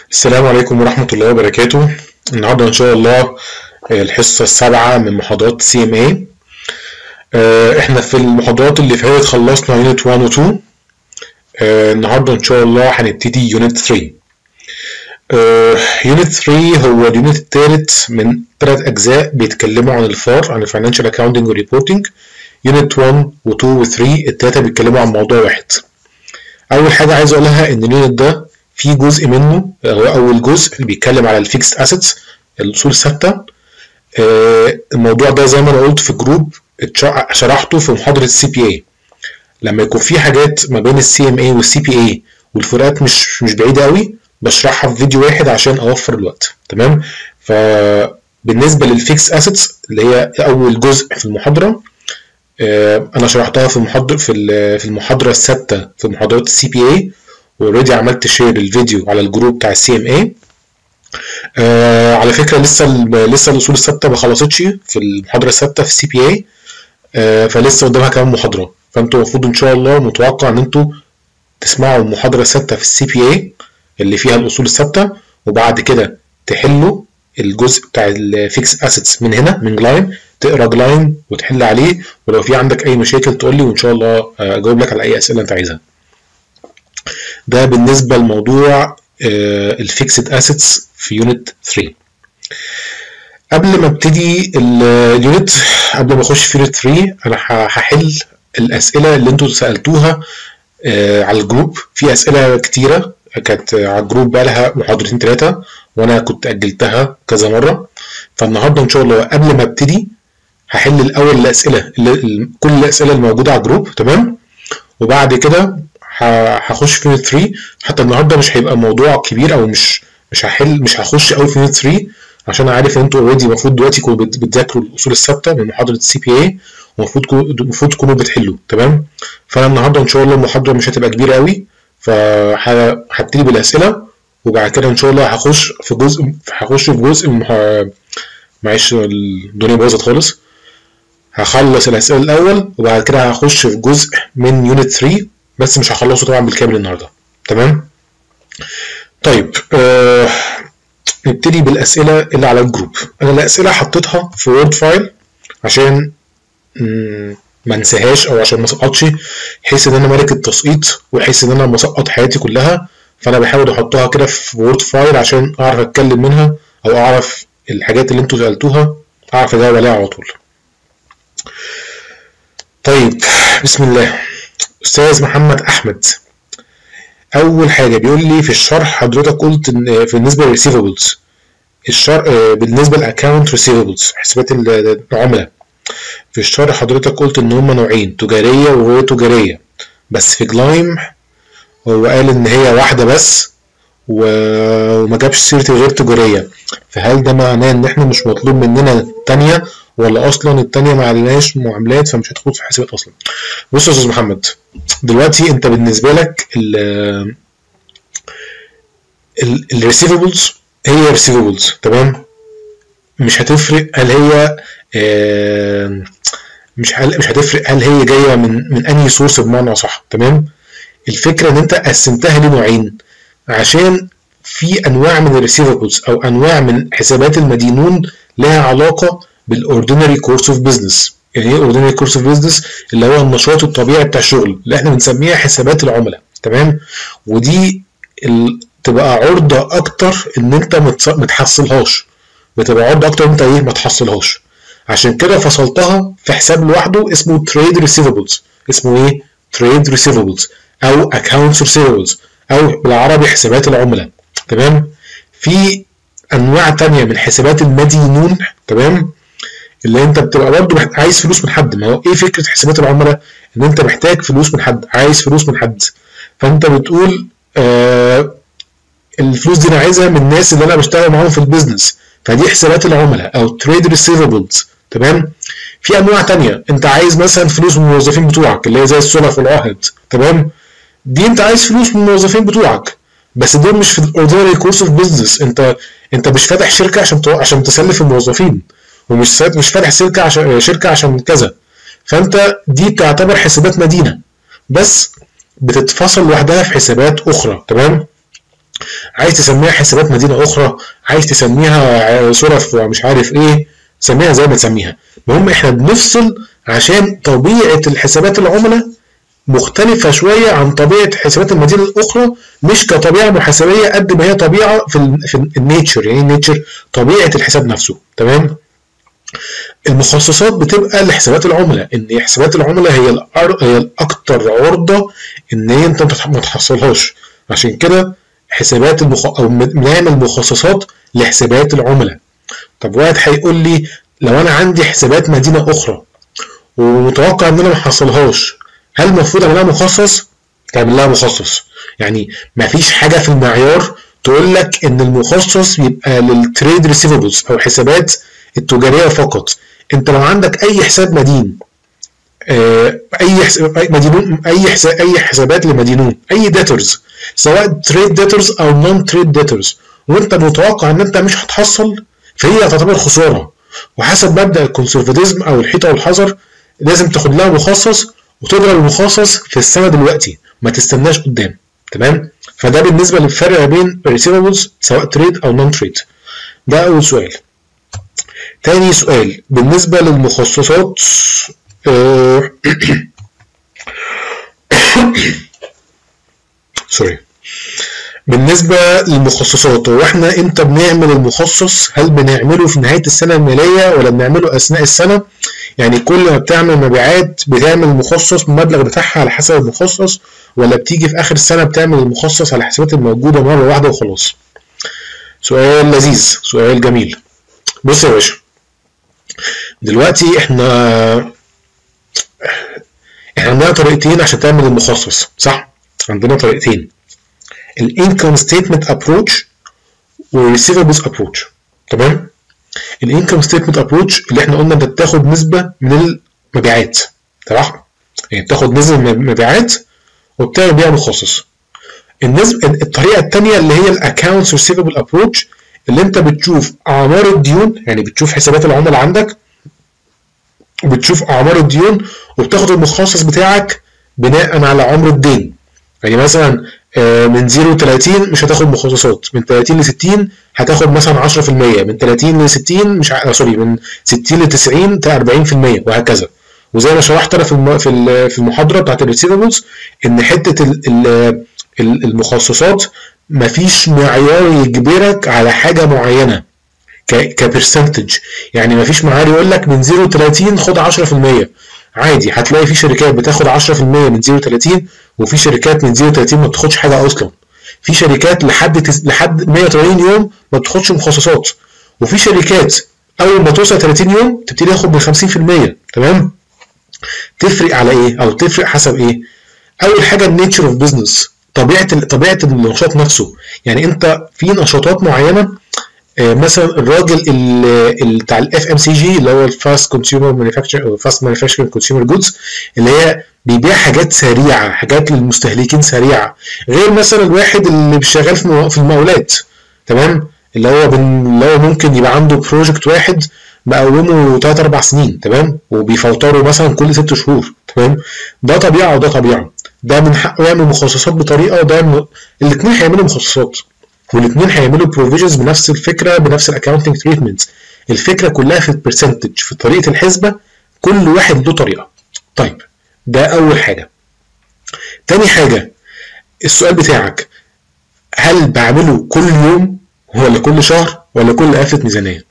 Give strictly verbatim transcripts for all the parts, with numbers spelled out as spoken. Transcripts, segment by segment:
السلام عليكم ورحمة الله وبركاته. النهاردة إن شاء الله الحصة السابعة من محاضرات سي ام اي. احنا في المحاضرات اللي فاتت خلصنا يونت واحد و اتنين. آه، النهاردة إن شاء الله هنبتدي يونت تلاتة. يونت تلاتة هو اليونت الثالث من ثلاث أجزاء بيتكلموا عن الفار، عن الفاينانشال اكاونتنج والريبورتنج. يونت واحد و اتنين و تلاتة التلاتة بيتكلموا عن موضوع واحد. أول حاجة عايز أقولها إن اليونت ده في جزء منه هو اول جزء اللي بيتكلم على الفيكسد اسيتس، الاصول الثابته. الموضوع ده زي ما انا قلت في الجروب شرحته في محاضره السي بي اي. لما يكون في حاجات ما بين السي ام اي والسي بي اي والفروقات مش مش بعيده قوي بشرحها في فيديو واحد عشان اوفر الوقت. تمام. فبالنسبه للفيكس اسيتس اللي هي اول جزء في المحاضره، انا شرحتها في المحاضره في المحاضره السادسه في محاضرات السي بي اي، اوريدي عملت شير الفيديو على الجروب بتاع السي ام اي. آه على فكره لسه لسه الاصول الثابته ما خلصتش في المحاضره الثابته في السي بي اي، آه فلسه قدامها كمان محاضره. فانتوا المفروض ان شاء الله متوقع ان انتوا تسمعوا المحاضره الثابته في السي بي اي اللي فيها الاصول الثابته، وبعد كده تحلوا الجزء بتاع الفيكس اسيتس من هنا من جلاين، تقرا جلاين وتحل عليه، ولو في عندك اي مشاكل تقول لي وان شاء الله اجاوب لك على اي اسئله انت عايزها. ده بالنسبه لموضوع الفيكسد اسيتس في يونت تلاتة. قبل ما ابتدي اليونت، قبل ما اخش في يونت تلاتة، انا هحل الاسئله اللي انتوا سالتوها على الجروب. في اسئله كتيره كانت على الجروب بقى لها محاضرتين ثلاثه وانا كنت اجلتها كذا مره. فالنهارده ان شاء الله قبل ما ابتدي هحل الاول الاسئله اللي كل الاسئله الموجوده على الجروب. تمام. وبعد كده هخش في يونت تلاتة. حتى النهارده مش هيبقى موضوع كبير او مش مش هحل مش هخش قوي في يونت تلاتة عشان عارف ان انتوا اوريدي المفروض دلوقتي تكونوا بتذاكروا الاصول الثابته من محاضره السي بي اي، ومفروض المفروض تكونوا بتحلوا. تمام. فانا النهارده ان شاء الله المحاضره مش هتبقى كبيره قوي، فهبتدي بالاسئله وبعد كده ان شاء الله هخش في جزء هخش في جزء من معلش الدنيا باظت خالص. هخلص الاسئله الاول وبعد كده هخش في جزء من يونت تلاتة، بس مش هخلصه طبعا بالكامل النهارده. تمام. طيب آه نبتدي بالاسئله اللي على الجروب. انا الاسئله حطيتها في وورد فايل عشان ما انساهاش او عشان ما اسقطش، بحيث ان انا ملك التسقيط وبحيث ان انا مسقط حياتي كلها. فانا بحاول احطها كده في وورد فايل عشان اعرف اتكلم منها او اعرف الحاجات اللي انتوا سالتوها اعرف اجاوب عليها على طول. طيب بسم الله. استاذ محمد احمد، اول حاجه بيقول لي في الشرح حضرتك قلت ان بالنسبه للريسيفبلز الشرح بالنسبه للاكونت ريسيفبلز حسابات العملاء، في الشرح حضرتك قلت ان هم نوعين، تجاريه وغير تجاريه، بس في جلايم هو قال ان هي واحده بس وما جابش سيره غير تجاريه. فهل ده معناه ان احنا مش مطلوب مننا الثانيه، ولا اصلا الثانيه ما عليناش معاملات فمش هتدخل في حسابات اصلا؟ بص يا استاذ محمد، دلوقتي انت بالنسبه لك ال الريسيفبلز هي ريسيفبلز. تمام. مش هتفرق هل هي مش مش هتفرق هل هي جايه من من انهي سورس بمعنى صح. تمام. الفكره ان انت قسمتها لنوعين عشان في انواع من الريسيفبلز او انواع من حسابات المدينون لها علاقه بالاوردينري كورس اوف بزنس. يعني ايه اوردينري كورس اوف بزنس؟ اللي هو النشاط الطبيعي بتاع الشغل اللي احنا بنسميها حسابات العملاء. تمام. ودي تبقى عرضه اكتر ان انت ما تحصلهاش، بتبقى عرضه اكتر ان انت ايه ما تحصلهاش. عشان كده فصلتها في حساب لوحده اسمه تريد ريسيفبلز. اسمه ايه؟ تريد ريسيفبلز او اكونتس ريسيفبلز او بالعربي حسابات العملاء. تمام. في انواع تانية من حسابات المدينون. تمام. اللي انت بتبقى برضه عايز فلوس من حد. ما هو ايه فكره حسابات العملاء؟ ان انت محتاج فلوس من حد، عايز فلوس من حد، فانت بتقول آه الفلوس دي انا عايزها من الناس اللي انا بشتغل معاهم في البيزنس، فدي حسابات العملاء او تريد ريسيفبلز. تمام. في انواع تانية، انت عايز مثلا فلوس من الموظفين بتوعك اللي هي زي السلف والعهد. تمام. دي انت عايز فلوس من الموظفين بتوعك، بس دول مش في الاوردينري كورس اوف بزنس. انت انت مش فاتح شركه عشان عشان تسلف الموظفين، ومش مش فاتح شركه عشان شركه عشان كذا. فانت دي تعتبر حسابات مدينه بس بتتفصل لوحدها في حسابات اخرى. تمام. عايز تسميها حسابات مدينه اخرى، عايز تسميها صرف ومش عارف ايه، سميها زي ما تسميها. المهم احنا بنفصل عشان طبيعه الحسابات العملاء مختلفه شويه عن طبيعه حسابات المدينه الاخرى، مش كطبيعه محاسبيه قد ما هي طبيعه في ال في النيتشر. يعني النيتشر طبيعه الحساب نفسه. تمام. المخصصات بتبقى لحسابات العملاء، ان حسابات العملاء هي الأر... هي الاكثر عرضه ان هي انت ما تحصلهاش. عشان كده حسابات المخ... او بنعمل مخصصات لحسابات العملاء. طب واحد هيقول لي لو انا عندي حسابات مدينه اخرى ومتوقع ان انا ما احصلهاش، هل المفروض اعمل لها مخصص؟ تعمل لها مخصص. يعني ما فيش حاجه في المعيار تقول لك ان المخصص يبقى للتريد ريسيفبلز او حسابات التجاريه فقط. انت لو عندك اي حساب مدين، اي حساب اي مدينون، اي حساب اي حسابات لمدينون، اي ديترز، سواء تريد ديترز او نون تريد ديترز، وانت متوقع ان انت مش هتحصل، فهي تعتبر خساره. وحسب مبدا الكونسرفاتيزم او الحيطه والحذر لازم تاخد لها مخصص وتضرب المخصص في السنه دلوقتي، ما تستناش قدام. تمام. فده بالنسبه للفرق بين ريسيفبلز سواء تريد او نون تريد. ده اول سؤال. تاني سؤال بالنسبه للمخصصات، أه سوري بالنسبه للمخصصات، هو احنا امتى بنعمل المخصص؟ هل بنعمله في نهايه السنه الماليه ولا بنعمله اثناء السنه؟ يعني كل ما بتعمل مبيعات بتعمل مخصص المبلغ بتاعها على حسب المخصص، ولا بتيجي في اخر السنه بتعمل المخصص على الحسابات الموجوده مره واحده وخلاص؟ سؤال لذيذ، سؤال جميل. بص يا باشا، دلوقتي احنا احنا عندنا طريقتين عشان تعمل المخصص، صح؟ عندنا طريقتين، الانكم ستيتمنت ابروتش والريسيفبلز ابروتش. تمام. الانكم ستيتمنت ابروتش اللي احنا قلنا انت بتاخد نسبه من المبيعات، تمام؟ يعني بتاخد نسبه من المبيعات وبتعمل بيها مخصص. النسبه الطريقه الثانيه اللي هي الاكونتس ريسيفبل ابروتش، اللي انت بتشوف اعمار الديون، يعني بتشوف حسابات العملاء عندك وبتشوف اعمار الديون وبتاخد المخصص بتاعك بناء على عمر الدين. يعني مثلا من صفر ل ثلاثين مش هتاخد مخصصات، من ثلاثين ل ستين هتاخد مثلا عشرة في المية، من ثلاثين ل ستين مش ع... سوري من ستين ل تسعين أربعين في المية وهكذا. وزي ما شرحت انا في الم... في في المحاضره بتاعت الريسيفبلز ان حته ال... ال... المخصصات مفيش معيار يجبرك على حاجه معينه ك كبرسنتج. يعني مفيش معيار يقول لك من صفر ل ثلاثين خد عشرة في المية. عادي هتلاقي في شركات بتاخد عشرة في المية من صفر ل ثلاثين، وفي شركات من صفر ل ثلاثين ما بتاخدش حاجه اصلا. في شركات لحد تس... لحد مية وثمانين يوم ما بتاخدش مخصصات، وفي شركات اول ما توصل ثلاثين يوم تبتدي تاخد ب خمسين في المية. تمام. تفرق على ايه او تفرق حسب ايه؟ اول حاجه النيتشر اوف بزنس، طبيعه طبيعه النشاط نفسه. يعني انت في نشاطات معينه، مثلا الراجل اللي بتاع الاف ام سي جي اللي هو الفاست كونسيومر مانيفاكتشر او فاست مانيفاكتشر كونسيومر جودز، اللي هي بيبيع حاجات سريعه، حاجات للمستهلكين سريعه، غير مثلا الواحد اللي شغال في المقاولات. تمام. اللي هو اللي هو ممكن يبقى عنده بروجكت واحد مقومه ثلاث اربع سنين، تمام، وبيفوتره مثلا كل ست شهور. تمام. ده طبيعه وده طبيعه، ده من حقه يعمل مخصصات بطريقه، وده من... الاثنين هيعملوا مخصصات، والاثنين هيعملوا بروفيجنز بنفس الفكره، بنفس الاكاونتنج تريتمنت. الفكره كلها في البرسنتج، في طريقه الحسبه، كل واحد له طريقه. طيب ده اول حاجه. تاني حاجه السؤال بتاعك، هل بعمله كل يوم ولا كل شهر ولا كل قفله ميزانيه؟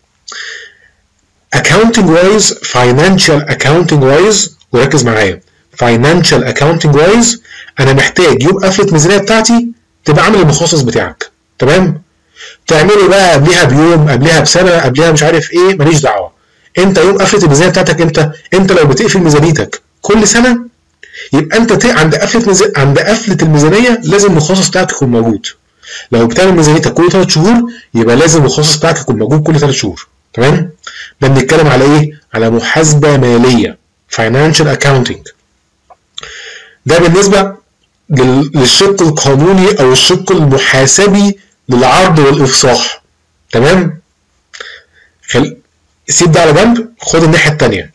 accounting wise financial accounting wise، وركز معايا، financial accounting wise انا محتاج يوم قفله ميزانيه بتاعتي تبقى عامل المخصص بتاعك. تمام. تعمله بقى قبلها بيوم، قبلها بسنه، قبلها مش عارف ايه، ماليش دعوه. انت يوم قفله الميزانيه بتاعتك امتى؟ انت لو بتقفل ميزانيتك كل سنه يبقى انت عند قفله ميزانيه عند قفله الميزانيه لازم المخصص بتاعك يكون موجود. لو بتعمل ميزانيتك كل ثلاث شهور يبقى لازم المخصص بتاعك يكون موجود كل ثلاث شهور. تمام. ده بنتكلم على ايه؟ على محاسبه ماليه، financial accounting. ده بالنسبه للشق القانوني او الشق المحاسبي للعرض والافصاح. تمام. خل... سيب ده على جنب، خد الناحيه الثانيه.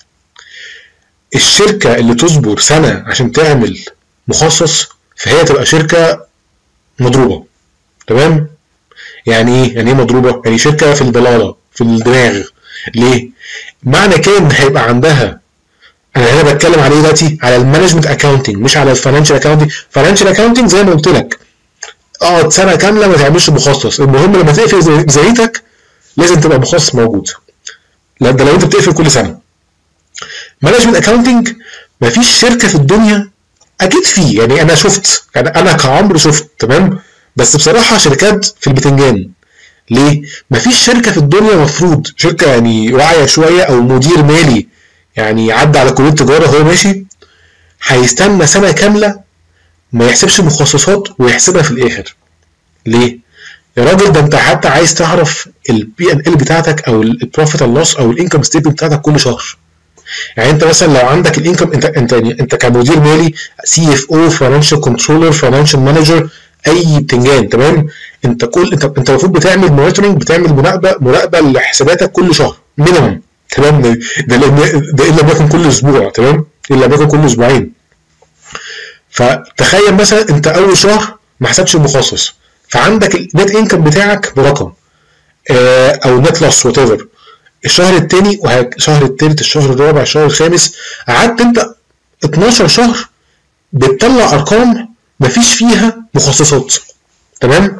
الشركه اللي تصبر سنه عشان تعمل مخصص فهي تبقى شركه مضروبه. تمام؟ يعني ايه؟ يعني ايه مضروبه؟ يعني شركه في الضلاله في الدماغ. ليه؟ معنى كده ان هيبقى عندها، انا هنا بتكلم على ايه دلوقتي؟ على المانجمنت اكاونتنج مش على الفاينانشال اكاونتنج. فاينانشال اكاونتنج زي ما قلت لك اقعد سنه كامله ما تعملش مخصص، المهم لما تقفل ميزانيتك لازم تبقى مخصص موجود. لا ده لو انت بتقفل كل سنه. مانجمنت اكاونتنج مفيش شركه في الدنيا، اكيد فيه يعني، انا شفت يعني انا كعمرو شفت تمام، بس بصراحه شركات في البتنجان. ليه؟ مفيش شركه في الدنيا مفروض شركه يعني واعيه شويه او مدير مالي يعني عدى على كليه تجاره هو ماشي هيستنى سنه كامله ما يحسبش مخصصات ويحسبها في الاخر. ليه؟ يا راجل ده انت حتى عايز تعرف البي ان ال بتاعتك او البروفيت اند لوس او الانكم ستيتمنت بتاعتك كل شهر. يعني انت مثلا لو عندك الانكم، انت انت انت كمدير مالي سي اف او فاينانشال كنترولر فاينانشال مانجر اي بتنجان تمام، انت كل انت انت المفروض بتعمل مونيتورنج، بتعمل مراقبه مراقبه لحساباتك كل شهر مينيمم تمام. ده ده الا بيكون كل اسبوع تمام، الا بيكون كل اسبوعين. فتخيل مثلا انت اول شهر ما حسبتش المخصص، فعندك النت انكم بتاعك برقم اه او نت لوس وات ايفر. الشهر الثاني والشهر الثالث الشهر الرابع الشهر الخامس قعدت انت اتناشر شهر بتطلع ارقام مفيش فيها مخصصات تمام.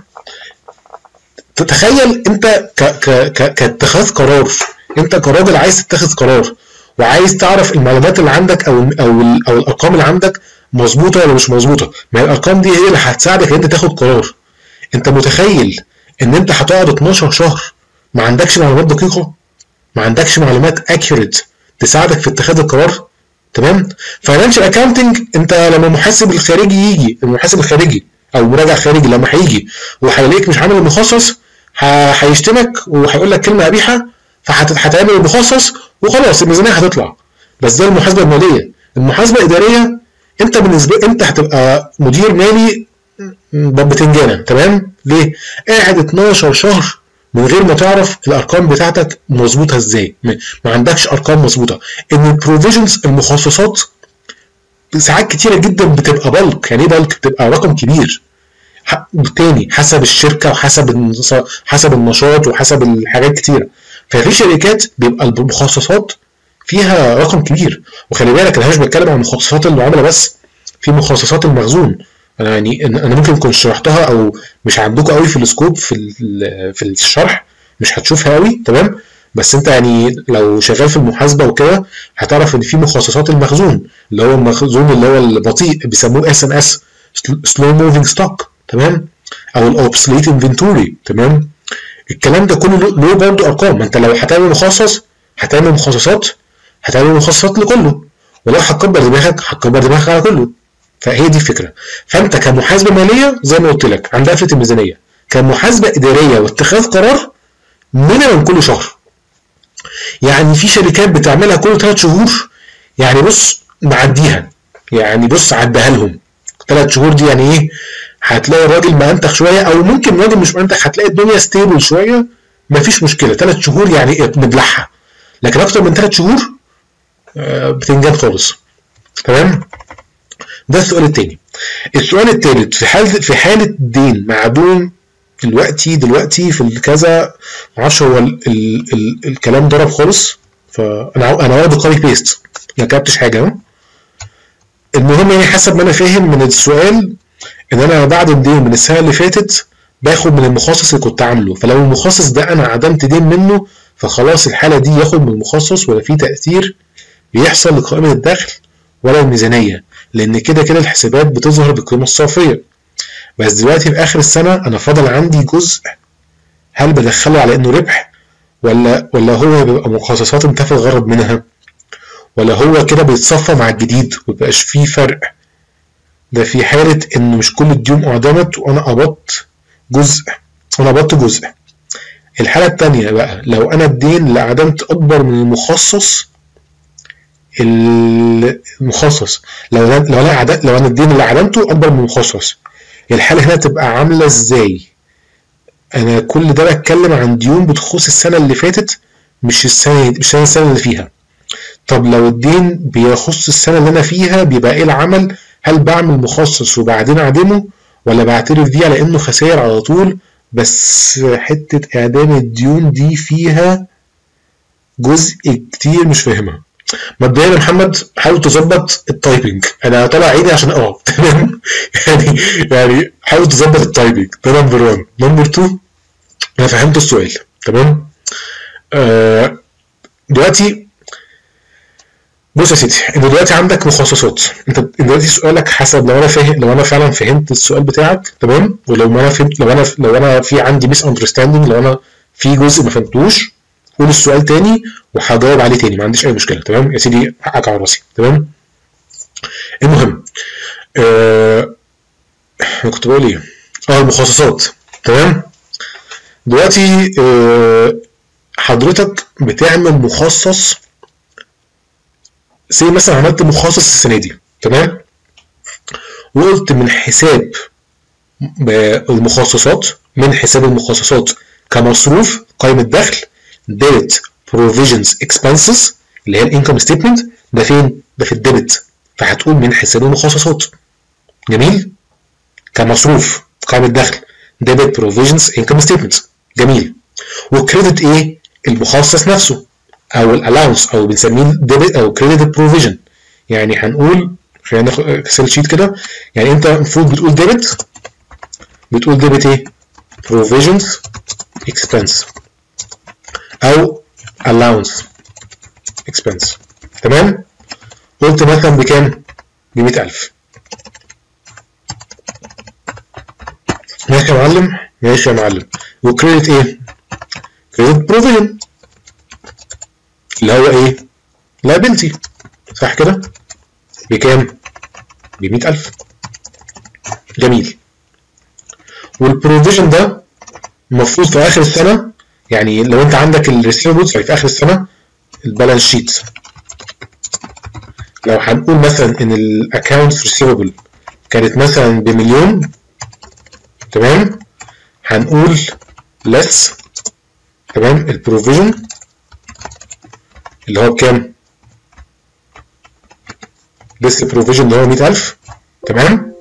تتخيل انت ك ك ك كاتخاذ قرار، انت كراجل عايز تتخذ قرار وعايز تعرف المعلومات اللي عندك او ال او ال او الارقام اللي عندك مظبوطه ولا مش مظبوطه، ما هي الارقام دي هي اللي هتساعدك ان انت تاخد قرار. انت متخيل ان انت هتقعد اتناشر شهر ما عندكش معلومات دقيقه، ما عندكش معلومات اكيوريت تساعدك في اتخاذ القرار تمام. فاينانشال اكاونتنج انت لما المحاسب الخارجي يجي، المحاسب الخارجي او مراجع خارجي لما هيجي وهيلاقيك مش عامل المخصص هيشتمك وهيقول لك كلمه قبيحه، فهتعمل المخصص وخلاص الميزانيه هتطلع. بس ده المحاسبه الماليه. المحاسبه الاداريه انت بالنسبه انت هتبقى مدير مالي بتنجانه تمام. ليه؟ قاعد اتناشر شهر من غير ما تعرف الارقام بتاعتك مظبوطه ازاي، ما عندكش ارقام مظبوطه. ان البروفيجنز المخصصات ساعات كتيره جدا بتبقى بلك. يعني ايه بلك؟ بتبقى رقم كبير تاني حسب الشركه وحسب حسب النشاط وحسب الحاجات كتيره. ففي شركات بيبقى المخصصات فيها رقم كبير. وخلي بالك انا مش بتكلم عن مخصصات المعامله بس، في مخصصات المخزون. انا يعني انا ممكن كنت شرحتها او مش عندكم قوي في السكوب في في الشرح مش هتشوفها قوي تمام، بس انت يعني لو شغال في المحاسبه وكده هتعرف ان في مخصصات المخزون اللي هو المخزون اللي هو البطيء بيسموه اس ام اس سلو موفينج ستوك تمام، او الاوبسليت انفنتوري تمام. الكلام ده كله له برضه ارقام. ما انت لو هتعمل مخصص هتعمل مخصصات هتعمل مخصصات لكله، ولو هتكبر دماغك هتكبر دماغك على كله. فهي دي الفكره. فانت كمحاسبه ماليه زي ما قلت لك عندها قفله الميزانيه، كمحاسبه اداريه واتخاذ قرار مينيمم كل شهر. يعني في شركات بتعملها كل ثلاث شهور، يعني بص نعديها، يعني بص عدها لهم ثلاث شهور دي يعني ايه؟ هتلاقي الراجل مأنتخ شويه، او ممكن الراجل مش مأنتخ، هتلاقي الدنيا ستيبل شويه مفيش مشكله. ثلاث شهور يعني ايه؟ مبلعها. لكن اكتر من ثلاث شهور بتنجان خالص تمام. ده السؤال الثاني. السؤال الثالث، في حاله في حاله دين معدوم دلوقتي دلوقتي في الكذا معرفش هو ال ال ال الكلام ضرب خالص، فانا انا واخده كوبي بيست ما كتبتش حاجه اهو. المهم يعني حسب ما انا فاهم من السؤال ان انا بعد الدين من السنه اللي فاتت باخد من المخصص اللي كنت عامله، فلو المخصص ده انا عدمت دين منه فخلاص الحاله دي ياخد من المخصص ولا في تاثير بيحصل لقائمه الدخل ولا الميزانيه، لان كده كده الحسابات بتظهر بالقيمه الصافيه. بس دلوقتي في اخر السنه انا فاضل عندي جزء، هل بدخله على انه ربح ولا ولا هو بيبقى مخصصات انتفى الغرض منها، ولا هو كده بيتصفى مع الجديد ومبقاش فيه فرق؟ ده في حاله انه مش كل الديون اعدمت وانا قبضت جزء وانا قبضت جزء. الحاله الثانيه بقى لو انا الدين اللي اعدمت اكبر من المخصص، المخصص لو انا لو انا لو انا الدين اللي عدمته اكبر من المخصص، الحاله هنا تبقى عامله ازاي؟ انا كل ده بتكلم عن ديون بتخص السنه اللي فاتت مش السنه مش السنه اللي فيها. طب لو الدين بيخص السنه اللي انا فيها بيبقى ايه العمل؟ هل بعمل مخصص وبعدين اعدمه، ولا بعترف بيه على انه خسائر على طول، بس حته اعدام الديون دي فيها جزء كتير مش فاهمها. مبدئيا يا محمد حاول تظبط التايبنج، انا طالع عيني عشان اه تمام يعني يعني حاول تظبط التايبنج، ده نمبر واحد. نمبر اتنين انا فهمت السؤال تمام. آه دلوقتي بص يا سيدي، انت دلوقتي عندك مخصصات، انت دلوقتي سؤالك حسب لو انا فاهم، لو انا فعلا فهمت السؤال بتاعك تمام، ولو ما انا فهمت، لو انا لو انا في عندي ميس اندرستاندينج، لو انا في جزء ما فهمتوش قول السؤال تاني وهجاوب عليه تاني، ما عنديش اي مشكله تمام يا سيدي، حقك على راسي تمام. المهم آه انا كنت بقول ايه؟ اه المخصصات تمام. دلوقتي آه حضرتك بتعمل مخصص، زي مثلا عملت مخصص السنه دي تمام، وقلت من حساب المخصصات، من حساب المخصصات كمصروف قائمه دخل ديبت بروفيجنز اكسبنسز اللي هي الانكم ستيتمنت، ده فين؟ ده في الديبت، فهتقول من حساب المخصصات. جميل؟ كمصروف قائمه دخل ديبت بروفيجنز انكم ستيتمنت. جميل. وكريدت ايه؟ المخصص نفسه او الالاونس او بنسميه ديبت او كريدت بروفيجن. يعني هنقول خلينا ناخد اكسل شيت كده، يعني انت المفروض بتقول ديبت، بتقول ديبت ايه؟ بروفيجنز اكسبنس او allowance expense تمام. قلت مثلا بكام؟ ب مية ألف. ماشي يا معلم؟ ماشي يا معلم. وكريدت ايه؟ كريدت بروفيجن اللي هو ايه؟ liability صح كده؟ بكام؟ ب مية ألف. جميل. والبروفيجن ده المفروض في اخر السنه، يعني لو انت عندك الريسيفبلز يعني في اخر السنه البالانس شيت، لو هنقول مثلا ان الاكونتس ريسيفبل كانت مثلا بمليون تمام، هنقول لس تمام البروفيجن اللي هو بكام؟ لس البروفيجن اللي هو مية ألف تمام،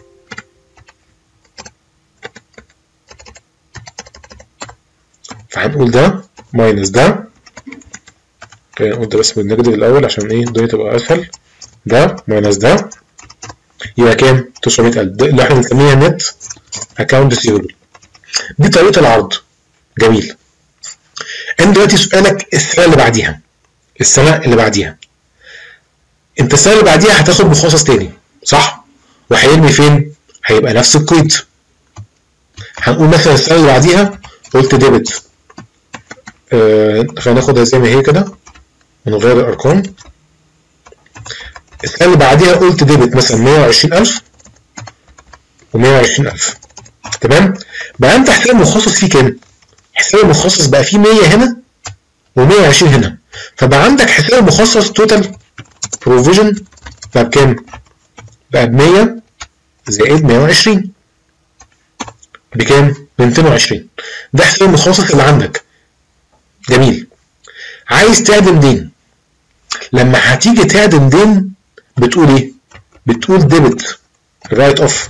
فهنقول ده ماينس ده، خلينا نقول ده بس بالنيجاتيف الاول عشان ايه الدنيا تبقى اسهل، ده ماينس ده يبقى كام؟ تسعمية ألف، ده اللي احنا بنسميها نت اكونت ريسيفبل. دي طريقه العرض. جميل. انت دلوقتي سؤالك السنه اللي بعديها، السنه اللي بعديها انت السنه اللي بعديها هتاخد مخصص تاني صح؟ وهيرمي فين؟ هيبقى نفس القيد. هنقول مثلا السنه اللي بعديها قلت ديبت، آه خلينا ناخدها زي ما هي كده من غير الارقام. السنه اللي بعديها قلت ديبت مثلا مية وعشرين ألف ومية وعشرين ألف تمام. بقى انت حساب المخصص فيه كام؟ حساب المخصص بقى فيه مية هنا ومية وعشرين هنا، فبقى عندك حساب المخصص توتال بروفيجن بقى بكام؟ بقى ب مية زائد مية وعشرين بكام؟ ب ميتين وعشرين. ده حساب المخصص اللي عندك. جميل. عايز تعدم دين، لما هتيجي تعدم دين بتقول ايه؟ بتقول ديبت رايت اوف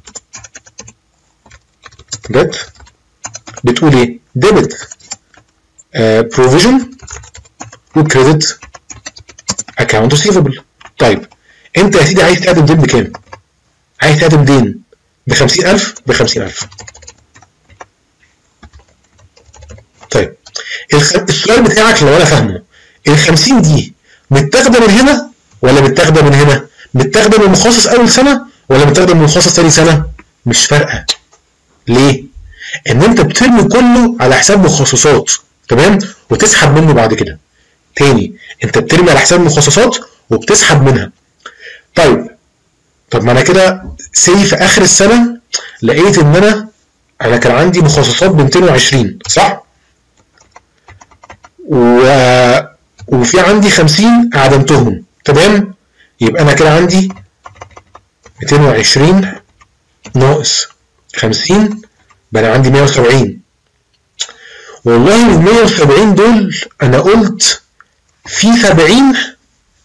ديت، بتقول ايه؟ ديبت بروفيجن وكريدت اكونت ريسيفبل. طيب انت يا سيدي عايز تعدم دين بكام؟ عايز تعدم دين ب خمسين ألف ب خمسين ألف. طيب السؤال بتاعك لو انا فاهمه، ال خمسين دي متاخده من هنا ولا متاخده من هنا؟ متاخده من مخصص اول سنه ولا متاخده من مخصص ثاني سنه؟ مش فارقه. ليه؟ ان انت بترمي كله على حساب مخصصات تمام، وتسحب منه بعد كده. تاني انت بترمي على حساب مخصصات وبتسحب منها. طيب طب ما انا كده سي في اخر السنه لقيت ان انا انا كان عندي مخصصات ب ميتين وعشرين صح؟ و... وفي عندي خمسين عدمتهم تمام، يبقى انا كده عندي ميتين وعشرين ناقص خمسين بقى انا عندي مية وسبعين. والله من مية وسبعين دول انا قلت في سبعين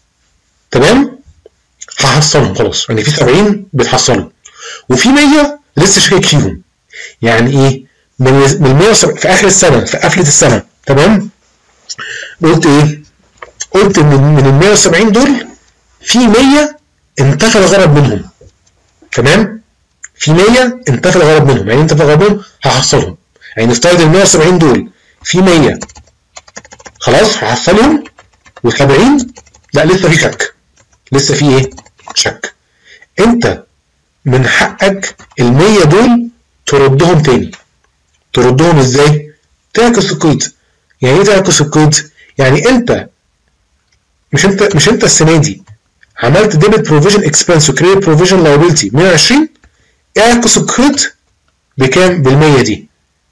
تمام هحصلهم خلاص، يعني في سبعين بتحصلهم وفي مية لسه شاكك فيهم. يعني ايه؟ من من مية وسبعين في اخر السنه، في قفله السنه، تمام؟ قلت ايه؟ قلت ان من ال مية وسبعين دول في مية انتفى الغرض منهم، تمام؟ في مية انتفى الغرض منهم، يعني انتفى الغرض منهم هحصلهم. يعني نفترض ال مية وسبعين دول في مية خلاص هحصلهم، و70 لا لسه في شك، لسه في ايه؟ شك. انت من حقك ال مية دول تردهم تاني. تردهم ازاي؟ تعكس القيد. يعني ايه تعكس القيد؟ يعني انت مش انت مش انت السنه دي عملت ديبت بروفيجن اكسبنس وكريدت بروفيجن لايبيلتي مية وعشرين، اعكس القيد بكام؟ بال مية دي.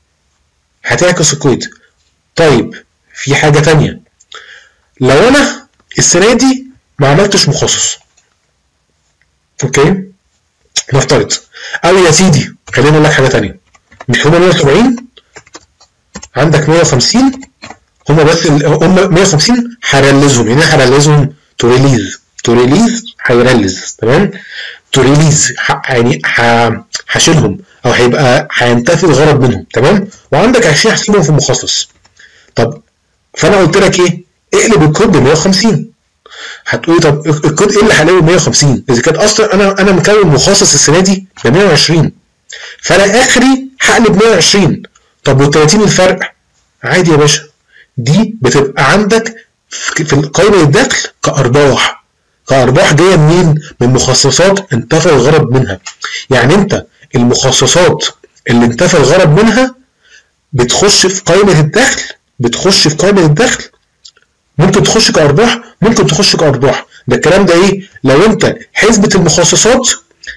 هتعكس القيد. طيب في حاجه ثانيه، لو انا السنه دي ما عملتش مخصص، اوكي؟ نفترض، او يا سيدي خلينا نقول لك حاجه ثانيه، مش هما مية وسبعين؟ عندك مية وخمسين، هما بس هم مية وخمسين هرلزهم. يعني ايه هرلزهم؟ تو ريليز. تو ريليز هيرلز، تمام؟ تو ريليز يعني هشيلهم او هيبقى هينتفي الغرض منهم، تمام؟ وعندك عشرين هسيبهم في المخصص. طب فانا قلت لك ايه؟ اقلب الكود ب مية وخمسين. هتقولي طب الكود ايه اللي هلاقيه ب مية وخمسين؟ اذا كانت اصلا انا انا مكون مخصص السنه دي ب مية وعشرين، فانا اخري هقلب مية وعشرين. طب وال ثلاثين الفرق عادي يا باشا، دي بتبقى عندك في قائمه الدخل كارباح. كارباح جايه منين؟ من مخصصات انتفى الغرض منها. يعني انت المخصصات اللي انتفى الغرض منها بتخش في قائمه الدخل، بتخش في قائمه الدخل، ممكن تخش كارباح، ممكن تخش كارباح. ده الكلام ده ايه؟ لو انت حسبه المخصصات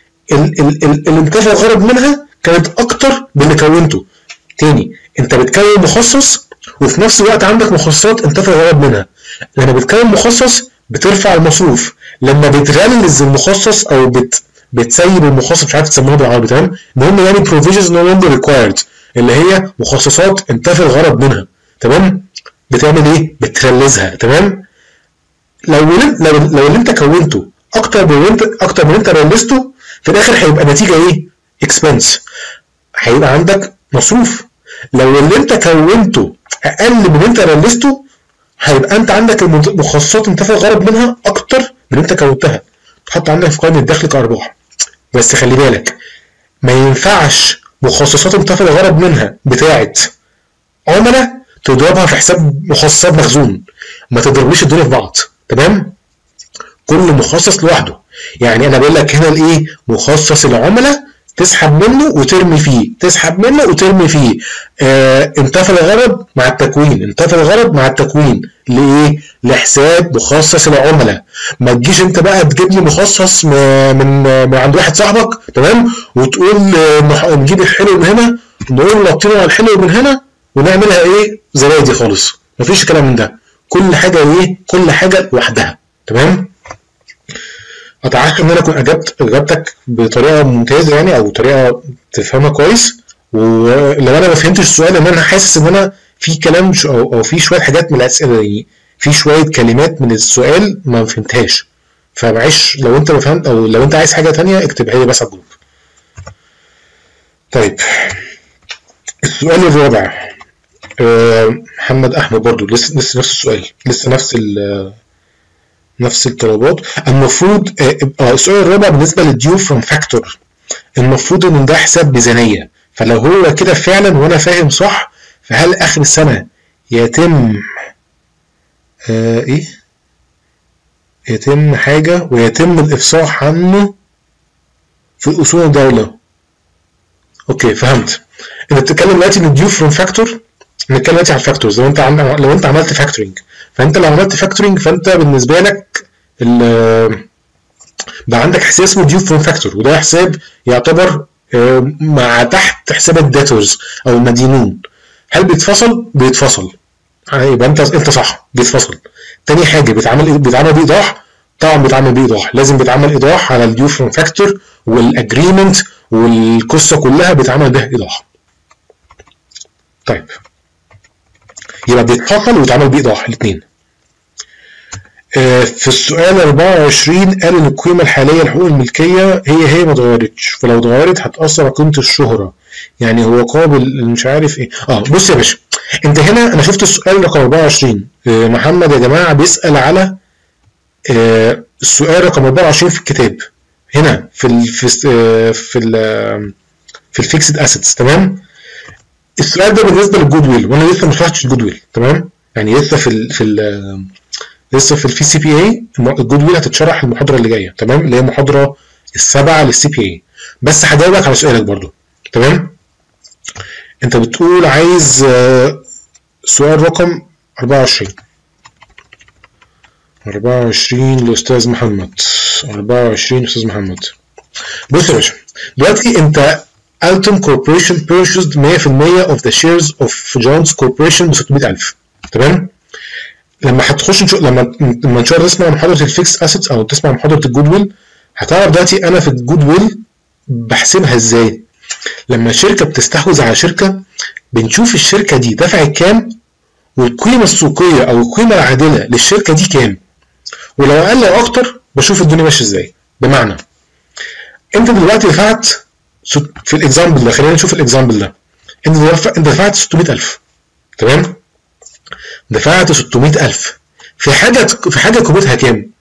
اللي انتفى الغرض منها كانت اكتر من اللي كونته. تاني، انت بتكون مخصص وفي نفس الوقت عندك مخصصات انتفى الغرض منها. لما بتكون مخصص بترفع المصروف، لما بتغلز المخصص او بت بتسيب المخصص، مش عارف تسموها بالعربي، تمام؟ المهم يعني provisions no longer required اللي هي مخصصات انتفى الغرض منها، تمام؟ بتعمل ايه؟ بترلزها، تمام؟ لو لو لو اللي انت كونته اكتر من انت اكتر من انت رلزته، في الاخر هيبقى النتيجه ايه؟ اكسبنس، هيبقى عندك مصروف. لو اللي انت كونته اقل من انت رلزته، هيبقى انت عندك المخصصات انتفى الغرض منها اكتر من انت كونتها، تحط عندك في قائمه الدخل كارباح. بس خلي بالك، ما ينفعش مخصصات انتفى الغرض منها بتاعه عملاء تضربها في حساب مخصصات مخزون، ما تضربليش الدنيا في بعض، تمام؟ كل مخصص لوحده. يعني انا بقول لك هنا الايه؟ مخصص العملاء تسحب منه وترمي فيه، تسحب منه وترمي فيه. آه انتفى الغرض مع التكوين، انتفى الغرض مع التكوين لايه؟ لحساب مخصص العملاء. ما تجيش انت بقى تجيب لي مخصص من من عند واحد صاحبك، تمام؟ وتقول آه نجيب الحلو من هنا، نقول نطينا على الحلو من هنا ونعملها ايه؟ زبادي خالص. مفيش كلام من ده. كل حاجه ايه؟ كل حاجه لوحدها، تمام؟ اتعشى ان انا اكون اجبت اجابتك بطريقه ممتازه يعني، او طريقه تفهمها كويس. ولو انا ما فهمتش السؤال ان انا حاسس ان انا في كلام او, أو في شويه حاجات من الاسئله دي، في شويه كلمات من السؤال ما فهمتهاش، فمعلش لو انت ما فهمت او لو انت عايز حاجه ثانيه اكتبها لي بس على الجروب. طيب السؤال الرابع، أه محمد احمد برضو لسه لسه نفس السؤال، لسه نفس ال نفس الطلبات. المفروض اه السؤال الرابع بالنسبه للديو فروم فاكتور، المفروض ان ده حساب ميزانيه، فلو هو كده فعلا وانا فاهم صح، فهل اخر السنه يتم آه ايه يتم حاجه ويتم الافصاح عنه في اصول الدوله؟ اوكي فهمت. انت بتتكلم دلوقتي ان الديو فروم فاكتور، نتكلم دلوقتي على الفاكتورز. لو انت عم... لو انت عملت فاكتورنج، فانت لو عملت فاكتورنج فانت بالنسبه لك بقى عندك حساب اسمه ديو فروم فاكتور، وده حساب يعتبر مع تحت حساب الداتورز او المدينون. هل بيتفصل؟ بيتفصل. يبقى انت انت صح، بيتفصل. تاني حاجه بيتعمل بيتعمل بايضاح، طبعا بيتعمل بايضاح، لازم بيتعمل ايضاح على الديو فروم فاكتور، والاجريمنت والقصه كلها بيتعمل بها ايضاح. طيب يبقى بيتفصل ويتعمل بايضاح الاثنين. في السؤال أربعة وعشرين قال ان القيمه الحاليه لحقوق الملكيه هي هي ما اتغيرتش، فلو اتغيرت هتاثر على قيمه الشهره، يعني هو قابل مش عارف ايه. اه بص يا باشا، انت هنا انا شفت السؤال رقم أربعة وعشرين، آه محمد يا جماعه بيسال على آه السؤال رقم أربعة وعشرين في الكتاب هنا في ال في ال في ال في الفيكسد اسيتس. تمام، السؤال ده بالنسبه للجود ويل، وانا لسه ما شرحتش الجود ويل. تمام، يعني لسه في ال في ال لسه في الفي سي بي اي الجود ويل هتتشرح المحاضره اللي جايه. تمام، اللي هي المحاضره السابعه للسي بي اي. بس هجاوبك على سؤالك برضو. تمام، انت بتقول عايز سؤال رقم أربعة وعشرين أربعة وعشرين لاستاذ محمد. أربعة وعشرين استاذ محمد. بص يا باشا، دلوقتي انت Alton Corporation purchased مية في المية of the shares of Jones Corporation ب ستمية ألف. تمام، لما هتخش نشوف، لما لما ان شاء الله تسمع محاضره الفيكس اسيتس او تسمع محاضره الجود ويل، هتعرف دلوقتي انا في الجود ويل بحسبها ازاي. لما شركه بتستحوذ على شركه، بنشوف الشركه دي دفعت كام، والقيمه السوقيه او القيمه العادله للشركه دي كام، ولو اقل او اكتر بشوف الدنيا ماشيه ازاي. بمعنى انت دلوقتي دفعت في الاكزامبل ده، خلينا نشوف الاكزامبل ده، انت انت دفعت ستمية ألف. تمام، دفعت ستمية ألف في حاجه في حاجه قيمتها كام؟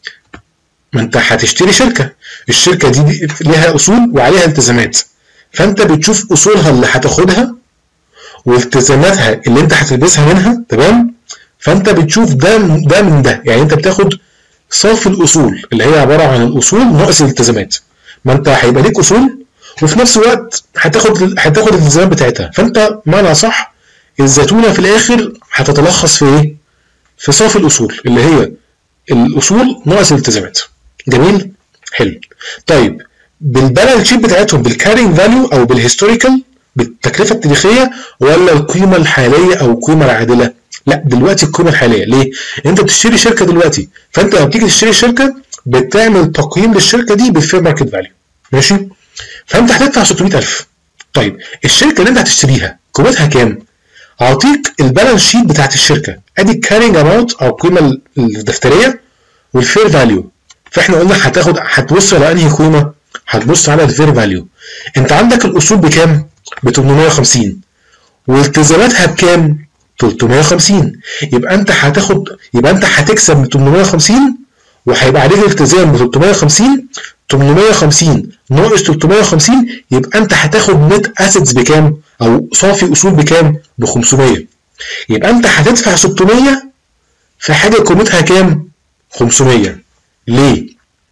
ما انت هتشتري شركه، الشركه دي ليها اصول وعليها التزامات، فانت بتشوف اصولها اللي هتاخدها والتزاماتها اللي انت هتلبسها منها. تمام، فانت بتشوف ده ده من ده، يعني انت بتاخد صافي الاصول اللي هي عباره عن الاصول ناقص الالتزامات. ما انت هيبقى ليك اصول وفي نفس الوقت هتاخد هتاخد الالتزامات بتاعتها، فانت معنى صح الزتونه في الاخر هتتلخص في ايه؟ في صافي الاصول اللي هي الاصول ناقص الالتزامات. جميل، حلو. طيب بالبالانس شيت بتاعتهم بالكارينج فاليو او بالهيستوريكال، بالتكلفه التاريخيه، ولا القيمه الحاليه او القيمه العادله؟ لا، دلوقتي القيمه الحاليه. ليه؟ انت بتشتري شركه دلوقتي، فانت لما بتيجي تشتري شركه بتعمل تقييم للشركه دي بالفير ماركت فاليو. ماشي، فانت هتدفع ستمية ألف. طيب الشركه اللي انت هتشتريها قيمتها كام؟ اعطيك البالانس شيت بتاعت الشركه، ادي الكارينج اماونت او القيمه الدفتريه والفير فاليو. فاحنا قلنا هتاخد هتبص على انهي قيمه؟ هتبص على الفير فاليو. انت عندك الاصول بكام؟ ب ثمانمية وخمسين، والتزاماتها بكام؟ ثلاثمية وخمسين. يبقى انت هتاخد يبقى انت هتكسب من ثمانمية وخمسين وهيبقى عليك التزام ب ثلاثمية وخمسين. ثمانمية وخمسين ناقص ثلاثمية وخمسين، يبقى انت هتاخد نت اسيتس بكام؟ او صافي اصول بكام؟ ب خمسمية. يبقى انت هتدفع ستمية في حاجه قيمتها كام؟ خمسمية. ليه؟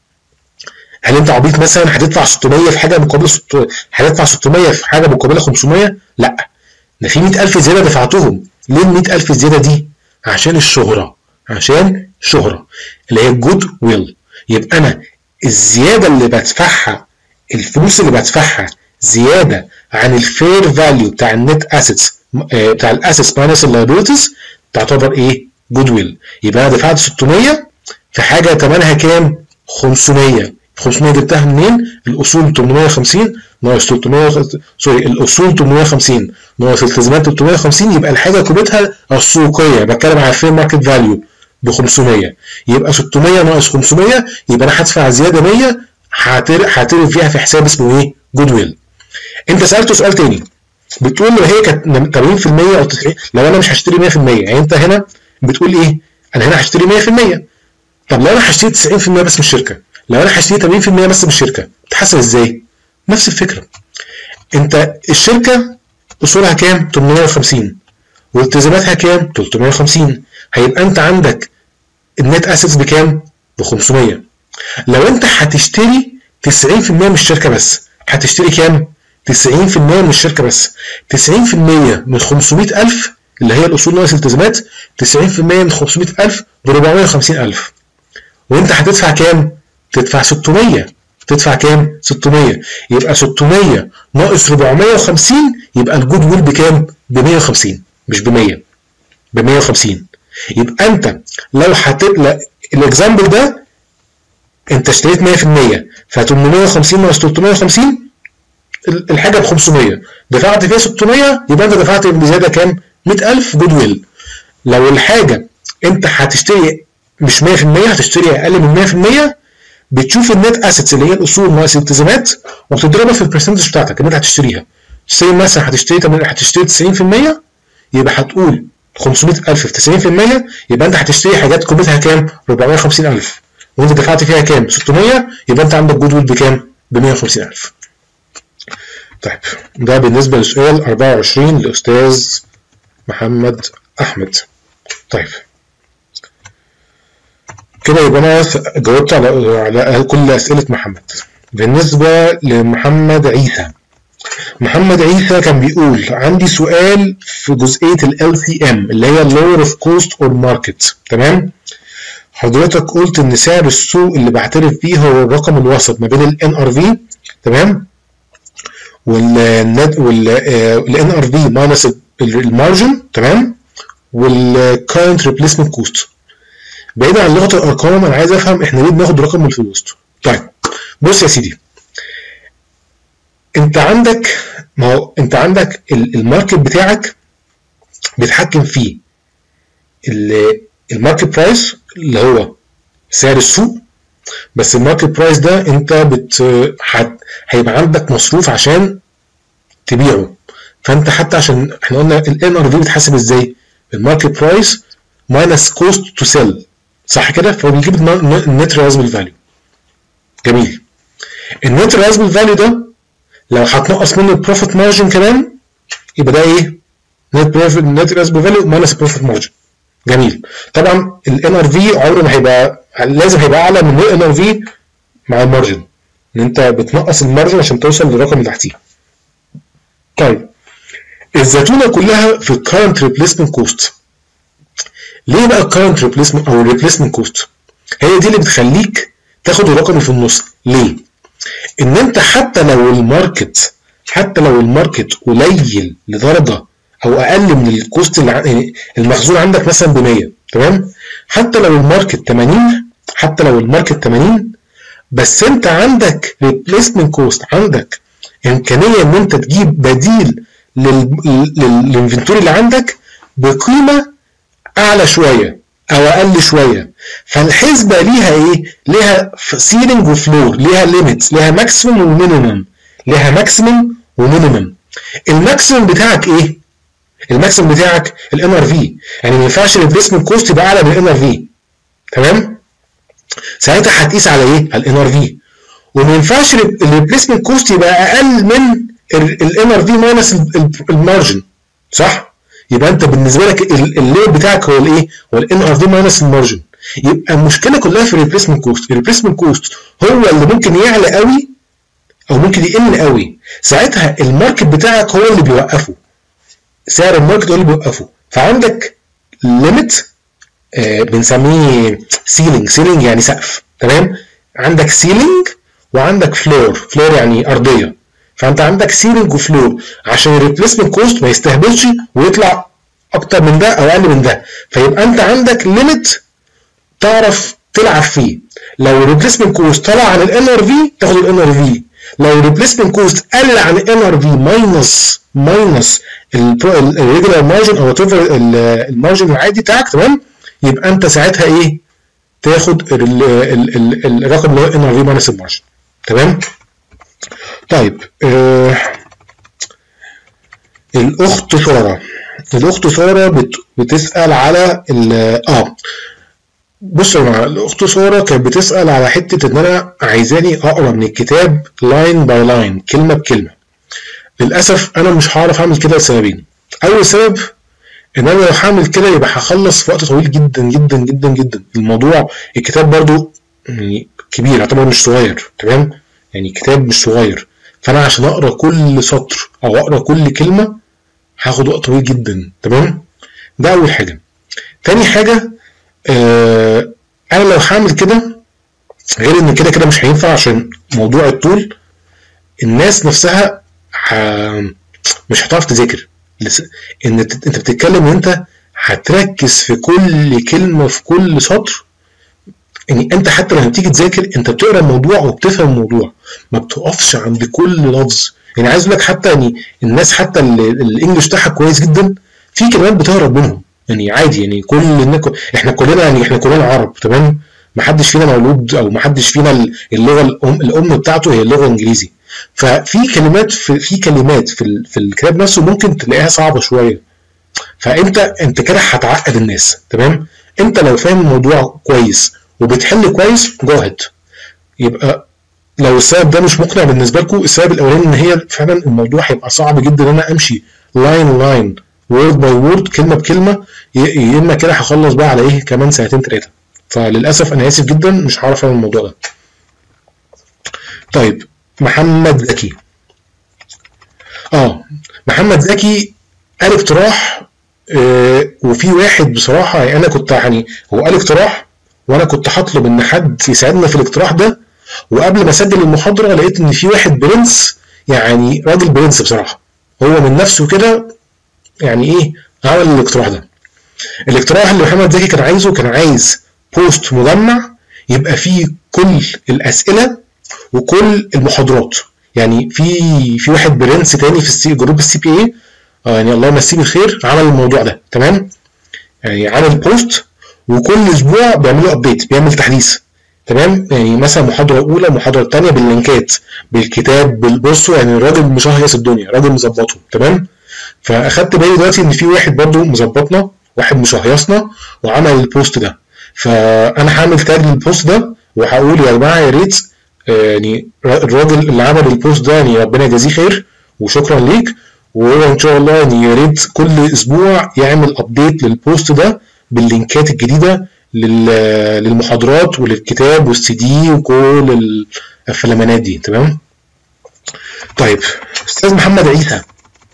هل انت عبيط مثلا هتدفع ستمية في حاجه مقابل ستمية هتدفع ستمية في حاجه مقابله خمسمية؟ لا، ده في مية ألف زياده دفعتهم. ليه ال مية ألف زياده دي؟ عشان الشهره، عشان الشهره اللي هي الجود ويل. يبقى انا الزياده اللي بدفعها، الفلوس اللي بدفعها زياده عن الفير فاليو بتاع النت اسيتس بتاع الاسيتس ماينس اللايبيلتيز، تعتبر ايه؟ جود ويل. يبقى انا دفعت ستمية في حاجه ثمنها كام؟ خمسمية. خمسمية جبتها منين؟ الاصول ثمانمية وخمسين ناقص ثلاثمية، سوري الاصول ثمانمية وخمسين ناقص التزامات ثلاثمية وخمسين، يبقى الحاجه قيمتها السوقيه، بتكلم على الفير ماركت فاليو ب خمسمية. يبقى ستمية ناقص خمسمية، يبقى انا هدفع زياده مية، هعترف فيها في حساب اسمه ايه؟ جود ويل. انت سالته سؤال تاني، بتقول لو هي كانت ثمانين في المية او تسعين، لو انا مش هشتري مية في المية، يعني انت هنا بتقول ايه؟ انا هنا هشتري مية في المية. طب لو انا هشتري تسعين في المية بس من الشركه، لو انا هشتري ثمانين في المية بس من الشركه، تحسب ازاي؟ نفس الفكره. انت الشركه اصولها كام؟ ثمانمية وخمسين، والتزاماتها كام؟ ثلاثمية وخمسين. هيبقى انت عندك النت اسيتس بكام؟ ب خمسمية. لو انت هتشتري تسعين في المية من الشركه بس، هتشتري كام؟ تسعين في المية من الشركه بس. تسعين في المية من خمسمية ألف اللي هي الاصول ناقص الالتزامات، تسعين في المية من خمسمية ألف ب أربعمية وخمسين ألف. وانت هتدفع كام؟ تدفع ستمية. تدفع كام؟ ستمية. يبقى ستمية ناقص أربعمية وخمسين، يبقى الجود ويل بكام؟ ب مية وخمسين، مش ب مية، ب مية وخمسين. يبقى انت لو هتبقى الاكزامبل ده انت اشتريت مية في المية، ف ثمانمية وخمسين ناقص ثلاثمية وخمسين الحاجه ب خمسمية، دفعت فيها ستمية، يبقى انت دفعت بزياده كام؟ مية ألف جود ويل. لو الحاجه انت هتشتري مش مية في المية، هتشتري اقل من مية في المية، بتشوف النت اسيتس اللي هي الاصول ناقص الالتزامات وبتضربها في البرسنتج بتاعتك اللي انت هتشتريها. تشتري مثلا هتشتري هتشتري تسعين في المية، يبقى هتقول خمسمية ألف في تسعين في المية، يبقى انت هتشتري حاجات قيمتها كام؟ أربعمية وخمسين ألف، وانت دفعت فيها كام؟ ستمية، يبقى انت عندك جود ويل بكام؟ ب مية وخمسين ألف. طيب ده بالنسبه لسؤال أربعة وعشرين للاستاذ محمد احمد. طيب كده يبقى انا جاوبت على على كل اسئله محمد. بالنسبه لمحمد عيسى، محمد عيسى كان بيقول عندي سؤال في جزئيه ال سي ام اللي هي lower of cost or market. تمام؟ حضرتك قلت ان سعر السوق اللي بعترف بيه هو الرقم الوسط ما بين ال إن آر في، تمام، والنت وال إن آر في ماينس المارجن، تمام، والكاينت ريبليسمنت كوست. بعيدا عن لغه الارقام انا عايز افهم احنا ليه بناخد رقم من الفلوس. طيب بص يا سيدي، انت عندك ما هو انت عندك الماركت بتاعك بيتحكم فيه الماركت برايس اللي هو سعر السوق، بس الماركت برايس ده انت بت هيبقى عندك مصروف عشان تبيعه. فانت حتى عشان احنا قلنا ال إن آر في بتحسب ازاي؟ الماركت برايس ماينس كوست تو سيل، صح كده؟ فبيجيب النت ريزبل فاليو. جميل. النت ريزبل فاليو ده لو هتنقص منه البروفيت مارجن كمان يبقى ده ايه؟ نت نت ريزبل فاليو ماينس البروفيت مارجن. جميل. طبعا ال إن آر في عمره ما هيبقى، لازم هيبقى اعلى من ال إن آر في مع المارجن، ان انت بتنقص المارجن عشان توصل للرقم اللي تحتيه. طيب الزتونه كلها في الكارنت ريبليسمنت كوست. ليه بقى الكارنت ريبليسمنت او الريبليسمنت كوست؟ هي دي اللي بتخليك تاخد الرقم اللي في النص. ليه؟ ان انت حتى لو الماركت حتى لو الماركت قليل لدرجه او اقل من الكوست اللي المخزون عندك مثلا ب مية، تمام؟ حتى لو الماركت تمانين حتى لو الماركت تمانين بس انت عندك ريبليسمنت كوست، عندك امكانيه ان انت تجيب بديل للانفنتوري اللي عندك بقيمه اعلى شويه او اقل شويه. فالحسبه ليها ايه؟ ليها سيلينج وفلور، ليها ليميتس، ليها ماكسيمم ومينيمم، ليها ماكسيمم ومينيمم. الماكسيمم بتاعك ايه؟ الماكسيمم بتاعك ال إن آر في، يعني ما ينفعش الريبليسمنت كوست يبقى اعلى من ال إن آر في، تمام؟ ساعتها هتقيس على ايه؟ على ال إن آر في. وما ينفعش الريبليسمنت كوست يبقى اقل من ال إن آر في ماينس المارجن، صح؟ يبقى انت بالنسبه لك الليل بتاعك هو الايه؟ هو ال إن آر في ماينس المارجن. يبقى المشكله كلها في الريبليسمنت كوست. الريبليسمنت كوست هو اللي ممكن يعلى قوي او ممكن يقل قوي، ساعتها الماركت بتاعك هو اللي بيوقفه، سعر الماركت هو اللي بيوقفه. فعندك ليميت آه بنسميه سيلينج، سيلينج يعني سقف، تمام؟ عندك سيلينج وعندك فلور، فلور يعني ارضيه. فانت عندك سيلينج وفلور عشان الريبليسمنت كوست ما يستهبلش ويطلع اكتر من ده او اقل من ده، فيبقى انت عندك ليميت تعرف تلعب فيه. لو الريبليسمنت كوست طلع عن ال إن آر في تاخد ال إن آر في، لو الريبليسمنت كوست قل عن ال إن آر في ماينس ماينس الريجولار مارجن او وات ايفر المارجن العادي بتاعك، تمام؟ يبقى انت ساعتها ايه؟ تاخد ال ال ال الرقم اللي هو إن آر في ماينس المارجن، تمام؟ طيب آه الاخت ساره الاخت ساره بت بتسال على ال اه بصوا يا جماعه، الاخت ساره كانت بتسال على حته ان انا عايزاني اقرا من الكتاب لاين باي لاين، كلمه بكلمه. للاسف انا مش هعرف اعمل كده لسببين. اول سبب ان انا لو هعمل كده يبقى هخلص في وقت طويل جدا جدا جدا جدا. الموضوع الكتاب برضو يعني كبير، يعتبر مش صغير، تمام؟ يعني كتاب مش صغير، فانا عشان اقرا كل سطر او اقرا كل كلمه هاخد وقت طويل جدا، تمام؟ ده اول حاجه. تاني حاجه آه انا لو هعمل كده، غير ان كده كده مش هينفع عشان موضوع الطول، الناس نفسها ح... مش هتعرف تذاكر. ان انت بتتكلم وانت هتركز في كل كلمه في كل سطر. يعني انت حتى لما بتيجي تذاكر انت بتقرا الموضوع وبتفهم الموضوع، ما بتقفش عند كل لفظ. يعني عايز اقول لك حتى يعني الناس حتى اللي الانجليش بتاعها كويس جدا في كلمات بتهرب منهم، يعني عادي، يعني كل النك... احنا كلنا يعني احنا كلنا عرب تمام، ما حدش فينا مولود او ما حدش فينا اللغه الام الام بتاعته هي اللغه الانجليزي. ففي كلمات في, في كلمات في, ال... في الكتاب نفسه ممكن تلاقيها صعبه شويه، فانت انت كده هتعقد الناس تمام. انت لو فاهم الموضوع كويس وبتحل كويس جاهد. يبقى لو السبب ده مش مقنع بالنسبه لكم، السبب الاولاني ان هي فعلا الموضوع هيبقى صعب جدا ان انا امشي لاين لاين وورد باي وورد كلمه بكلمه، يا اما كده هخلص بقى على ايه كمان سنتين ثلاثه. فللاسف انا اسف جدا مش هعرف اعمل الموضوع ده. طيب محمد زكي، اه محمد زكي قال اقتراح، آه وفي واحد بصراحه يعني انا كنت يعني هو قال اقتراح وانا كنت هطلب ان حد يساعدنا في الاقتراح ده، وقبل ما اسجل المحاضره لقيت ان في واحد برنس، يعني راجل برنس بصراحه، هو من نفسه كده يعني ايه عمل الاقتراح ده. الاقتراح اللي محمد زكي كان عايزه، كان عايز بوست مجمع يبقى فيه كل الاسئله وكل المحاضرات. يعني في في واحد برنس تاني في السي جروب السي بي اي، يعني الله يمسيه بالخير، عمل الموضوع ده تمام. يعني عمل بوست وكل اسبوع بيعملوا ابديت، بيعمل تحديث تمام. يعني مثلا محاضره اولى محاضره ثانيه باللينكات بالكتاب بالبصوا، يعني الراجل مشهيص الدنيا، راجل مظبطه تمام. فاخدت بالي دلوقتي ان في واحد برضو مظبطنا، واحد مشهيصنا وعمل البوست ده. فانا هعمل تاج للبوست ده وهقول يا جماعه يا ريت يعني الراجل اللي عمل البوست ده يعني ربنا يجازيه خير وشكرا ليك، وهو ان شاء الله يعني يا ريت كل اسبوع يعمل ابديت للبوست ده باللينكات الجديده للمحاضرات وللكتاب والسي دي وكل الفلامانات دي تمام. طيب استاذ محمد عيسى،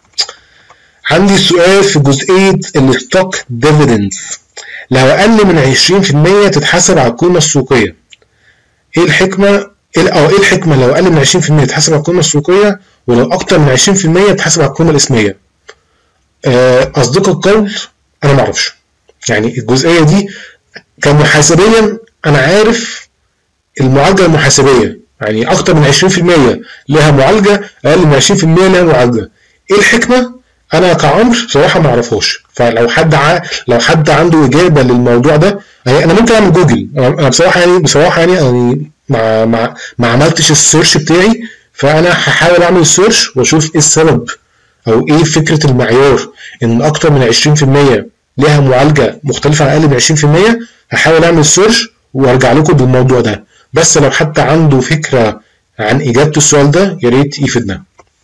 عندي سؤال في جزئيه الستوك ديفيدندز، لو اقل من عشرين في المية تتحسب على القيمه السوقيه، ايه الحكمه او ايه الحكمه لو اقل من عشرين في المية تتحسب على القيمه السوقيه، ولو اكتر من عشرين في المية تتحسب على القيمه الاسميه؟ اصدق القول انا ما اعرفش، يعني الجزئيه دي كمحاسبيا انا عارف المعالجه المحاسبيه، يعني اكتر من عشرين في المية لها معالجه، اقل من عشرين في المية لها معالجه. ايه الحكمه؟ انا كعمر بصراحه ما اعرفهاش. فلو حد ع... لو حد عنده اجابه للموضوع ده، يعني انا ممكن اعمل جوجل. انا بصراحه يعني بصراحه يعني يعني ما ما ما عملتش السيرش بتاعي، فانا هحاول اعمل السيرش واشوف ايه السبب او ايه فكره المعيار ان اكتر من عشرين في المية لها معالجه مختلفه عن اقل من عشرين في المية. هحاول اعمل سيرش وارجع لكم بالموضوع ده، بس لو حد عنده فكره عن اجابه السؤال ده يا ريت يفيدنا.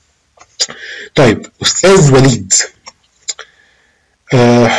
طيب استاذ وليد، اه,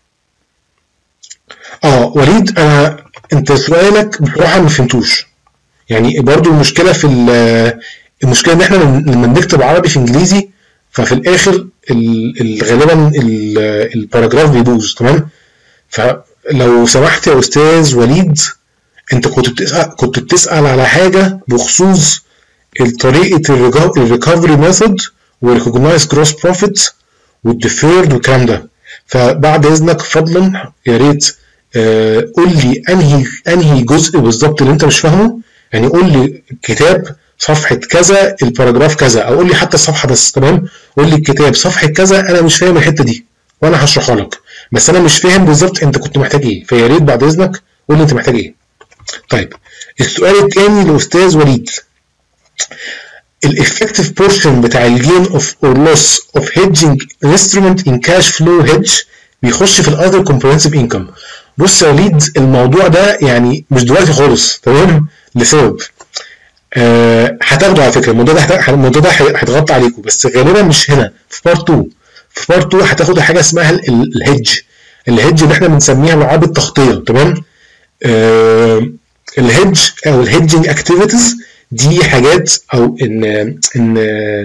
آه وليد انا انت سؤالك بصراحه ما فهمتوش. يعني برضو المشكله في المشكله ان احنا لما بنكتب عربي في انجليزي ففي الاخر غالبا الباراجراف بيبوظ تمام. فلو سمحت يا استاذ وليد، انت كنت بتسال كنت بتسال على حاجه بخصوص طريقه الريكفري ميثود والريكوجنايز جروس بروفيت والديفيرد والكلام ده. فبعد اذنك فضلا يا ريت آه قول لي انهي انهي جزء بالظبط اللي انت مش فاهمه. يعني قول لي الكتاب صفحه كذا الباراجراف كذا، او قول لي حتى الصفحه بس تمام. قول لي الكتاب صفحه كذا انا مش فاهم الحته دي وانا هشرحها لك، بس انا مش فاهم بالظبط انت كنت محتاج ايه، فيا ريت بعد اذنك قول لي انت محتاج ايه. طيب السؤال الثاني لاستاذ وليد، الافكتيف بورشن بتاع الجين اوف اور لوس اوف هيدجنج انسترومنت ان كاش فلو هيدج بيخش في الاذر كومبريهنسيف انكم. بص يا وليد الموضوع ده يعني مش دلوقتي خالص تمام، لسبب أه هتاخده على فكره. الموضوع ده الموضوع ده هيتغطى عليكم بس غالبا مش هنا، في بارت اتنين. في بارت اتنين هتاخدوا حاجه اسمها الهيدج. الهيدج اللي احنا بنسميها بالعربي التغطيه تمام. أه الهيدج او الهيدجنج اكتيفيتيز دي حاجات او ان ان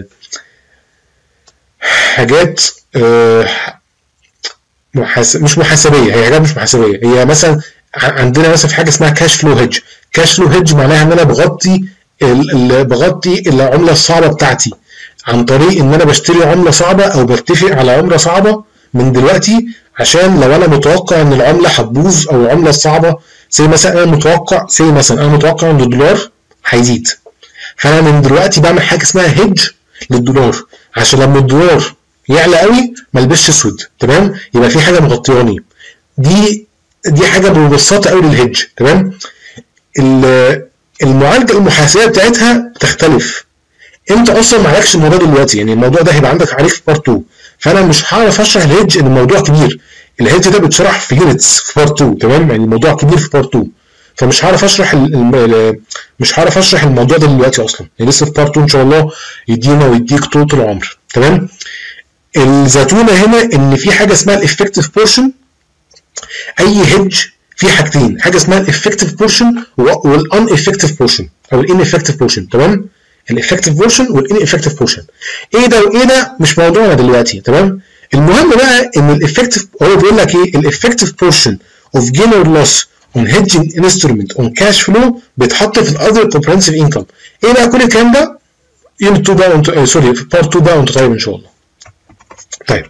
حاجات أه محاسب مش محاسبيه، هي حاجات مش محاسبيه. هي مثلا عندنا مثلا في حاجه اسمها كاش فلو هيدج. كاش فلو هيدج معناها ان انا بغطي بغطي العمله الصعبه بتاعتي عن طريق ان انا بشتري عمله صعبه او بتفق على عمله صعبه من دلوقتي، عشان لو انا متوقع ان العمله هتبوظ او العمله الصعبه زي مثلا انا متوقع زي مثلا انا متوقع ان الدولار هيزيد، فانا من دلوقتي بعمل حاجه اسمها هيدج للدولار عشان لما الدولار يعلى قوي ما البسش اسود، تمام؟ يبقى في حاجه مغطياني. دي دي حاجه ببساطه قوي للهيدج، تمام؟ المعالجه المحاسبيه بتاعتها بتختلف. انت اصلا ما عليكش الموضوع دلوقتي، يعني الموضوع ده هيبقى عندك عليك في بارت اتنين، فانا مش هعرف اشرح الهيدج ان الموضوع كبير. الهيدج ده بيتشرح في يونتس في بارت اتنين، تمام؟ يعني الموضوع كبير في بارت اتنين، فمش هعرف اشرح ال مش هعرف اشرح الموضوع ده دلوقتي اصلا، يعني لسه في بارت اتنين ان شاء الله يدينا ويديك طول العمر، تمام؟ الزتونه هنا ان في حاجه اسمها الافكتيف بورشن. اي هيدج في حاجتين، حاجه اسمها الافكتيف بورشن والان افكتيف بورشن او الان افكتيف بورشن، تمام؟ الافكتيف بورشن والان افكتيف بورشن. ايه ده وايه ده مش موضوعنا دلوقتي، تمام؟ المهم بقى ان الافكتيف هو بيقول لك ايه؟ الافكتيف بورشن اوف جين اور لوس on hedging instrument on cash flow بيتحط في الاذر comprehensive income. ايه بقى كل الكلام ده؟ يونت اتنين بقى وانت آه سوري في بارت اتنين بقى وانت طيب ان شاء الله. طيب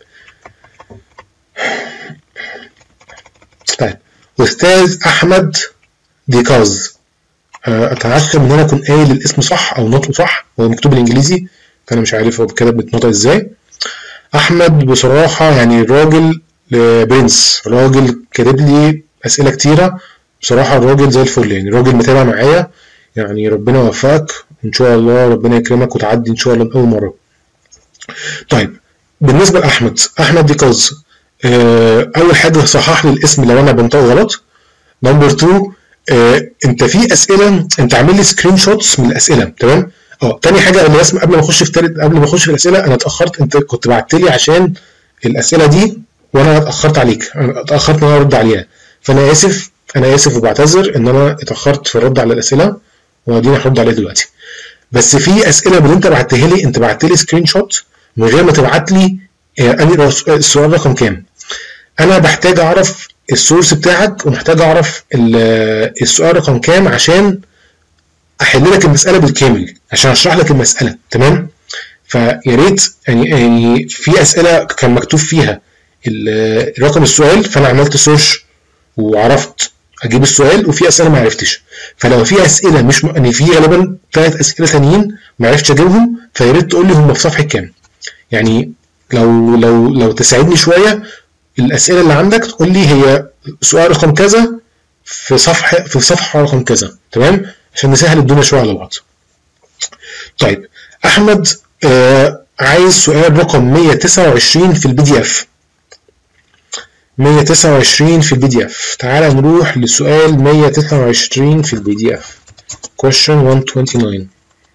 طيب استاذ احمد ديكاز، اتعشى ان انا اكون قايل الاسم صح او نطقه صح، هو مكتوب بالانجليزي فانا مش عارف هو كده بيتنطق ازاي. احمد بصراحه يعني راجل برنس، راجل كاتب لي اسئله كتيره بصراحه، الراجل زي الفل، يعني راجل متابع معايا، يعني ربنا يوفقك ان شاء الله، ربنا يكرمك وتعدي ان شاء الله من اول مره. طيب بالنسبه لاحمد، احمد ديكاز، اول حاجه صحح لي الاسم لو انا بنطقه غلط. نمبر اتنين، آه، انت في اسئله انت عامل لي سكرين شوتس من الاسئله، تمام؟ اه تاني حاجه انا لازم قبل ما اخش في تالت قبل ما اخش في الاسئله انا اتاخرت، انت كنت بعت لي عشان الاسئله دي وانا اتاخرت عليك، انا اتاخرت ان انا ارد عليها، فانا اسف انا اسف وبعتذر ان انا اتاخرت في الرد على الاسئله، وادينا هرد عليها دلوقتي. بس في اسئله من اللي انت بعتها لي، انت بعت لي سكرين شوت من غير ما تبعت لي آه السؤال رقم كام. انا بحتاج اعرف السورس بتاعك ومحتاج اعرف السؤال رقم كام عشان احل لك المساله بالكامل، عشان اشرح لك المساله، تمام؟ فيا ريت يعني يعني في اسئله كان مكتوب فيها رقم السؤال فانا عملت سيرش وعرفت اجيب السؤال، وفي اسئله ما عرفتش، فلو في اسئله مش م... يعني في غالبا ثلاث اسئله ثانيين ما عرفتش اجيبهم، فيا ريت تقول لي هم في صفحه كام، يعني لو لو لو تساعدني شويه الاسئله اللي عندك تقول لي هي سؤال رقم كذا في صفحه في صفحه رقم كذا، تمام؟ عشان نسهل الدنيا شويه على بعض. طيب احمد آه عايز سؤال رقم مية وتسعة وعشرين في البي دي اف. مية وتسعة وعشرين في البي دي اف، تعال نروح لسؤال مية وتسعة وعشرين في البي دي اف. question مية وتسعة وعشرين.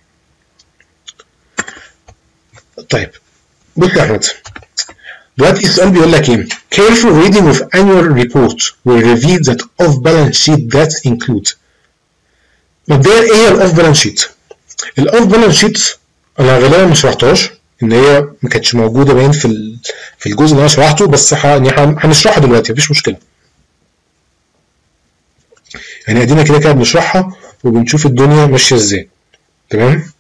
طيب بص يا احمد، دلوقتي السؤال بيقول لك ايه؟ careful reading of annual report will reveal that off balance sheet debts include. مبدئيا ايه هي الاوف بالانس شيت؟ الاوف بالانس شيت انا غالبا ما شرحتهاش، ان هي ما كانتش موجوده باين في في الجزء اللي انا شرحته، بس يعني هنشرحها دلوقتي مفيش مشكله. يعني ادينا كده كده بنشرحها وبنشوف الدنيا ماشيه ازاي، تمام؟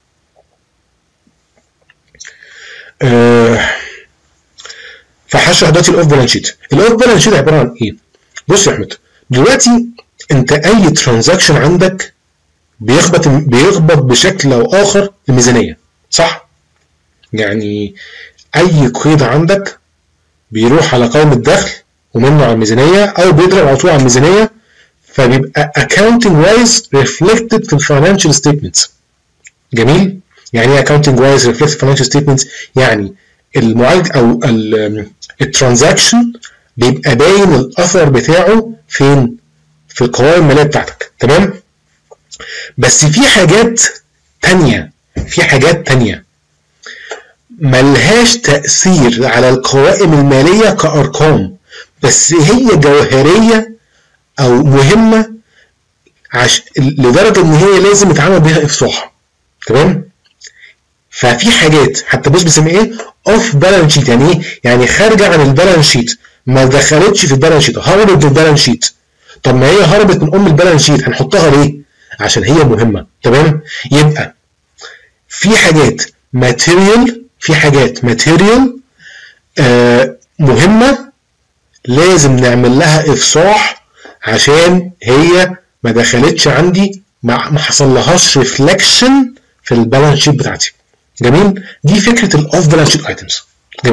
آه فهشرح دلوقتي الاوف بالانس شيت. الاوف بالانس شيت عباره عن ايه؟ بص يا احمد، دلوقتي انت اي ترانزاكشن عندك بيخبط بيخبط بشكل او اخر الميزانيه، صح؟ يعني اي قيد عندك بيروح على قائمه الدخل ومنه على الميزانيه، او بيضرب على طول على الميزانيه، فبيبقى accounting wise reflected في الفاينانشال ستيتمنتس. جميل؟ يعني ايه accounting wise reflected في الفاينانشال ستيتمنتس؟ يعني المعالج او الترانزاكشن بيبقى باين الاثر بتاعه فين؟ في القوائم الماليه بتاعتك، تمام؟ بس في حاجات تانية في حاجات تانية ملهاش تأثير على القوائم المالية كأرقام، بس هي جوهرية أو مهمة عش... لدرجة إن هي لازم يتعمل بيها إفصاح، تمام؟ ففي حاجات حتى بص بسميها إيه؟ أوف بالانس شيت، يعني إيه؟ يعني خارجة عن البالانس شيت، ما دخلتش في البالانس شيت، هربت من البالانس شيت. طب ما هي هربت من أم البالانس شيت، هنحطها ليه؟ عشان هي مهمة، تمام؟ يبقى في حاجات ماتيريال في حاجات ماتيريال آه مهمة لازم نعمل لها إفصاح عشان هي ما دخلتش عندي، ما, ما حصل لهاش ريفلكشن في البالانس شيت بتاعتي. جميل؟ دي فكرة الأوف بالانس شيت ايتمز. جميل؟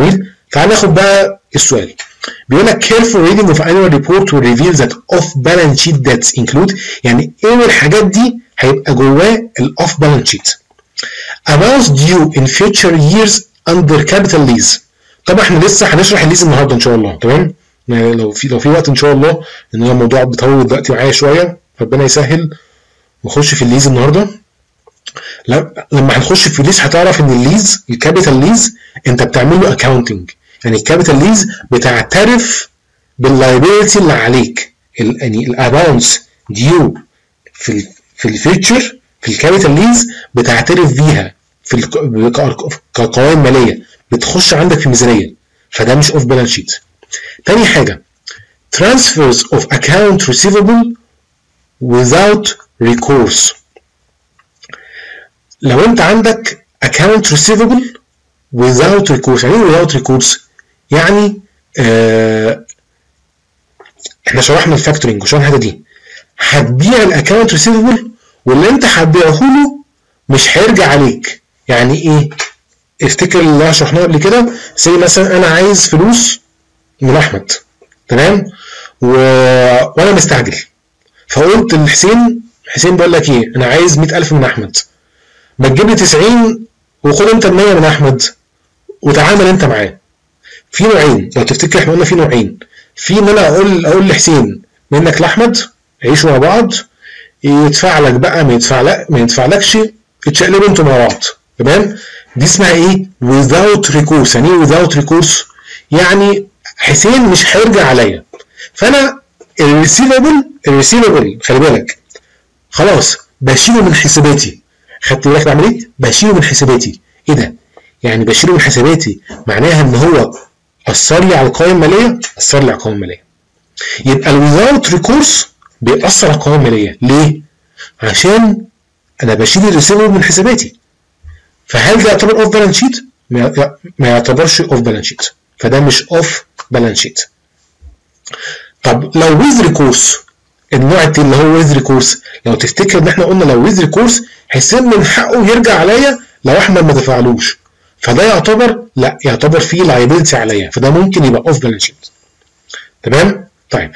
تعال ناخد بقى السؤال. بيقول لك careful reading of annual report will reveal that off balance sheet debts include، يعني ايه الحاجات دي هيبقى جواه ال off balance sheet. amounts due in future years under capital lease. طبعا احنا لسه هنشرح الليز النهارده ان شاء الله، تمام؟ لو في لو في وقت ان شاء الله، ان هو الموضوع بيطول دلوقتي معايا شويه، ربنا يسهل ونخش في الليز النهارده. لما هنخش في الليز هتعرف ان الليز الكابيتال ليز انت بتعمل له اكاونتنج، يعني الكابيتال ليز بتعترف باللايبيلتي اللي عليك، يعني الاماونتس ديو في في الفيوتشر في الكابيتال ليز بتعترف بيها في كقوائم ماليه، بتخش عندك في ميزانيه، فده مش اوف بالانس شيت. تاني حاجه transfers of account receivable without recourse. لو انت عندك account receivable without recourse، يعني ايه without recourse؟ يعني اه احنا شرحنا الفاكتورنج وشرحنا الحاجه دي، هتبيع الاكونت ريسيفبل واللي انت هتبيعه له مش هيرجع عليك. يعني ايه؟ افتكر اللي شرحناه قبل كده، زي مثلا انا عايز فلوس من احمد، تمام؟ و... وانا مستعجل، فقلت لحسين، حسين بقول لك ايه، انا عايز مئة ألف من احمد، ما تجيب لي تسعين وخد انت المية من احمد وتعامل انت معاه. في نوعين لو تفتكر، احنا قلنا في نوعين، في ان انا اقول اقول لحسين منك لاحمد عيشوا مع بعض، يدفع لك بقى ما يدفع لك ما يدفعلكش، اتشقلبوا انتوا مع بعض، تمام؟ دي اسمها ايه؟ without recourse. يعني ايه without recourse؟ يعني حسين مش هيرجع عليا، فانا الريسيفبل الريسيفبل خلي بالك خلاص بشيله من حساباتي. خدت بالك بعمل ايه؟ بشيله من حساباتي. ايه ده؟ يعني بشيله من حساباتي معناها ان هو اثر لي على القوائم الماليه، اثر لي على القوائم الماليه. يبقى الويزاوت ريكورس بيأثر على القوائم الماليه، ليه؟ عشان انا بشيل الريسيفبل من حساباتي. فهل ده يعتبر اوف بالانس شيت؟ ما يعتبرش اوف بالانس شيت، فده مش اوف بالانس شيت. طب لو ويز ريكورس، النوع التاني اللي هو ويز ريكورس، لو تفتكر ان احنا قلنا لو ويز ريكورس حسين من حقه يرجع عليا لو احمد ما دفعلوش، فده يعتبر لا يعتبر فيه لايبيلتي عليا، فده ممكن يبقى اوف بالانس شيت، تمام؟ طيب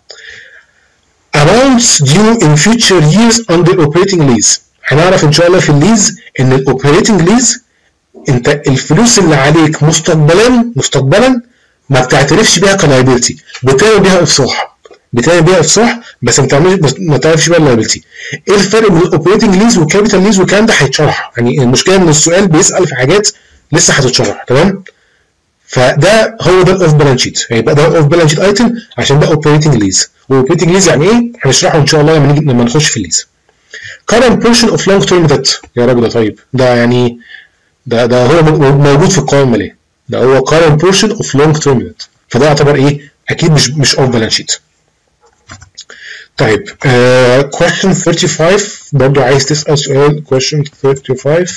amounts due in future years under operating lease. هنعرف ان شاء الله في الليز ان الاوبريتنج ليز انت الفلوس اللي عليك مستقبلا مستقبلا ما بتعترفش بيها كلايبيلتي، بتعمل بيها افصاح بتعمل بيها افصاح بس ما بتعملش ما تعرفش بيها اللايبيلتي. ايه الفرق بين الاوبريتنج ليز والكابيتال ليز؟ والكلام ده هيتشرح، يعني المشكله ان السؤال بيسال في حاجات لسه هتتشرح، تمام؟ فده هو ده الاوف بالانس شيت، هيبقى ده اوف بالانس شيت ايتم عشان ده اوبريتنج ليز. واوبريتنج ليز يعني ايه؟ هنشرحه ان شاء الله لما نيجي لما نخش في الليز. current portion of long term debt. يا راجل ده طيب، ده يعني ده ده هو موجود في القوائم الماليه، ده هو current portion of long term debt، فده يعتبر ايه؟ اكيد مش مش اوف بالانس شيت. طيب uh, question thirty-five برضه عايز تسال سؤال. question thirty-five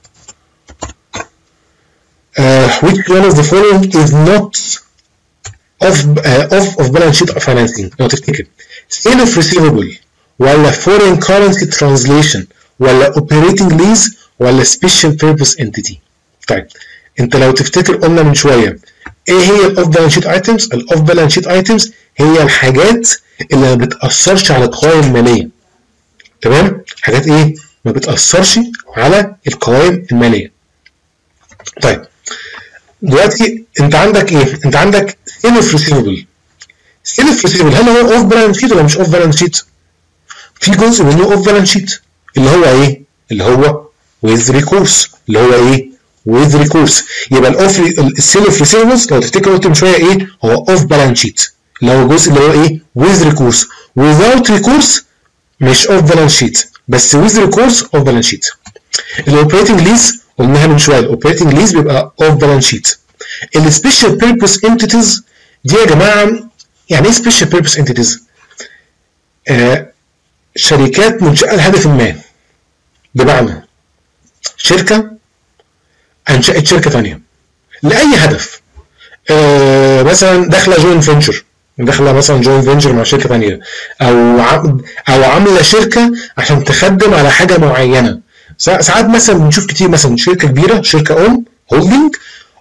uh, which one of the following is not off uh, off of balance sheet financing؟ لو تفتكر sale of receivable ولا foreign currency translation ولا operating lease ولا special purpose entity؟ طيب انت لو تفتكر قلنا من شويه ايه هي الاوف بالانس شيت ايتمز؟ الاوف بالانس شيت ايتمز هي الحاجات اللي ما بتاثرش على القوائم الماليه، تمام؟ حاجات ايه؟ ما بتاثرش على القوائم الماليه. طيب دلوقتي انت عندك ايه؟ انت عندك sale of receivable. sale of receivable هل هو اوف بالانس شيت ولا مش اوف بالانس شيت؟ في جزء منه اوف بالانس شيت اللي هو ايه؟ اللي هو with recourse، اللي هو ايه؟ with recourse. يبقى الاوف السيل اوف ريسيفبلز لو تفتكر قلت من شويه ايه؟ هو اوف بالانس شيت، اللي هو الجزء اللي هو ايه؟ with recourse. without recourse مش اوف بالانس شيت، بس with recourse اوف بالانس شيت. الاوبريتنج ليز قلناها من شويه، الاوبريتنج ليز بيبقى اوف بالانس شيت. السبيشال بيربز انتيتيز دي يا جماعه يعني ايه سبيشال بيربز انتيتيز؟ آه شركات منشأة لهدف ما، بمعنى شركة أنشأت شركة ثانية لأي هدف، آه مثلا داخلة جوين فينشر، داخلة مثلا جوين فينشر مع شركة ثانية، أو عم أو عاملة شركة عشان تخدم على حاجة معينة. ساعات مثلا بنشوف كتير مثلا شركة كبيرة، شركة أم هولدنج،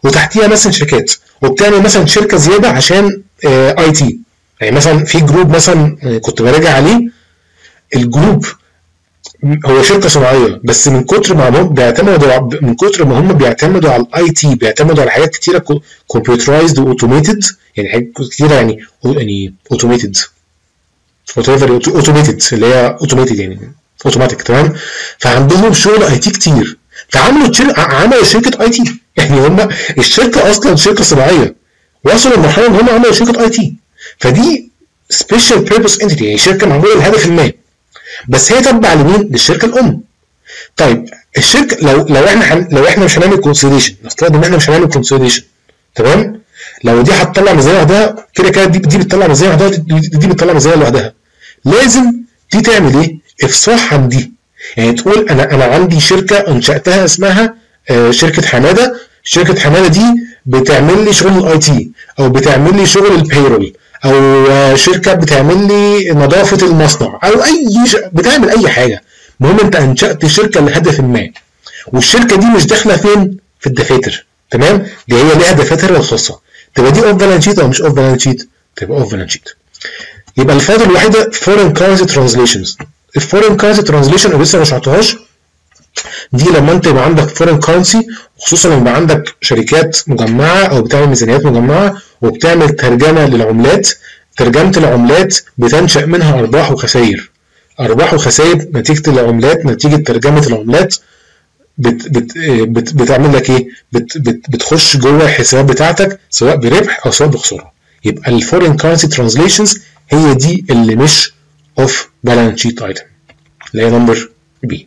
وتحتيها مثلا شركات، وبتعمل مثلا شركه زياده عشان اي تي. يعني مثلا في جروب مثلا كنت براجع عليه، الجروب هو شركه صناعيه بس من كتر ما هم بيعتمدوا من كتر ما هم بيعتمدوا على الاي تي، بيعتمدوا على حاجات كتيره كمبيوترايزد واوتوميتد، يعني حاجات كتيره يعني يعني اوتوميتد وات ايفر اوتوميتد اللي هي اوتوميتد يعني اوتوماتيك، تمام. فعندهم شغل اي تي كتير، فعملوا شر... عملوا شركه اي تي. يعني هم الشركه اصلا شركه صناعيه، وصلوا لمرحله ان هم عملوا شركه اي تي، فدي سبيشال بيربز انتيتي، يعني شركه معموله لهدف ما، بس هي تبع لمين؟ للشركه الام. طيب الشركه لو لو احنا حن... لو احنا مش هنعمل كونسوليديشن، نفترض ان احنا مش هنعمل كونسوليديشن، تمام. لو دي هتطلع ميزانيه لوحدها كده كده، دي دي بتطلع ميزانيه لوحدها، دي, دي بتطلع ميزانيه لوحدها، لازم دي تعمل ايه؟ افصاح عن دي. يعني تقول انا انا عندي شركه انشاتها اسمها آه شركه حماده، شركه حماده دي بتعمل لي شغل الاي تي، او بتعمل لي شغل البيرول، او آه شركه بتعمل لي نظافه المصنع، او اي ش... بتعمل اي حاجه. المهم انت انشات شركه لهدف ما، والشركه دي مش داخله فين؟ في الدفاتر، تمام. دي هي ليها دفاترها الخاصه، تبقى دي اوف بالانس شيت او مش اوف بالانس شيت؟ تبقى اوف بالانس شيت. يبقى الفائده الوحيده فورين كارنسي ترانزليشنز. الفورين كارنسي ترانزليشن انا لسه ما شرحتهاش، دي لما انت يبقى عندك فورين كارنسي، وخصوصا لما يبقى عندك شركات مجمعه او بتعمل ميزانيات مجمعه وبتعمل ترجمه للعملات. ترجمه العملات بتنشا منها ارباح وخسائر، ارباح وخسائر نتيجه العملات، نتيجه ترجمه العملات بت بت بت بتعمل لك ايه؟ بت بت بتخش جوه الحسابات بتاعتك سواء بربح او سواء بخساره. يبقى الفورين كارنسي ترانزليشنز هي دي اللي مش اوف بالانس شيت ايتم، اللي هي نمبر بي.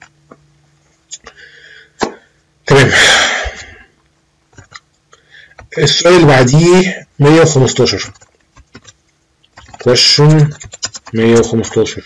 تمام. السؤال اللي بعديه مية وخمستاشر، question مية وخمستاشر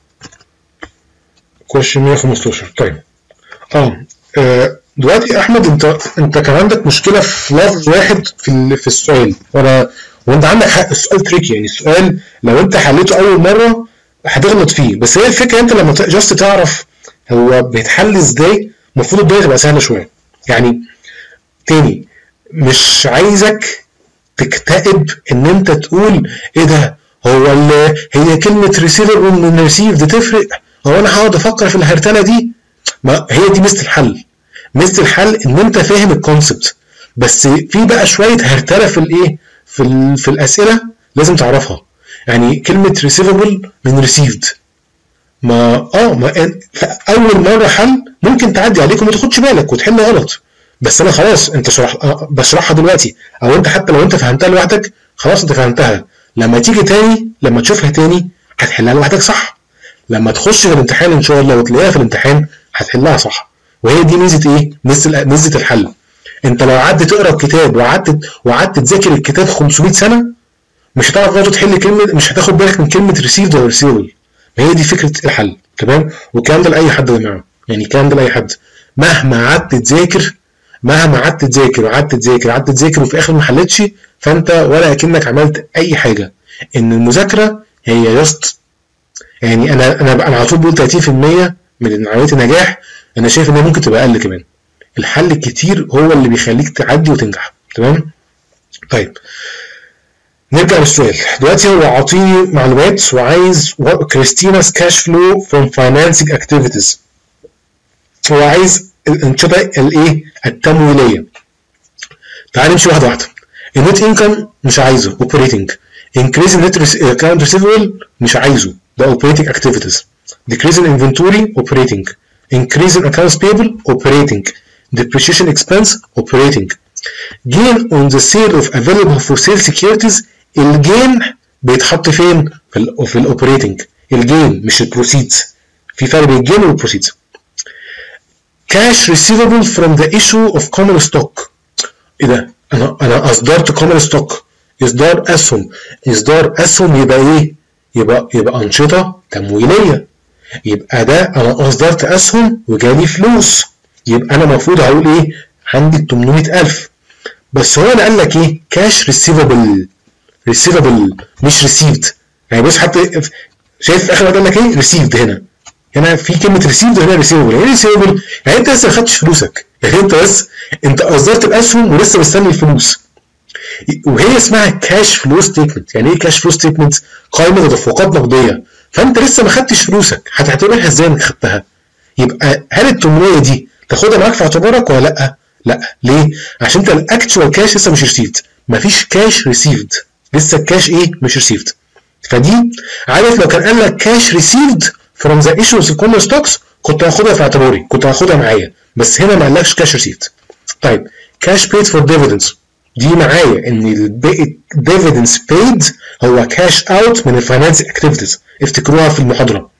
question مية وخمستاشر. طيب اه دلوقتي يا احمد، انت انت كان عندك مشكله في لفظ واحد في في السؤال، وانا وانت عندك حق، السؤال تريكي، يعني السؤال لو انت حليته اول مره هتغلط فيه، بس هي الفكره انت لما جاست تعرف هو بيتحل ازاي المفروض الدنيا تبقى سهله شويه. يعني تاني مش عايزك تكتئب ان انت تقول ايه ده، هو اللي هي كلمه ريسيفبل من ريسيف تفرق، هو انا هقعد افكر في الهرتله دي؟ ما هي دي ميزه الحل. ميزه الحل ان انت فاهم الكونسبت، بس في بقى شويه هرتله في الايه في في الاسئله لازم تعرفها. يعني كلمه ريسيفبل من ريسيفد، ما اه ما اول مره حل ممكن تعدي عليك وما تاخدش بالك وتحل غلط، بس انا خلاص انت شرح بشرحها دلوقتي، او انت حتى لو انت فهمتها لوحدك خلاص انت فهمتها، لما تيجي تاني لما تشوفها تاني هتحلها لوحدك صح، لما تخش في الامتحان ان شاء الله وتلاقيها في الامتحان هتحلها صح. وهي دي ميزه ايه؟ ميزه ميزه الحل. انت لو قعدت تقرا الكتاب وقعدت وقعدت تذاكر الكتاب خمسمية سنه مش هتعرف برضه تحل كلمه، مش هتاخد بالك من كلمه ريسيفد ولا ريسيفبل. هي دي فكره الحل، تمام. والكلام ده لاي حد يا جماعه، يعني الكلام ده لاي حد، مهما قعدت تذاكر مهما قعدت تذاكر وقعدت تذاكر وقعدت تذاكر وفي الاخر ما حلتش، فانت ولا اكنك عملت اي حاجه. ان المذاكره هي جاست، يعني انا انا انا على طول بقول تلاتين في المية من عمليه النجاح، انا شايف ان هي ممكن تبقى اقل كمان. الحل الكتير هو اللي بيخليك تعدي وتنجح، تمام. طيب نرجع للسؤال دلوقتي. هو عاطيني معلومات وعايز كريستينا's cash flow from financing activities، هو عايز الانشطه الايه التمويليه. تعال نمشي واحده واحده. النت انكم مش عايزه operating، increase in net account receivable مش عايزه ده operating activities، decrease in inventory operating، increase in accounts payable operating، depreciation expense operating، gain on the sale of available for sale securities. الجين بيتحط فين؟ في ال في الاوبريتنج، الجين مش البروسيدز، في فرق بين الجين والبروسيدز. cash receivable from the issue of common stock، ايه ده؟ انا انا اصدرت common stock، اصدار اسهم، اصدار اسهم يبقى ايه؟ يبقى يبقى انشطه تمويليه، يبقى ده انا اصدرت اسهم وجالي فلوس، يبقى انا المفروض هقول ايه؟ عندي تمنمية ألف. بس هو انا قال لك ايه؟ cash receivable receivable مش received. يعني بص حتى شايف في اخر قال لك ايه؟ received. هنا هنا في كلمه received وهنا receivable. يعني receivable يعني انت لسه ما خدتش فلوسك، يعني انت بس انت اصدرت الاسهم ولسه مستني الفلوس، وهي اسمها كاش فلو ستيتمنت. يعني ايه كاش فلو ستيتمنت؟ قائمه تدفقات نقديه، فانت لسه ما خدتش فلوسك، هتعتبرها ازاي انك خدتها؟ يبقى هل ال ثمانمية دي تاخدها معاك في اعتبارك ولا لا؟ لا. ليه؟ عشان انت الاكتشوال كاش لسه مش ريسيفد، مفيش كاش ريسيفد، لسه الكاش ايه؟ مش ريسيفد. فدي عارف لو كان قال لك كاش ريسيفد فروم ذا ايشوز اوف كومن ستوكس كنت هاخدها في اعتباري، كنت هاخدها معايا، بس هنا ما قالكش كاش ريسيفد. طيب كاش بيد فور ديفيدنز دي معايا ان الديفيدنز بيد هو كاش اوت من الفاينانس اكتيفيتيز، افتكروها في المحاضره.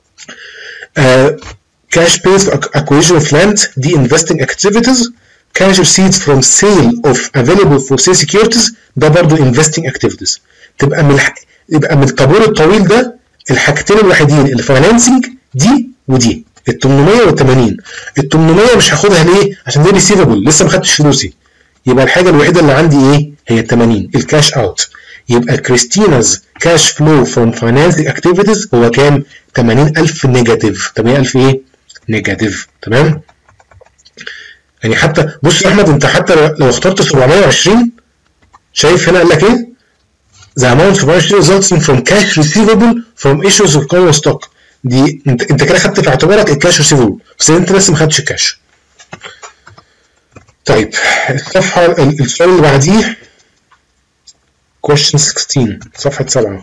كاش بيد فور acquisition of land دي investing activities. cash receipts from sale of available for sale securities ده برضو investing activities. تبقى من الح... يبقى من الطابور الطويل ده الحاجتين الوحيدين اللي فاينانسنج دي ودي ال ثمانمية وال ثمانين. ال ثمانمية مش هاخدها ليه؟ عشان دي ريسيفبل لسه ما خدتش فلوسي، يبقى الحاجه الوحيده اللي عندي ايه؟ هي ال ثمانين الكاش اوت. يبقى كريستيناز كاش فلو فروم فاينانسنج اكتيفيتيز هو كام؟ ثمانين ألف نيجاتيف. ثمانين ألف ايه؟ نيجاتيف. تمام؟ يعني حتى بص يا احمد، انت حتى لو اخترت سبعمية وعشرين شايف هنا قال لك ايه؟ The amount سبعمية وعشرين resulting from cash receivable from issues of common stock. دي انت انت كده خدت في اعتبارك الكاش ريسيفبل، بس انت لسه ما خدتش الكاش. طيب الصفحه السؤال اللي بعديه question ستاشر صفحه سبعة.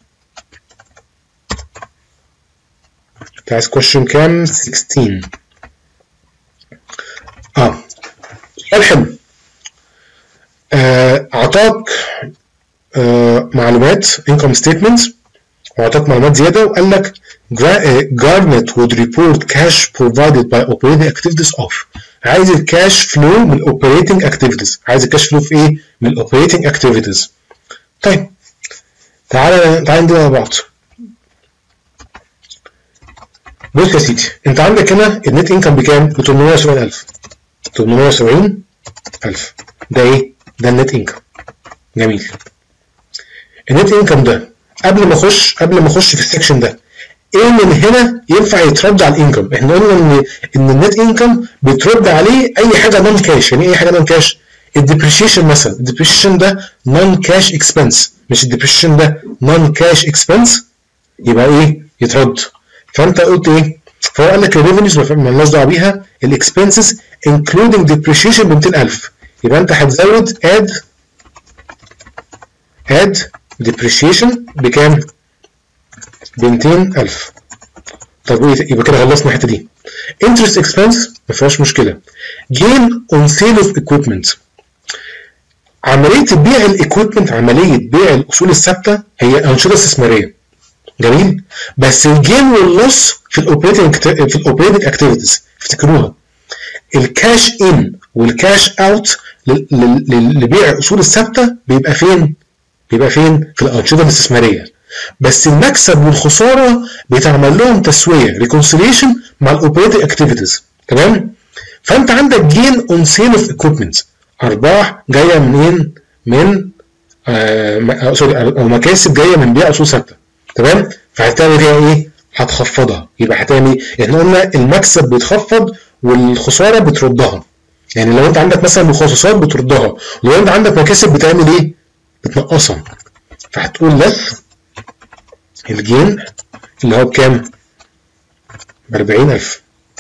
انت عايز question كام؟ ستاشر. اه سؤال حلو. آه اعطاك آه معلومات income statement واعطاك معلومات زياده وقال لك Garnet would report cash provided by operating activities of. عايز الكاش فلو من operating activities. عايز الكاش فلو في ايه؟ من operating activities. طيب تعالى تعالى نديها مع بعض. بص يا سيدي، انت عندك هنا النت انكم بكام؟ ب ثمانمية وسبعين ألف. ثمانمية وسبعين ألف ده ايه؟ ده النت انكم. جميل. النت انكم ده قبل ما اخش قبل ما اخش في السكشن ده ايه من هنا ينفع يترد على الانكم؟ احنا قلنا ان ان النت انكم بيترد عليه اي حاجه نون كاش. يعني ايه حاجه نون كاش؟ الديبريشيشن مثلا، الديبريشيشن ده نون كاش اكسبنس، مش الديبريشيشن ده نون كاش اكسبنس، يبقى ايه؟ يترد. فانت قلت ايه؟ فهو قال لك الريفينيوز مالناش دعوه بيها، الاكسبنسز انكلودنج ديبريشيشن ب مئتين ألف، يبقى انت هتزود اد اد ديبريشيشن بكام؟ ب مئتين ألف. طب ايه؟ يبقى كده خلصنا الحته دي. انترست اكسبنس ما فيهاش مشكله. جين اون سيل اوف ايكويبمنت، عمليه بيع الايكويبمنت، عمليه بيع الاصول الثابته هي انشطه استثماريه. جميل؟ بس الجين واللوس في الاوبريتنج في الاوبريتنج اكتيفيتيز افتكروها. الكاش ان والكاش اوت لبيع الاصول الثابته بيبقى فين؟ بيبقى فين؟ في الانشطه الاستثماريه. بس المكسب والخساره بيتعمل لهم تسويه ريكونسيليشن مع الاوبريتنج اكتيفيتيز. تمام؟ فانت عندك جين اون سيل اوف ايكويبمنت، ارباح جايه منين؟ من آه سوري او مكاسب جايه من بيع اصول ثابته. تمام؟ فهتعمل فيها ايه؟ هتخفضها. يبقى هتعمل ايه؟ يعني قلنا المكسب بيتخفض والخساره بتردها. يعني لو انت عندك مثلا مخصصات بتردها، ولو انت عندك مكاسب بتعمل ايه؟ بتنقصها. فهتقول لس الجين اللي هو بكام؟ ب أربعين ألف.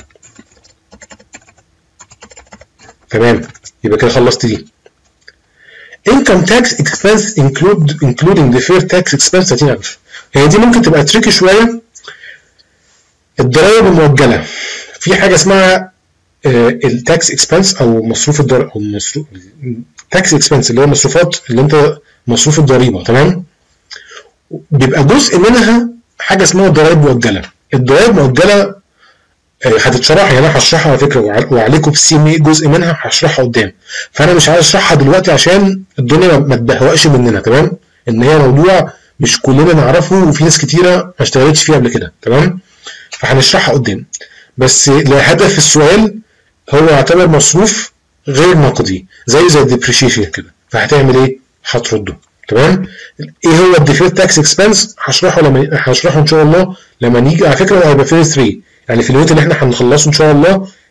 تمام؟ يبقى كده خلصت دي. income tax expense include including deferred tax expense ثلاثين ألف. هي دي ممكن تبقى تريكي شويه. الضرائب المؤجله في حاجه اسمها التاكس اكسبنس او مصروف الضريبه او مصروف تاكس اكسبنس اللي هو مصروفات اللي انت مصروف الضريبه. تمام؟ بيبقى جزء منها حاجه اسمها ضرائب مؤجله. الضرائب المؤجله هتتشرح، يعني انا هشرحها على فكره وعليكم في السي ام اي جزء منها هشرحها قدام، فانا مش عايز اشرحها دلوقتي عشان الدنيا ما تبهوأش مننا. تمام؟ ان هي موضوع مش كلنا نعرفه وفي ناس كتيره ما اشتغلتش فيه قبل كده. تمام؟ فهنشرحها قدام، بس لهدف السؤال هو يعتبر مصروف غير نقدي زي زي الديبريشيشن كده، فهتعمل ايه؟ هترده. تمام؟ ايه هو الديفيرد تاكس اكسبنس؟ هشرحه لما هشرحه ان شاء الله لما نيجي. على فكره هيبقى في ثلاثة، يعني في اليونت اللي احنا هنخلصه ان شاء الله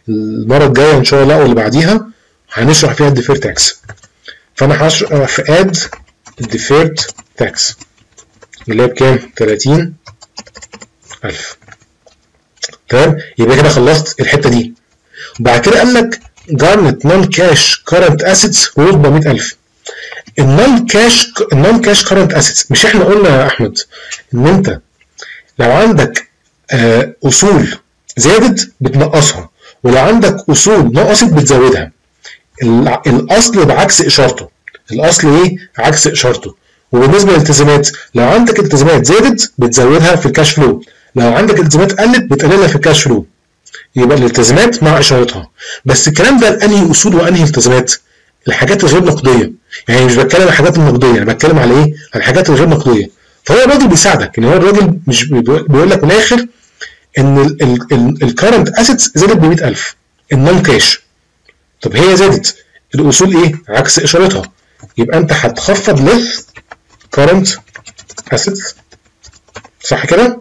المره الجايه ان شاء الله او اللي بعديها هنشرح فيها الديفيرد تاكس. فانا هشرح في اد الديفيرد تاكس اللي هي بكام؟ تلاتين ألف. تمام؟ يبقى كده خلصت الحته دي. وبعد كده قال لك جارنت نون كاش كارنت اسيتس هو أربعمية ألف. النون كاش النون كاش كارنت اسيتس، مش احنا قلنا يا احمد ان انت لو عندك آه اصول زادت بتنقصها، ولو عندك اصول نقصت بتزودها. الاصل بعكس اشارته، الاصل ايه؟ عكس اشارته. وبالنسبه للالتزامات، لو عندك التزامات زادت بتزودها في الكاش فلو، لو عندك التزامات قلت بتقللها في الكاش فلو. يبقى الالتزامات مع اشارتها. بس الكلام ده لانهي اصول وانهي التزامات؟ الحاجات الغير نقديه. يعني مش بتكلم عن الحاجات النقديه، انا بتكلم على ايه؟ على الحاجات الغير نقديه. فهو الراجل بيساعدك، ان هو الراجل مش بيقول لك من الاخر ان الكارنت اسيتس زادت ب مية ألف النون كاش. طب هي زادت، الاصول ايه؟ عكس اشارتها. يبقى انت هتخفض لس كارنت اسيتس، صح كده؟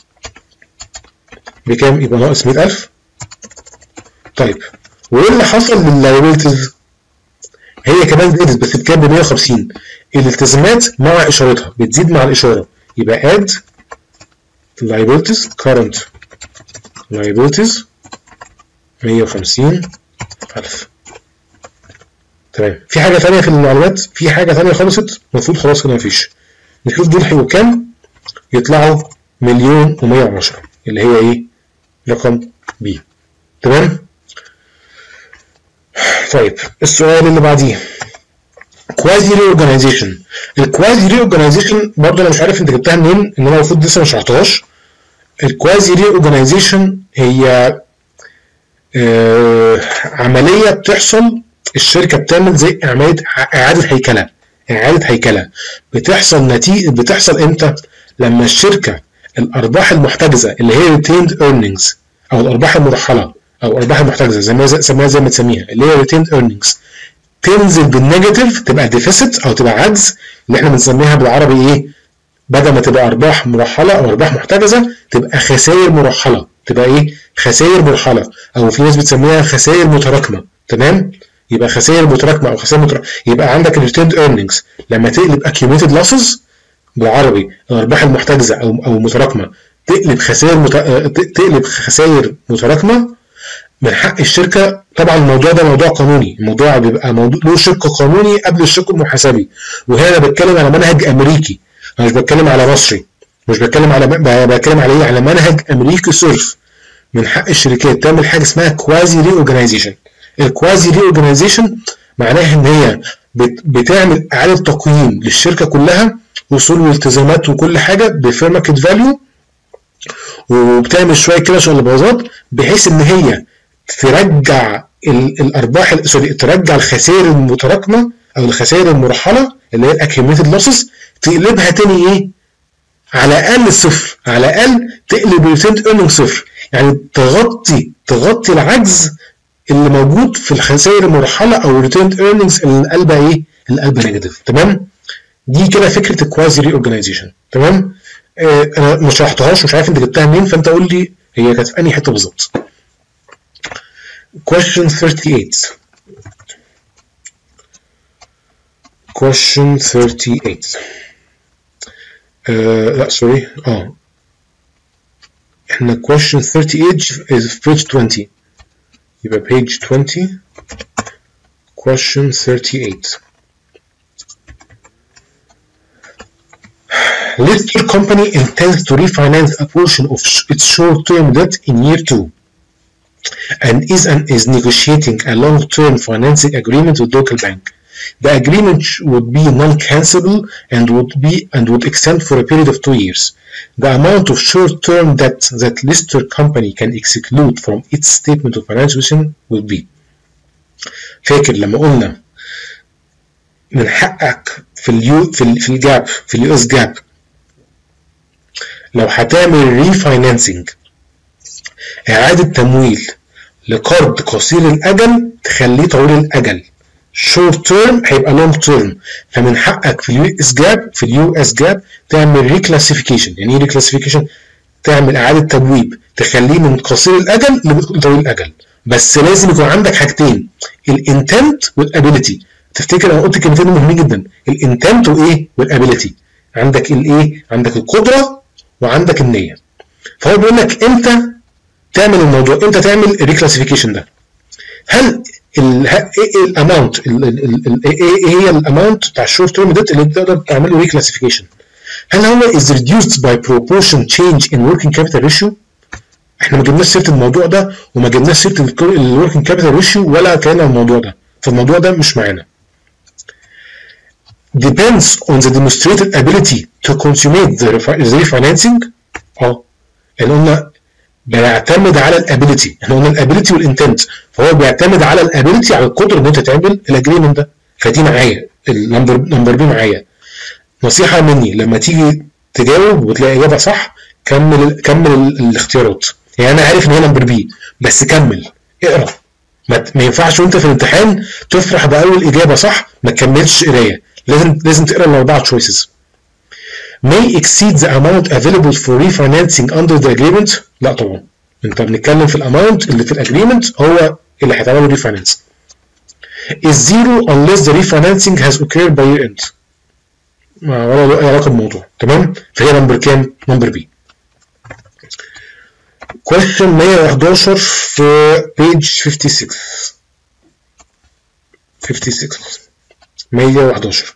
بكام؟ يبقى ناقص مية ألف. طيب وايه اللي حصل لللايبيلتيز؟ هي كمان زادت بس بكام؟ ب مية وخمسين. الالتزامات مع اشارتها بتزيد مع الاشاره. يبقى اد liabilities current liabilities مية وخمسين ألف. تمام. في حاجه ثانيه في المعلومات؟ في حاجه ثانيه خلصت؟ المفروض خلاص كده مفيش. نشوف دول هيبقوا كام؟ يطلعوا مليون ومية وعشرة اللي هي ايه؟ رقم بي. تمام؟ طيب السؤال اللي بعديه كوازي ري اورجانيزيشن. الكوازي ري اورجانيزيشن برضه انا مش عارف انت جبتها منين، ان انا المفروض لسه ما شرحتهاش. الكوازي ري اورجانيزيشن هي آه عمليه بتحصل، الشركه بتعمل زي عمليه اعاده هيكله. اعاده هيكله بتحصل نتيجه بتحصل امتى؟ لما الشركه الارباح المحتجزه اللي هي retained earnings او الارباح المرحله او الارباح المحتجزه زي ما سميها زي ما تسميها اللي هي retained earnings تنزل بالنيجاتيف، تبقى ديفيسيت او تبقى عجز، اللي احنا بنسميها بالعربي ايه؟ بدل ما تبقى ارباح مرحله او ارباح محتجزه تبقى خسائر مرحله. تبقى ايه؟ خسائر مرحله، او في ناس بتسميها خسائر متراكمه. تمام؟ يبقى خسائر متراكمه او خسائر متراكمه. يبقى عندك الريتيند ايرنينجز لما تقلب accumulated losses بالعربي الارباح المحتجزه او او متراكمه تقلب خسائر مت... تقلب خسائر متراكمه، من حق الشركه. طبعا الموضوع ده موضوع قانوني، الموضوع بيبقى موضوع له شق قانوني قبل الشق المحاسبي. وهنا انا بتكلم على منهج امريكي، انا مش بتكلم على مصري، مش بتكلم على بتكلم على ايه؟ على منهج امريكي صرف. من حق الشركات تعمل حاجه اسمها كوازي ري اورجانيزيشن. الكوازي ري اورجانيزيشن معناها ان هي بتعمل اعاده تقييم للشركه كلها، وصول والتزامات وكل حاجه بفير ماركت فاليو، وبتعمل شويه كده شغل باظات بحيث ان هي ترجع الارباح سوري ترجع الخسائر المتراكمه او الخسائر المرحله اللي هي الاكيوميتد لوسز، تقلبها تاني ايه؟ على الاقل الصفر، على الاقل تقلب الريتيند ايرنينج صفر، يعني تغطي تغطي العجز اللي موجود في الخسائر المرحله او الريتيند ايرنينجز اللي قلبها ايه؟ اللي قلبها نيجاتيف. تمام؟ دي كده فكره الكوازي ري اورجانيزيشن. تمام؟ آه انا ما شرحتهاش ومش عارف انت جبتها منين، فانت قول لي هي كانت في انهي حته بالظبط. Question thirty-eight. Question thirty-eight. Uh, لا سوري اه احنا question thirty-eight is page twenty. يبقى page twenty. Question thirty-eight. Lister company intends to refinance a portion of its short-term debt in year two. And is and is negotiating a long-term financing agreement with local bank. The agreement would be non-cancelable and would be and would extend for a period of two years. The amount of short-term debt that Lister company can exclude from its statement of financial position will be. فاكر لما قلنا من حقك في اليو في ال في الجاب في اليو اس جاب لو هتعمل ريفاينانسنج اعاده تمويل لقرض قصير الاجل تخليه طويل الاجل، شورت تيرم هيبقى لونج تيرم، فمن حقك في اليو اس جاب في اليو اس جاب تعمل ريكلاسيفيكيشن. يعني ايه ريكلاسيفيكيشن؟ تعمل اعاده تبويب تخليه من قصير الاجل لطويل الاجل، بس لازم يكون عندك حاجتين، الانتنت والابيليتي. تفتكر انا قلت كلمتين مهمين جدا، الانتنت وايه والابيليتي. عندك الايه، عندك القدره وعندك النيه. فهو بيقول لك امتى تعمل الموضوع، امتى تعمل الريكلاسيفيكيشن ده. هل ايه الاماونت، ايه هي الاماونت بتاع الشورت تيرم ديت اللي تقدر تعمل له ريكلاسيفيكيشن؟ هل هو is reduced by proportion change in working capital ratio؟ احنا ما جبناش سيره الموضوع ده وما جبناش سيره الوركينج كابيتال ريشيو ولا كان الموضوع ده، فالموضوع ده مش معانا. depends on the demonstrated ability to consummate the refinancing. اه يعني قلنا بيعتمد على الابيليتي، احنا قلنا الابيليتي والانتنت، فهو بيعتمد على الابيليتي، على القدره ان انت تعمل الاجريمنت ده. فدي معايا النمبر نمبر بي معايا. نصيحه مني لما تيجي تجاوب وتلاقي اجابه صح، كمل كمل الاختيارات. يعني انا عارف ان هي نمبر بي، بس كمل اقرا. ما ينفعش وانت في الامتحان تفرح باول اجابه صح ما تكملش قرايه، لازم لازم تقرا الاربعه تشويسز. may exceed the amount available for refinancing under the agreement. لا طبعا، انت بنتكلم في الاماونت اللي في الاجريمنت هو اللي هيتعمل له ريفاينانس. is zero unless the refinancing has occurred by year end. ولا له اي علاقه بالموضوع. تمام، فهي نمبر كام؟ نمبر بي. question مية وحداشر في page خمسة وخمسين. خمسة وخمسين مية وحداشر.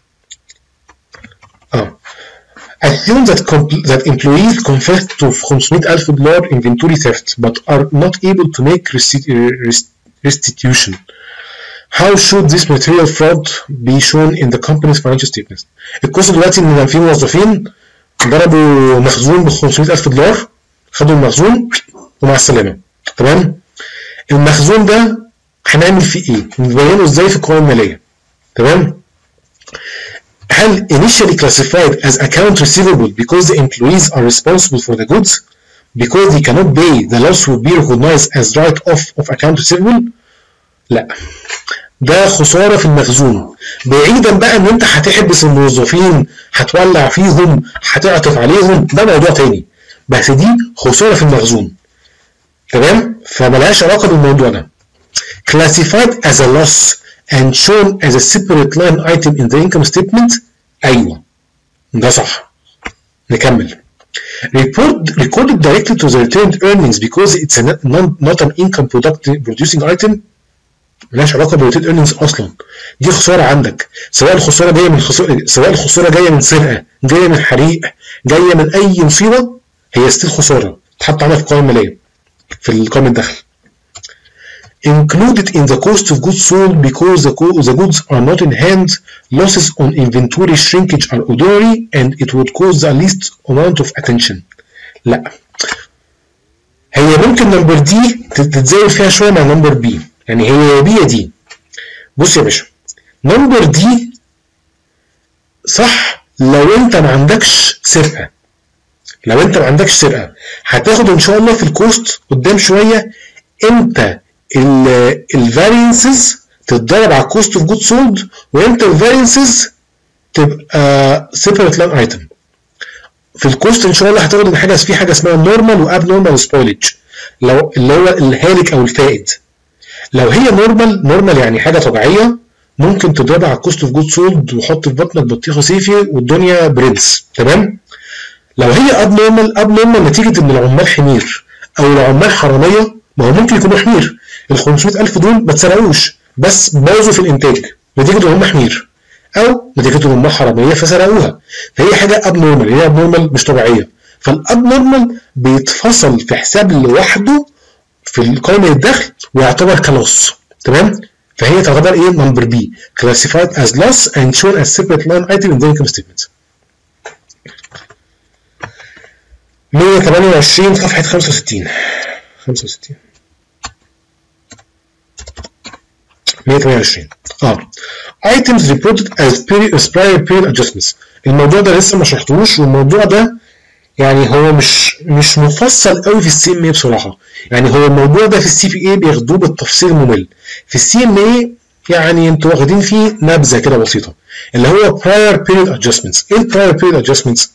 اه assume that that employees confess to خمسمية ألف دولار inventory theft but are not able to make restitution. How should this material fraud be shown in the company's financial statements؟ القصة دلوقتي ان في موظفين ضربوا مخزون ب خمسمية ألف دولار، خدوا المخزون ومع السلامة. تمام؟ المخزون ده هنعمل فيه ايه؟ نبينه ازاي في القوائم المالية. تمام؟ هل initially classified as account receivable because the employees are responsible for the goods because they cannot pay the loss will be recognized as write off of account receivable؟ لا، ده خسارة في المخزون. بعيدا بقى ان انت هتحبس الموظفين، هتولع فيهم، هتعطف عليهم، ده موضوع تاني، بس دي خسارة في المخزون. تمام؟ فملهاش علاقة بالموضوع ده. classified as a loss and shown as a separate line item in the income statement. ايوه ده صح. نكمل. report recorded directly to the retained earnings because it's a not, not an income producing item. ملهاش علاقه بالريتيند ايرنينجز اصلا، دي خساره عندك، سواء الخساره جايه من خسارة، سواء الخساره جايه من سرقه، جايه من حريق، جايه من اي مصيبه، هي ستيل خساره تحط عليها في القوائم الماليه في القائمه الدخل. included in the cost of goods sold because the, the goods are not in hand, losses on inventory shrinkage are ordinary and it would cause the least amount of attention. لا، هي ممكن نمبر دي تتزايد فيها شويه مع نمبر بي، يعني هي بي دي. بص يا باشا، نمبر دي صح لو انت ما عندكش سرقه. لو انت ما عندكش سرقه هتاخد ان شاء الله في الكوست قدام شويه امتى الفارينسز تتضرب على الكوست اوف جود سولد وامتى الفارينسز تبقى سيبريت لاين ايتم. في الكوست ان شاء الله هتاخد ان حاجه في حاجه اسمها نورمال واب نورمال سبويلج، لو اللي هو الهالك او الفائد. لو هي نورمال، نورمال يعني حاجه طبيعيه، ممكن تضربها على الكوست اوف جود سولد وحط في بطنك بطيخه صيفي والدنيا برنس. تمام؟ لو هي اب نورمال، اب نورمال نتيجه ان العمال حمير او العمال حراميه، ما هو ممكن يكونوا حمير، ال خمسمية ألف دول ما اتسرقوش بس باظوا في الانتاج نتيجه ان هم حمير، او نتيجه ان هم حراميه فسرقوها، فهي حاجه اب نورمال، هي اب نورمال مش طبيعيه. فالاب نورمال بيتفصل في حساب لوحده في القائمه الدخل ويعتبر كلوس. تمام؟ فهي تعتبر ايه؟ نمبر بي classified as loss and shown as separate line item in the income statement. مية وتمانية وعشرين صفحه خمسة وستين. خمسة وستين مية وتمانية وعشرين اه items reported as prior period adjustments. الموضوع ده لسه ما شرحتوش، والموضوع ده يعني هو مش مش مفصل قوي في السي ام اي بصراحه. يعني هو الموضوع ده في السي بي اي بياخدوه بالتفصيل الممل، في السي ام اي يعني انتوا واخدين فيه نبذه كده بسيطه، اللي هو prior period adjustments. ايه prior period adjustments؟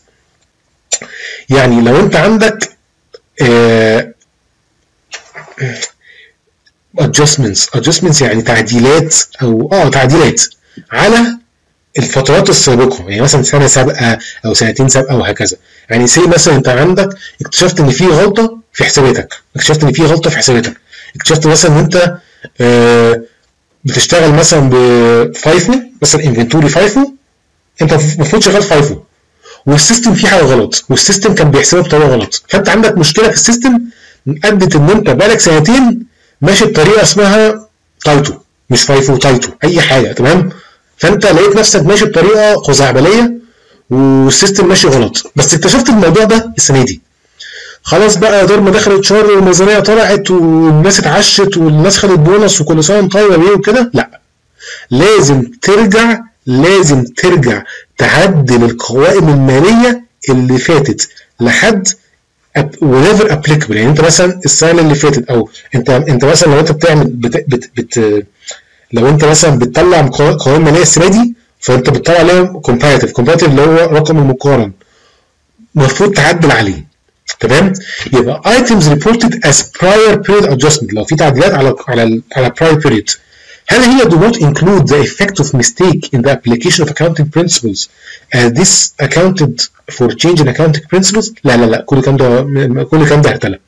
يعني لو انت عندك آه adjustments adjustments يعني تعديلات او اه تعديلات على الفترات السابقه، يعني مثلا سنه سابقه او سنتين سابقه وهكذا. يعني سي مثلا انت عندك اكتشفت ان في غلطه في حساباتك، اكتشفت ان في غلطه في حساباتك، اكتشفت مثلا ان انت آه بتشتغل مثلا بفايفو، مثلا انفنتوري فايفو، انت المفروض شغال فايفو والسيستم فيه حاجه غلط، والسيستم كان بيحسبها بطريقه غلط، فانت عندك مشكله في السيستم ادت ان انت بقالك سنتين ماشي بطريقه اسمها تايتو، مش فايفو، تايتو اي حاجه، تمام؟ فانت لقيت نفسك ماشي بطريقه خزعبليه والسيستم ماشي غلط، بس اكتشفت الموضوع ده السنه دي. خلاص بقى دار ما دخلت شهر والميزانيه طلعت والناس اتعشت والناس خدت بونص وكل سنه وانت طيب ايه وكده، لا، لازم ترجع لازم ترجع تعدل القوائم الماليه اللي فاتت لحد whenever applicable. يعني انت مثلا السنه اللي فاتت او انت انت مثلا لو انت بتعمل بت بت بت لو انت مثلا بتطلع قوائم ماليه السنه دي، فانت بتطلع عليها comparative comparative اللي هو رقم المقارن، المفروض تعدل عليه، تمام؟ يبقى items reported as prior period adjustment لو في تعديلات على على على prior period، هل هي do not include the effect of mistake in the application of accounting principles as this accounted for change in accounting principles؟ لا لا لا، كل الكلام ده كل الكلام ده هرتله.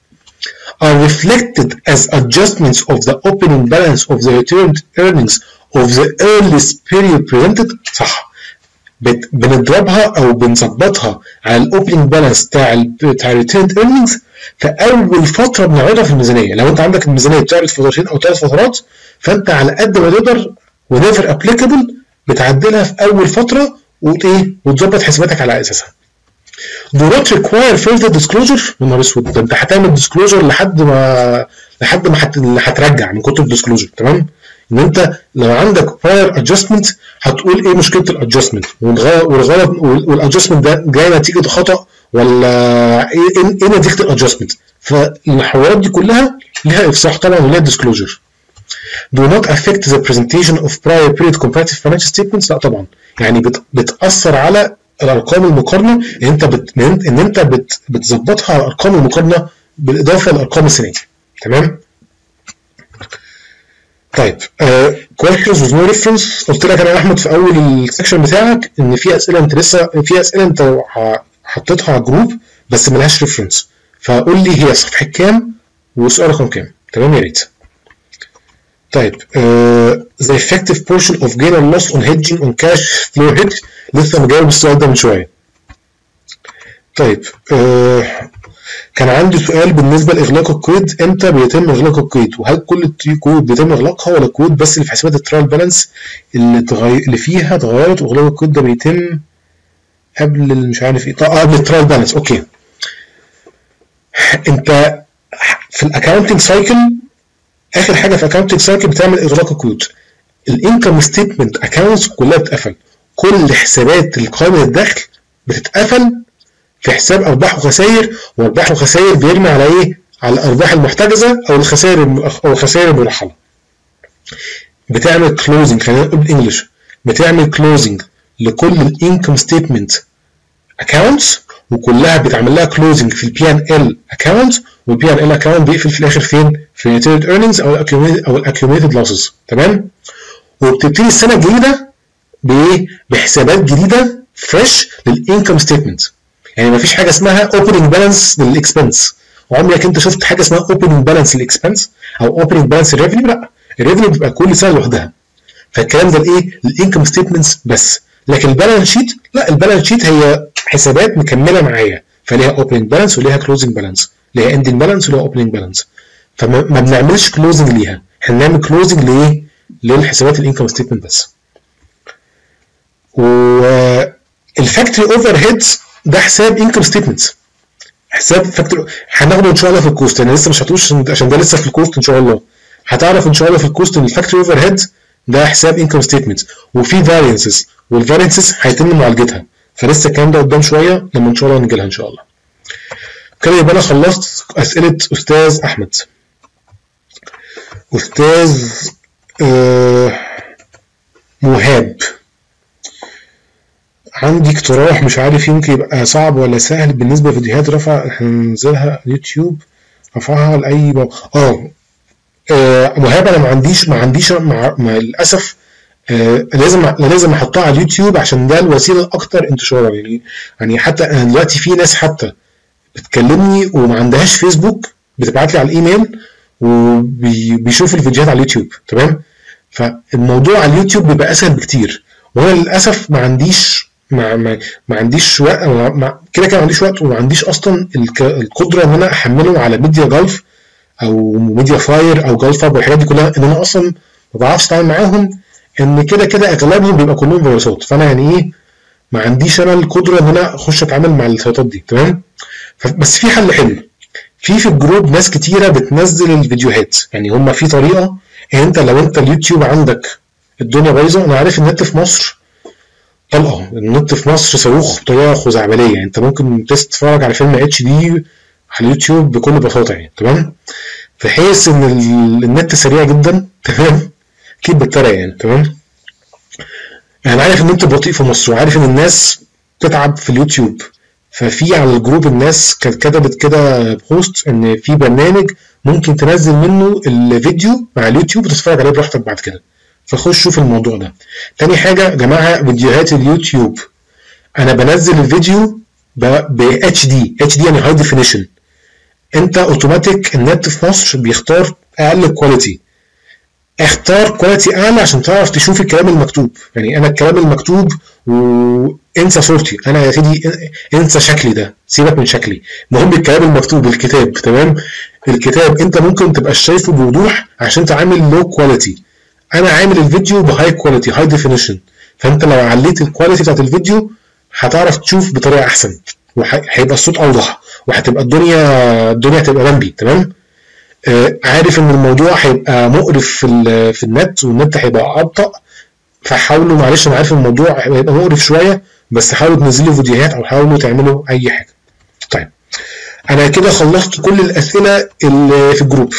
are reflected as adjustments of the opening balance of the returned earnings of the earliest period presented. صح، بنضربها او بنظبطها على الاوبننج بالانس بتاع بتاع الريتيرند ايرنينجز في اول فتره بنعرضها في الميزانيه. لو انت عندك الميزانيه بتعرض فترتين او ثلاث فترات، فانت على قد ما تقدر whenever applicable بتعدلها في اول فتره وايه وتظبط حساباتك على اساسها. do not require further disclosure. يا نهار اسود، ده انت هتعمل disclosure لحد ما لحد ما هت... هترجع من كتر الديسكلوجر، تمام؟ ان انت لو عندك prior adjustment هتقول ايه مشكله الادجستمنت والغلط والادجستمنت ده جاي نتيجه خطا ولا ايه ايه نتيجه الادجستمنت. فالحوارات دي كلها ليها افصاح طبعا وليها ديسكلوجر. do not affect the presentation of prior period comparative financial statements. لا طبعا، يعني بت... بتاثر على الارقام المقارنه، ان انت بت... ان انت بت... بتظبطها على الارقام المقارنه بالاضافه لارقام السنه دي، تمام؟ طيب uh, questions with no reference. قلت لك انا احمد في اول السكشن بتاعك ان في اسئله انت لسه في اسئله انت حطيتها على الجروب بس ملهاش ريفرنس، فقول لي هي صفحه كام والسؤال رقم كام، تمام؟ يا ريت. طيب uh, the effective portion of gain or loss on hedging on cash flow hedge، لسه مجاوب السؤال ده من شويه. طيب uh, كان عندي سؤال بالنسبه لاغلاق القيد، امتى بيتم اغلاق القيد؟ وهل كل القيود بيتم اغلاقها ولا القيود بس اللي في حسابات الترايل بالانس اللي تغير اللي فيها اتغيرت واغلاق القيد ده بيتم قبل مش عارف ايه؟ اه قبل الترايل بالانس. اوكي، انت في الاكونتنج سايكل اخر حاجه في الاكونتنج سايكل بتعمل اغلاق القيود. الانكم ستيتمنت اكونتس كلها بتتقفل، كل حسابات القائمه الدخل بتتقفل في حساب ارباح وخسائر، وارباح وخسائر بيرمي على ايه؟ على الارباح المحتجزه او الخسائر او الخسائر المرحله. بتعمل كلوزنج، خلينا نقول بالانجلش، بتعمل كلوزنج لكل الانكم ستيتمنت اكونتس وكلها بتعمل لها كلوزنج في البي ان ال اكونت، والبي ان ال اكونت بيقفل في الاخر فين؟ في ريتيرد ايرنينجز او الاكيوميتد او الاكيوميتد لوسز، تمام؟ وبتبتدي السنه الجديده بايه؟ بحسابات جديده فريش للانكم ستيتمنت. يعني مفيش حاجه اسمها اوبننج بالانس للاكسبنس، وعمرك انت شفت حاجه اسمها اوبننج بالانس للاكسبنس او اوبننج بالانس الريفينيو؟ لا، الريفينيو بيبقى كل سنه لوحدها، فالكلام ده الايه؟ الانكم ستيتمنتس بس. لكن البالانس شيت لا، البالانس شيت هي حسابات مكمله معايا، فليها اوبننج بالانس وليها كلوزنج بالانس، ليها اندنج بالانس وليها اوبننج بالانس، فما بنعملش كلوزنج ليها، احنا بنعمل كلوزنج لايه؟ للحسابات الانكم ستيتمنت بس. والفاكتوري اوفر هيدز ده حساب انكم ستيتمنتس، حساب فاكتور هناخده ان شاء الله في الكوست، انا لسه مش هتقولش عشان ده لسه في الكوست ان شاء الله، هتعرف ان شاء الله في الكوست ان الفاكتوري اوفر هيد ده حساب انكم ستيتمنت وفي فارينسز، والفارينسز هيتم معالجتها، فلسه الكلام ده قدام شويه لما ان شاء الله نيجي لها ان شاء الله. كده يبقى انا خلصت اسئله استاذ احمد. استاذ آه مهاب، عندي اقتراح مش عارف يمكن يبقى صعب ولا سهل بالنسبه لفيديوهات رفع هننزلها يوتيوب، رفعها لاي موقع. اه آه مهاب انا ما عنديش ما عنديش مع مع للاسف آه لازم لازم احطها على اليوتيوب عشان ده الوسيله الاكثر انتشارا. يعني يعني حتى انا دلوقتي في ناس حتى بتكلمني وما عندهاش فيسبوك بتبعت لي على الايميل وبيشوف الفيديوهات على اليوتيوب. تمام. فالموضوع على اليوتيوب بيبقى اسهل بكتير، وانا للاسف ما عنديش ما ما, ما عنديش وقت كده كده ما عنديش وقت وما عنديش اصلا القدره ان انا احمله على ميديا جولف او ميديا فاير او جولف اب والحاجات دي كلها، ان انا اصلا ما بعرفش اتعامل معاهم، ان كده كده اغلبهم بيبقى كلهم فيروسات. فانا يعني ايه ما عنديش انا القدره ان انا اخش اتعامل مع السيطات دي. تمام. بس في حل حلو، في في الجروب ناس كتيره بتنزل الفيديوهات. يعني هم في طريقه ان انت لو انت اليوتيوب عندك الدنيا بايظه، انا عارف النت في مصر طلقه، النت في مصر صاروخ بطريقه خزعبليه. يعني انت ممكن تتفرج على فيلم اتش دي على اليوتيوب بكل بساطه يعني. تمام. في حيث ان النت سريع جدا. تمام. اكيد بالترى يعني. تمام. انا عارف ان انت بطيء في مصر وعارف ان الناس بتتعب في اليوتيوب، ففي على الجروب الناس كانت كتبت كده بوست ان في برنامج ممكن تنزل منه الفيديو مع اليوتيوب وتتفرج عليه براحتك بعد كده. فخش شوف الموضوع ده. تاني حاجه يا جماعه، فيديوهات اليوتيوب انا بنزل الفيديو ب اتش دي. اتش دي يعني هاي ديفينيشن. انت اوتوماتيك النت في مصر بيختار اقل كواليتي، اختار كواليتي اعلى عشان تعرف تشوف الكلام المكتوب. يعني انا الكلام المكتوب وانسى صورتي، انا يا سيدي انسى شكلي ده، سيبك من شكلي، المهم الكلام المكتوب الكتاب. تمام. الكتاب انت ممكن تبقى شايفه بوضوح عشان تعمل لو كواليتي، انا عامل الفيديو بهاي كواليتي هاي ديفينيشن، فانت لو عليت الكواليتي بتاعت الفيديو هتعرف تشوف بطريقه احسن وهيبقى الصوت اوضح وهتبقى الدنيا الدنيا هتبقى لمبي. تمام. آه عارف ان الموضوع هيبقى مقرف في في النت والنت هيبقى ابطأ، فحاولوا معلش انا عارف الموضوع هيبقى مقرف شويه، بس حاولوا تنزلوا فيديوهات او حاولوا تعملوا اي حاجه. طيب انا كده خلصت كل الاسئله اللي في الجروب.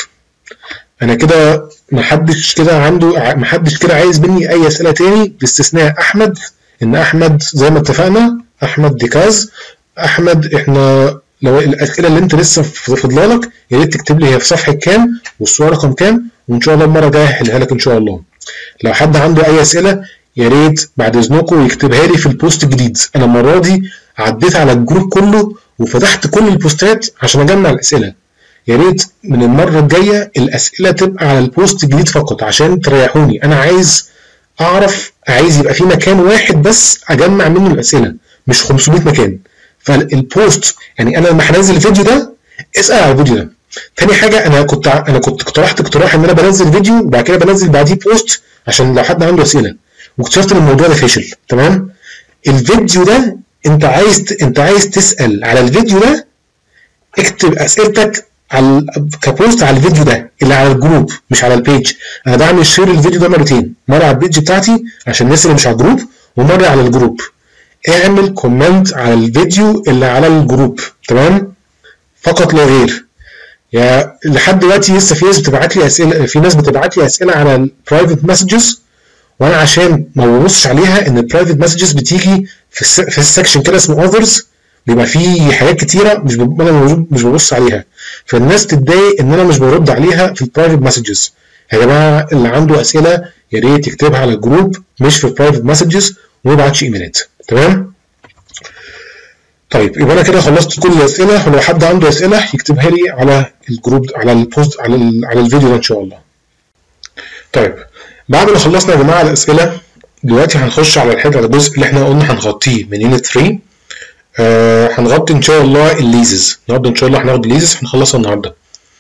انا كده محدش كده عنده محدش كده عايز مني اي اسئله تاني باستثناء احمد، ان احمد زي ما اتفقنا احمد ديكاز. احمد احنا لو الاسئله اللي انت لسه فاضلالك يا ريت تكتب لي هي في صفحه كام والصوره رقم كام، وان شاء الله المره الجايه هحلها لك ان شاء الله. لو حد عنده اي اسئله يا ريت بعد اذنكم يكتبها لي في البوست الجديد. انا المره دي عديت على الجروب كله وفتحت كل البوستات عشان اجمع الاسئله. يا ريت من المره الجايه الاسئله تبقى على البوست الجديد فقط عشان تريحوني. انا عايز اعرف، عايز يبقى في مكان واحد بس اجمع منه الاسئله مش خمسمية مكان. فالبوست يعني انا لما هنزل الفيديو ده اسال على الفيديو ده. تاني حاجه انا كنت انا كنت اقترحت اقتراح ان انا بنزل فيديو وبعد كده بنزل بعديه بوست عشان لو حد عنده اسئله، واكتشفت ان الموضوع ده فاشل. تمام. الفيديو ده انت عايز انت عايز تسال على الفيديو ده، اكتب اسئلتك على كبوست على الفيديو ده اللي على الجروب مش على البيج. انا بعمل شير الفيديو ده مرتين، مره على البيج بتاعتي عشان الناس اللي مش على الجروب ومره على الجروب. اعمل كومنت على الفيديو اللي على الجروب. تمام. فقط لا غير. يا لحد دلوقتي لسه في ناس بتبعت لي اسئله، في ناس بتبعت لي اسئله على البرايفت مسجز، وانا عشان ما ببصش عليها ان البرايفت مسجز بتيجي في الس... في السكشن كده اسمه اوذرز، بيبقى فيه حاجات كتيره مش ب... انا مش ببص عليها، فالناس تتضايق ان انا مش برد عليها في البرايفت مسجز. يا جماعه اللي عنده اسئله يا ريت يكتبها على الجروب مش في البرايفت مسجز وما يبعتش ايميلات. تمام. طيب يبقى انا كده خلصت كل الاسئله، ولو حد عنده اسئله يكتبها لي على الجروب على البوست على ال... على الفيديو ده ان شاء الله. طيب بعد ما خلصنا يا جماعه الاسئله دلوقتي هنخش على الحاجه على الجزء اللي احنا قلنا هنغطيه من يونت ثلاثة. آه هنغطي ان شاء الله الليزز. النهارده ان شاء الله هناخد الليزز هنخلصها النهارده.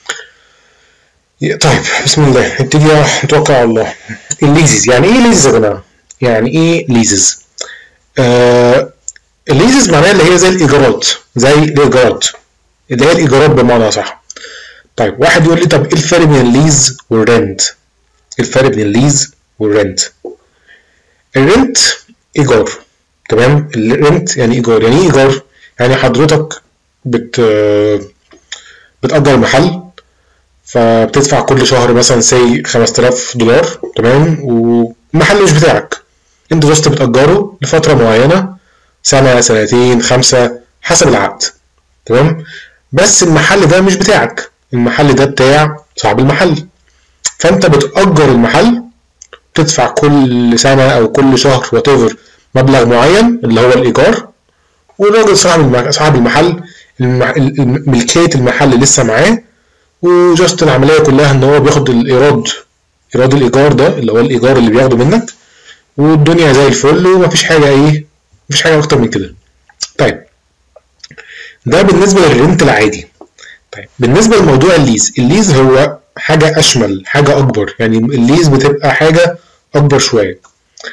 طيب بسم الله نبتدي نتوكل على الله. الليزز يعني ايه ليزز يا جماعه؟ يعني ايه ليزز؟ آه الليزز معناها اللي هي زي الايجارات، زي الايجارات اللي هي الايجارات بمعنى صح. طيب واحد يقول لي طب ايه الفرق بين الليز والرنت؟ ايه الفرق بين الليز والرنت؟ الرنت ايجار. تمام. الرنت يعني ايجار. يعني ايه ايجار؟ يعني حضرتك بت بتأجر محل، فبتدفع كل شهر مثلا سي خمسة آلاف دولار. تمام. والمحل مش بتاعك، انت جست بتأجره لفترة معينة، سنة سنتين خمسة حسب العقد. تمام. بس المحل ده مش بتاعك، المحل ده بتاع صاحب المحل. فانت بتأجر المحل، تدفع كل سنة او كل شهر whatever مبلغ معين اللي هو الايجار، والراجل صاحب صاحب المحل ملكية المحل لسه معاه، وجاست العملية كلها ان هو بياخد الايراد، ايراد الايجار ده اللي هو الايجار اللي بياخده منك، والدنيا زي الفل ومفيش حاجة ايه، مفيش حاجة اكتر من كده. طيب ده بالنسبة للرنت العادي. طيب بالنسبة لموضوع الليز، الليز هو حاجة أشمل، حاجة أكبر، يعني الليز بتبقى حاجة أكبر شوية.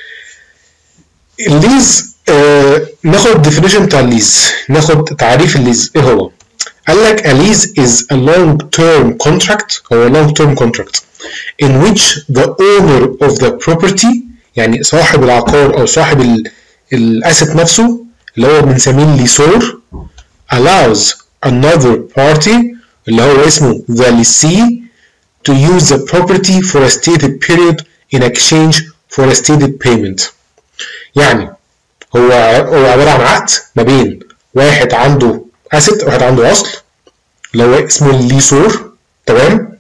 الليز آه ناخد definition بتاع الليز، ناخد تعريف الليز إيه هو؟ قال لك a lease is a long term contract or a long term contract in which the owner of the property، يعني صاحب العقار أو صاحب الأسيت نفسه اللي هو بنسميه الليسور، allows another party اللي هو اسمه the lessee to use the property for a stated period in exchange for a stated payment. يعني هو هو عبارة عن عقد ما بين واحد عنده asset، واحد عنده أصل اللي هو اسمه الليسور، تمام،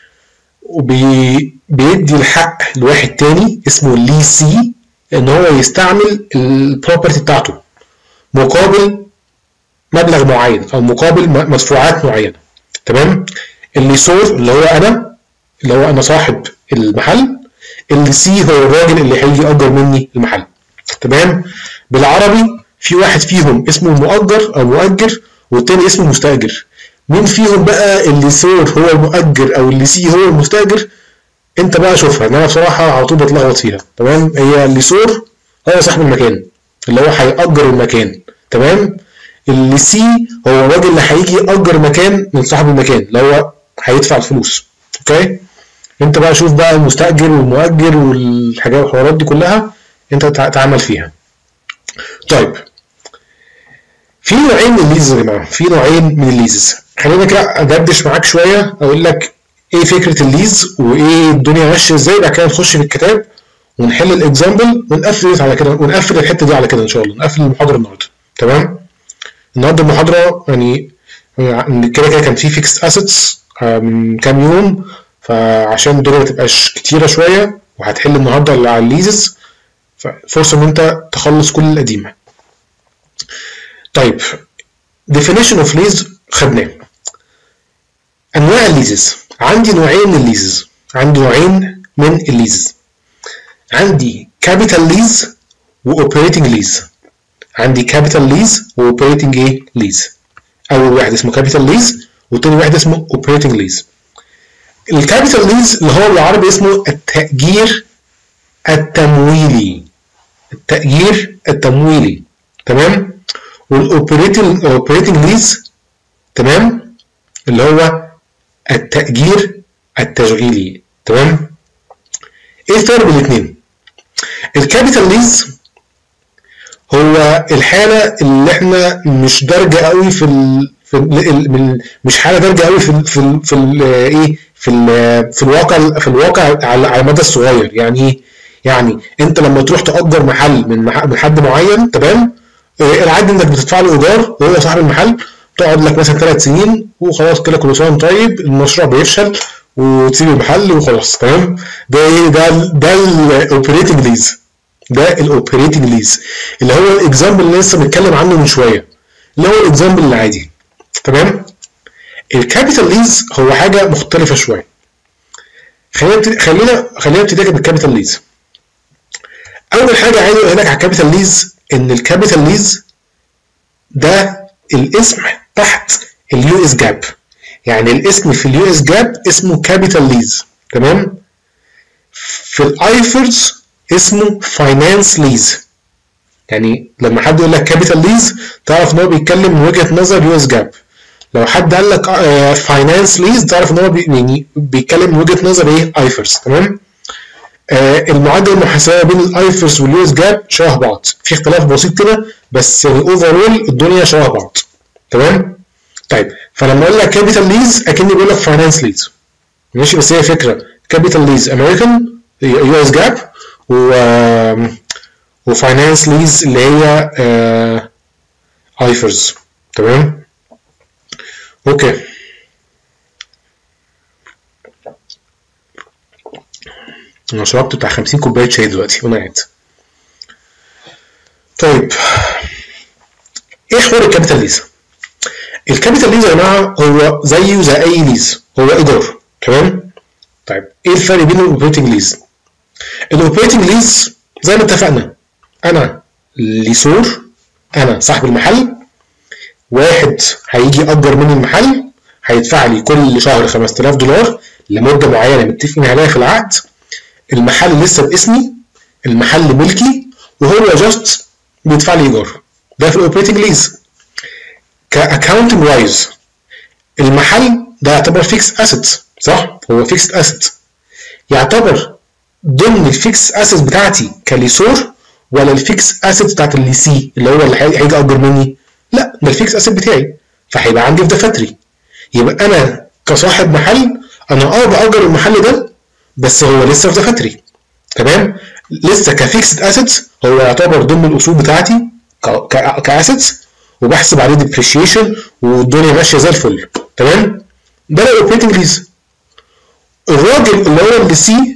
وبيدي الحق لواحد تاني اسمه الليسي ان هو يستعمل البروبرتي بتاعته مقابل مبلغ معين او مقابل مدفوعات معينه، تمام. الليسور اللي هو انا، اللي هو انا صاحب المحل، الليسي هو الراجل اللي هيجي يأجر مني المحل، تمام. بالعربي في واحد فيهم اسمه مؤجر او مؤجر والتاني اسمه مستأجر. مين فيهم بقى الليسور هو المؤجر او الليسي هو المستأجر؟ انت بقى شوفها، انا بصراحه على طول بتلخبط فيها، تمام. هي الليسور هو صاحب المكان اللي هو هيأجر المكان، تمام. الليسي هو الراجل اللي هيجي يأجر مكان من صاحب المكان اللي هو هيدفع الفلوس، اوكي. انت بقى شوف بقى المستأجر والمؤجر والحاجات والحوارات دي كلها انت تتعامل فيها. طيب في نوعين من الليزز يا جماعه، في نوعين من الليزز. خلينا كده ادردش معاك شويه، اقول لك ايه فكره الليز وايه الدنيا ماشيه ازاي، بعد كده نخش في الكتاب ونحل الاكزامبل ونقفل على كده، ونقفل الحته دي على كده ان شاء الله، نقفل المحاضره النهارده، تمام. النهارده المحاضره يعني كده كده كان في فيكست اسيتس من كام يوم، فعشان الدنيا ما تبقاش كتيره شويه وهتحل النهارده على الليزز، ففرصه ان انت تخلص كل القديمه. طيب definition of lease خدناه. انواع الليزز، عندي نوعين من الليزز، عندي نوعين من الليزز، عندي capital lease و operating lease. عندي capital lease و operating ايه lease. اول واحد اسمه capital lease والتاني واحد اسمه operating lease. الكابيتال ليز اللي هو بالعربي اسمه التأجير التمويلي، التأجير التمويلي، تمام. والاوبريتنج اوبريتنج ليز، تمام، اللي هو التأجير التشغيلي، تمام. ايه الفرق بين الاثنين؟ الكابيتال ليز هو الحاله اللي احنا مش دارجه قوي في ال في ال مش حاله دارجه قوي في ال في ال في ال ايه في ال في الواقع في الواقع على المدى الصغير. يعني ايه؟ يعني انت لما تروح تأجر محل من من حد معين، تمام، العادي انك بتدفع له ايجار وهو صاحب المحل، تقعد لك مثلا ثلاث سنين وخلاص كده كل سنه طيب، المشروع بيفشل وتسيب المحل وخلاص، تمام. ده ايه؟ ده ده الاوبريتنج ليز، ده الاوبريتنج ليز اللي هو الاكزامبل اللي لسه بنتكلم عنه من شويه، اللي هو الاكزامبل العادي، تمام. الكابيتال ليز هو حاجه مختلفه شويه. خلينا خلينا خلينا نبتدي بالكابيتال ليز. اول حاجه عايز اقول لك على الكابيتال ليز ان الكابيتال ليز ده الاسم تحت اليو اس جاب، يعني الاسم في اليو اس جاب اسمه كابيتال ليز، تمام. في الايفرز اسمه فاينانس ليز. يعني لما حد يقول لك كابيتال ليز تعرف ان هو بيتكلم من وجهه نظر يو اس جاب. لو حد قال لك فاينانس ليز تعرف ان هو بي يعني بيتكلم من وجهه نظر ايه؟ ايفرز، تمام. آه المعادله المحاسبيه بين الايفرز واليو اس جاب شبه بعض، في اختلاف بسيط كده بس يعني اوفرول الدنيا شبه بعض، تمام. طيب فلما اقول لك كابيتال ليز اكني بقول لك فاينانس ليز، ماشي. بس هي فكره كابيتال ليز امريكان يو اس جاب و وفاينانس ليز اللي هي آه ايفرز، تمام. اوكي انا شربت بتاع خمسين كوبايه شاي دلوقتي وانا قاعد. طيب ايه حوار الكابيتال ليز؟ الكابيتال ليز يا جماعه هو زيه زي اي ليز، هو ايجار، تمام؟ طيب ايه الفرق بين الاوبريتنج ليز؟ الاوبريتنج ليز زي ما اتفقنا، انا ليسور، انا صاحب المحل، واحد هيجي يأجر مني المحل هيدفع لي كل شهر خمسة آلاف دولار لمده معينه متفقين عليها في العقد. المحل لسه باسمي، المحل ملكي، وهو جاست بيدفع لي ايجار. ده في الاوبريتنج ليز. كاكاونتنج وايز المحل ده يعتبر فيكس اسيت، صح؟ هو فيكس اسيت، يعتبر ضمن الفيكس اسيت بتاعتي كليسور ولا الفيكس اسيت بتاعت الليسي اللي هو اللي هيجي يأجر مني؟ لا، ده الفيكس اسيت بتاعي، فهيبقى عندي في دفاتري. يبقى انا كصاحب محل انا اه باجر المحل ده بس هو لسه في دفاتري، تمام؟ لسه كفيكسد اسيتس هو يعتبر ضمن الاصول بتاعتي كاسيتس، وبحسب عليه ديبريشيشن والدنيا ماشيه زي الفل، تمام؟ ده الاوبريتنج ليز. الراجل اللي هو اللي سي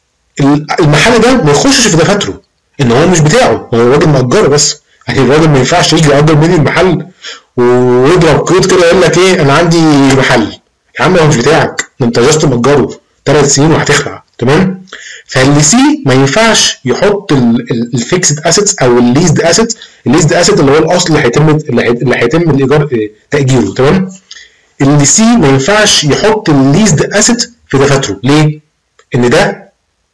المحل ده ما يخشش في دفاتره ان هو مش بتاعه، هو الراجل مأجره بس. يعني الراجل ما ينفعش يجي يأجر مني المحل ويضرب كود كده يقول لك ايه انا عندي محل. يا عم هو مش بتاعك، ده انت جاست مأجره ثلاث سنين وهتخلع، تمام؟ فاللي سي ما ينفعش يحط الفيكسد اسيتس او الليزد اسيتس، الليزد اسيت اللي هو الاصل اللي هيتم اللي هيتم الايجار تأجيره، تمام؟ اللي سي ما ينفعش يحط الليزد اسيت في دفاتره، ليه؟ ان ده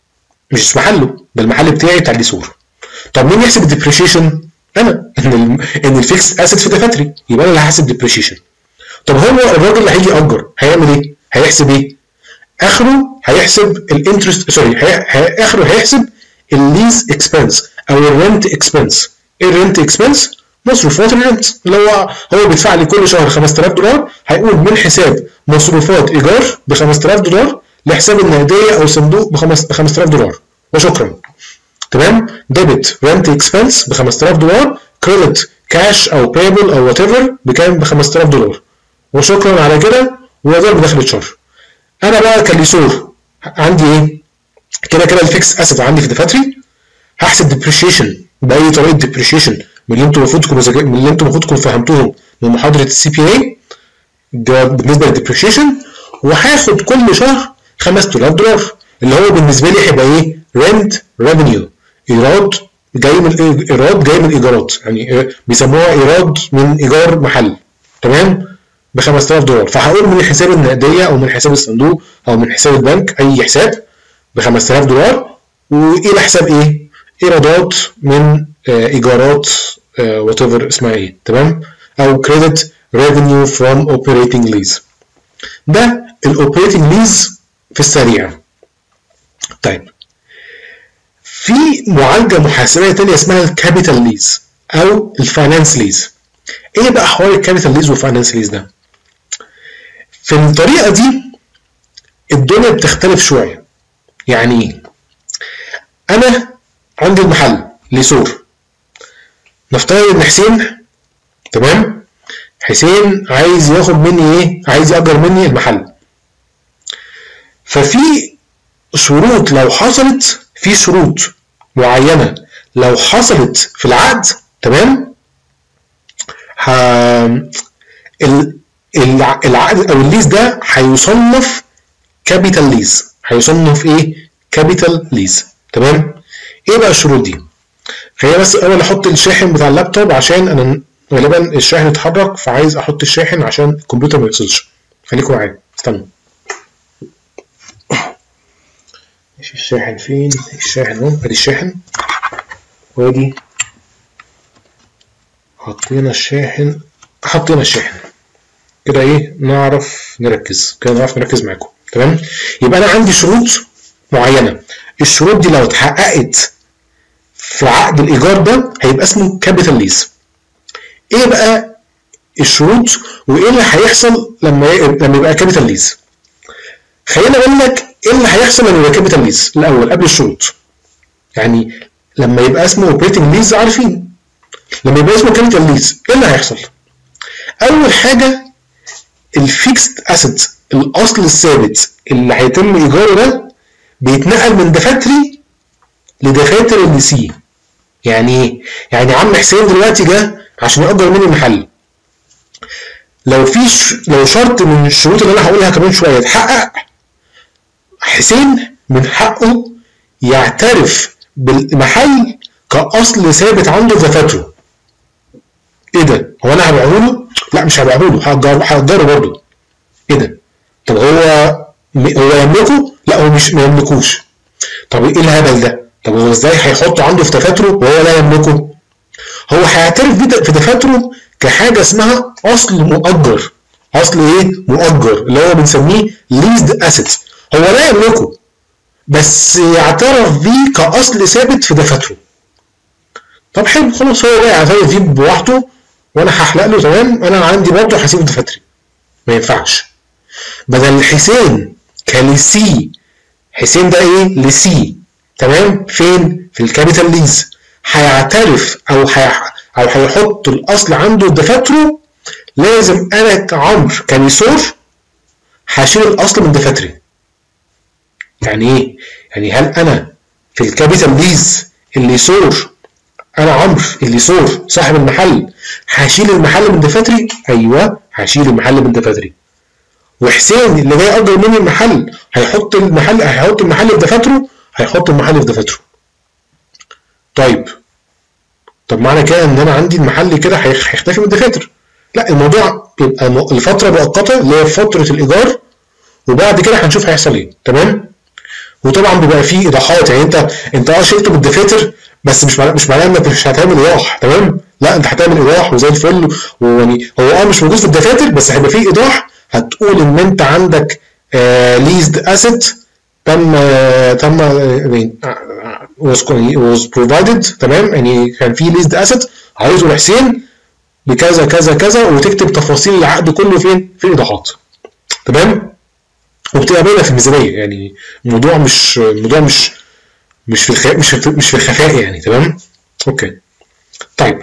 مش محله، ده المحل بتاعي بتاع الليسور. طب مين يحسب الديبريشيشن؟ انا. ان ان الفيكس اسيت في دفاتري، يبقى انا اللي هحسب ديبريشيشن. طب هو الراجل اللي هيجي يأجر هيعمل ايه؟ هيحسب ايه؟ اخره هيحسب الانترست، سوري، اخره هيحسب الليز اكسبنس او الرنت اكسبنس. ايه الرنت اكسبنس؟ مصروفات الرنت اللي هو هو بيدفع لي كل شهر خمسة آلاف دولار، هيقول من حساب مصروفات ايجار ب خمسة آلاف دولار لحساب النقديه او صندوق ب خمسة آلاف دولار وشكرا، تمام؟ ديبت رنت اكسبنس ب خمسة آلاف دولار، كريدت كاش او بايبل او وات ايفر بكام؟ ب خمسة آلاف دولار وشكرا على كده، وده بدخل الشهر. انا بقى كليسور عندي ايه؟ كده كده الفيكس اسيت عندي في دفاتري، هحسب ديبريشيشن باي طريقه ديبريشيشن من اللي انتوا المفروض تكونوا من اللي انتوا المفروض تكونوا فهمتوهم من محاضره السي بي اي ده بالنسبه للديبريشيشن، وهاخد كل شهر خمسة آلاف دولار اللي هو بالنسبه لي هيبقى ايه؟ رنت ريفينيو، ايراد جاي من ايراد جاي من ايجارات، يعني بيسموها ايراد من ايجار محل، تمام؟ ب خمسة آلاف دولار، فهقول من الحساب النقديه او من حساب الصندوق او من حساب البنك اي حساب ب خمسة آلاف دولار، والى حساب ايه؟ ايرادات من ايجارات وات ايفر اسمها ايه، تمام؟ او كريدت ريفينيو فروم اوبريتنج ليز. ده الاوبريتنج ليز في السريع. طيب في معالجه محاسبيه ثانيه اسمها الكابيتال ليز او الفاينانس ليز. ايه بقى حوار الكابيتال ليز والفاينانس ليز ده؟ في الطريقه دي الدنيا بتختلف شويه. يعني ايه؟ انا عندي المحل ليسور، نفترض ان حسين، تمام؟ حسين عايز ياخد مني ايه؟ عايز يأجر مني المحل. ففي شروط لو حصلت، في شروط معينه لو حصلت في العقد، تمام؟ ه... العقد او الليز ده هيصنف كابيتال ليز، هيصنف ايه؟ كابيتال ليز، تمام؟ ايه بقى الشروط دي؟ خلينا بس الاول احط الشاحن بتاع اللابتوب عشان انا غالبا الشاحن اتحرك، فعايز احط الشاحن عشان الكمبيوتر ما يفصلش. خليكم معايا، استنوا. ماشي، الشاحن فين؟ الشاحن اهو، ادي الشاحن وادي حطينا الشاحن، حطينا الشاحن كده. ايه؟ نعرف نركز كده، نعرف نركز معاكم، تمام؟ يبقى انا عندي شروط معينه، الشروط دي لو اتحققت في عقد الايجار ده هيبقى اسمه كابيتال ليز. ايه بقى الشروط وايه اللي هيحصل لما لما يبقى كابيتال ليز؟ خلينا اقول لك ايه اللي هيحصل لما يبقى كابيتال ليز الاول قبل الشروط. يعني لما يبقى اسمه اوبريتنج ليز عارفين، لما يبقى اسمه كابيتال ليز ايه اللي هيحصل؟ اول حاجه الفيكسد اسيت، الاصل الثابت اللي هيتم ايجاره ده بيتنقل من دفاتري لدفاتر اللي سي. يعني ايه؟ يعني عم حسين دلوقتي جه عشان يأجر مني المحل، لو في ش... لو شرط من الشروط اللي انا هقولها كمان شويه اتحقق، حسين من حقه يعترف بالمحل كأصل ثابت عنده في دفاتره. ايه ده؟ هو انا هبيعه له؟ لا مش هبيعه له، هأجره هأجره برضه. ايه ده؟ طب هو هو يملكه؟ لا هو مش ما يملكوش. طب ايه الهبل ده؟ طب هو ازاي هيحطه عنده في دفاتره وهو لا يملكه؟ هو هيعترف بيه في دفاتره كحاجه اسمها اصل مؤجر. اصل ايه؟ مؤجر، اللي هو بنسميه ليزد اسيت. هو لا يملكه بس يعترف بيه كاصل ثابت في دفاتره. طب حلو خلاص، هو بقى يعترف بيه بوحده وانا هحلق له تمام، انا عندي برضه هسيبه في دفاتري. ما ينفعش. بدل حسين كالسي، حسين ده ايه؟ لسي، تمام؟ فين؟ في الكابيتال ليز. هيعترف او هي او هيحط الاصل عنده دفاتره، لازم انا كعمرو كميسور هشيل الاصل من دفاتري. يعني ايه؟ يعني هل انا في الكابيتال ليز اللي يسور، انا عمرو اللي يسور صاحب المحل، هشيل المحل من دفاتري؟ ايوه هشيل المحل من دفاتري. وحسين اللي جاي يأجر مني المحل هيحط المحل هيحط المحل في دفاتره؟ هيحط المحل في دفاتره. طيب طب معنى كده ان انا عندي المحل كده هيختفي من الدفاتر؟ لا، الموضوع بيبقى الفتره مؤقته اللي هي فتره الايجار، وبعد كده هنشوف هيحصل ايه. تمام؟ وطبعا بيبقى فيه ايضاحات. يعني انت انت اه شلته من الدفاتر، بس مش معناه مش معناه انك مش هتعمل ايضاح. تمام؟ لا انت هتعمل ايضاح وزي الفل، ويعني هو اه مش موجود في الدفاتر بس هيبقى فيه ايضاح. هتقول ان انت عندك ليزد اسيت تم آه تم آه was was provided. تمام؟ يعني كان في ليزد اسيت عايزه لحسين بكذا كذا كذا، وتكتب تفاصيل العقد كله فين؟ في الايضاحات. تمام؟ وبتبقى باينه في الميزانيه. يعني الموضوع مش الموضوع مش مش في الخ... مش في مش في الخفاء يعني. تمام؟ اوكي. طيب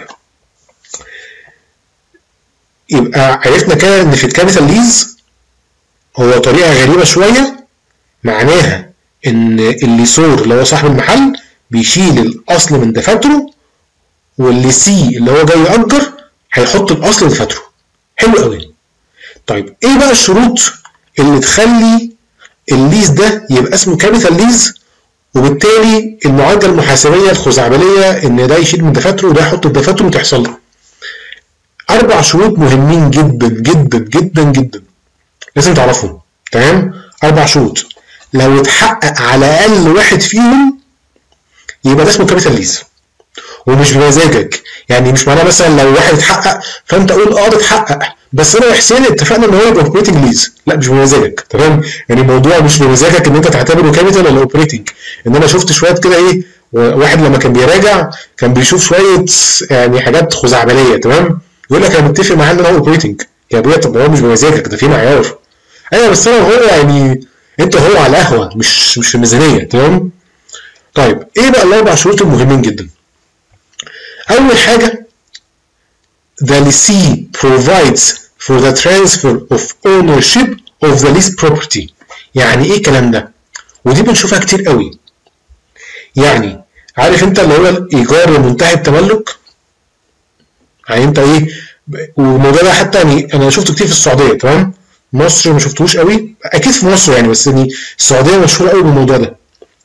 يبقى عرفنا كده ان في الكابيتال ليز هو طريقه غريبه شويه، معناها ان اللي سور اللي هو صاحب المحل بيشيل الاصل من دفاتره، واللي سي اللي هو جاي يأجر هيحط الاصل في دفاتره. حلو قوي. طيب ايه بقى الشروط اللي تخلي الليز ده يبقى اسمه كابيتال ليز، وبالتالي المعادله المحاسبيه الخزعبليه ان ده يشيل من دفاتره وده يحط في دفاتره وتحصل له؟ اربع شروط مهمين جدا جدا جدا جدا لازم تعرفهم. تمام؟ اربع شروط لو اتحقق على الاقل واحد فيهم يبقى ده اسمه كابيتال ليز، ومش بمزاجك. يعني مش معناه مثلا لو واحد اتحقق فانت قول اه ده اتحقق بس انا وحسين اتفقنا ان هو يبقى اوبريتنج ليز. لا مش بمزاجك. تمام؟ يعني الموضوع مش بمزاجك ان انت تعتبره كابيتال ولا اوبريتنج. ان انا شفت شويه كده ايه، واحد لما كان بيراجع كان بيشوف شويه يعني حاجات خزعبليه. تمام؟ يقول لك انا متفق معاه ان هو اوبريتنج. يا ابويا طب هو مش بمزاجك، ده في معيار. ايوه بس انا وهو يعني انت وهو على القهوه، مش مش في الميزانيه. تمام؟ طيب ايه بقى الاربع شروط المهمين جدا؟ اول حاجه the lessee provides for the transfer of ownership of the leased property. يعني ايه الكلام ده؟ ودي بنشوفها كتير قوي. يعني عارف انت اللي هو الايجار المنتهي التملك؟ يعني انت ايه، والموضوع ده حتى يعني انا شفته كتير في السعوديه. تمام؟ مصر ما شفتوش قوي، اكيد في مصر يعني، بس يعني السعوديه مشهوره قوي بالموضوع ده.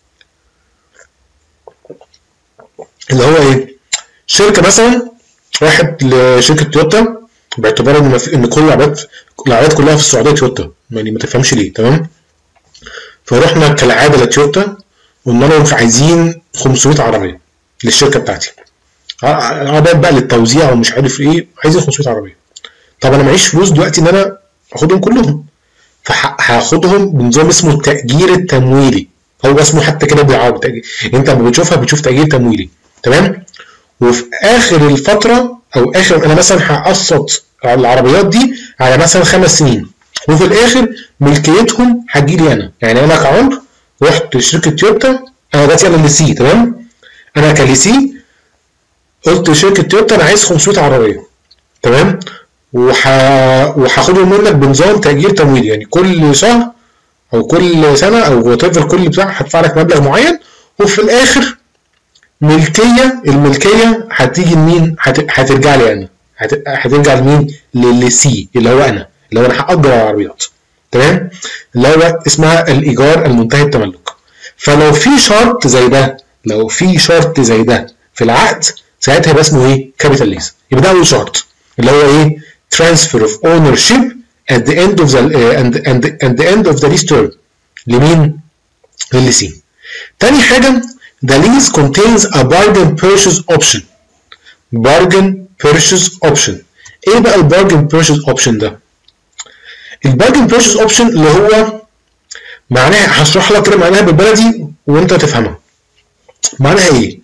اللي هو ايه، شركه مثلا راحت لشركه تويوتا باعتبار ان ان كل العربيات العربيات كلها في السعوديه تويوتا، يعني ما تفهمش ليه. تمام؟ فرحنا كالعاده لتويوتا قلنا لهم عايزين خمسمية عربيه للشركه بتاعتي، عربيات بقى للتوزيع ومش عارف ايه، عايزين خمسمية عربيه. طب انا معيش فلوس دلوقتي ان انا اخدهم كلهم، فهاخدهم بنظام اسمه التأجير التمويلي. هو اسمه حتى كده بالعربي، انت لما بتشوفها بتشوف تأجير تمويلي. تمام؟ وفي اخر الفتره او اخر انا مثلا هقسط العربيات دي على مثلا خمس سنين، وفي الاخر ملكيتهم هتجيلي انا. يعني انا كعمر رحت لشركه تويوتا، انا دلوقتي انا اللي سي. تمام؟ انا كليسي قلت لشركه تويوتا انا عايز خمسمية عربيه. تمام؟ وح... وهاخدهم منك بنظام تأجير تمويلي، يعني كل شهر او كل سنه او وات ايفر كل بتاع هدفع لك مبلغ معين، وفي الاخر ملكيه الملكيه هتيجي لمين؟ هترجع لي انا، هترجع لمين؟ للسي اللي هو انا، اللي هو انا هاجر العربيات. تمام؟ اللي هو اسمها الايجار المنتهي التملك. فلو في شرط زي ده لو في شرط زي ده في العقد ساعتها يبقى اسمه ايه؟ كابيتال ليز. يبقى ده اول شرط اللي هو ايه؟ transfer of ownership at the end of the uh, and and and the end of the lease term. لمين؟ للسي. تاني حاجه the lease contains a bargain purchase option. bargain purchase option. ايه بقى ال bargain purchase option ده؟ ال bargain purchase option اللي هو معناها هشرح لك كده معناها بالبلدي وانت تفهمها. معناها ايه؟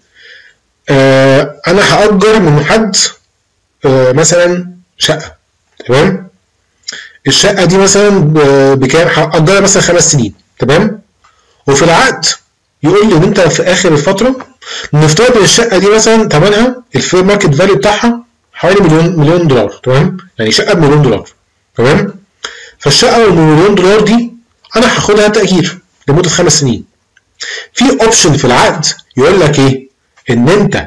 آه انا هأجر من حد آه مثلا شقه. تمام؟ الشقه دي مثلا بكام؟ هأجرها مثلا خمس سنين. تمام؟ وفي العقد يقول لي ان انت في اخر الفتره نفترض ان الشقه دي مثلا ثمنها الفير ماركت فاليو بتاعها حوالي مليون مليون دولار. تمام؟ يعني شقه بمليون دولار. تمام؟ فالشقه بالمليون دولار دي انا هاخدها تأجير لمده خمس سنين. في اوبشن في العقد يقول لك ايه؟ ان انت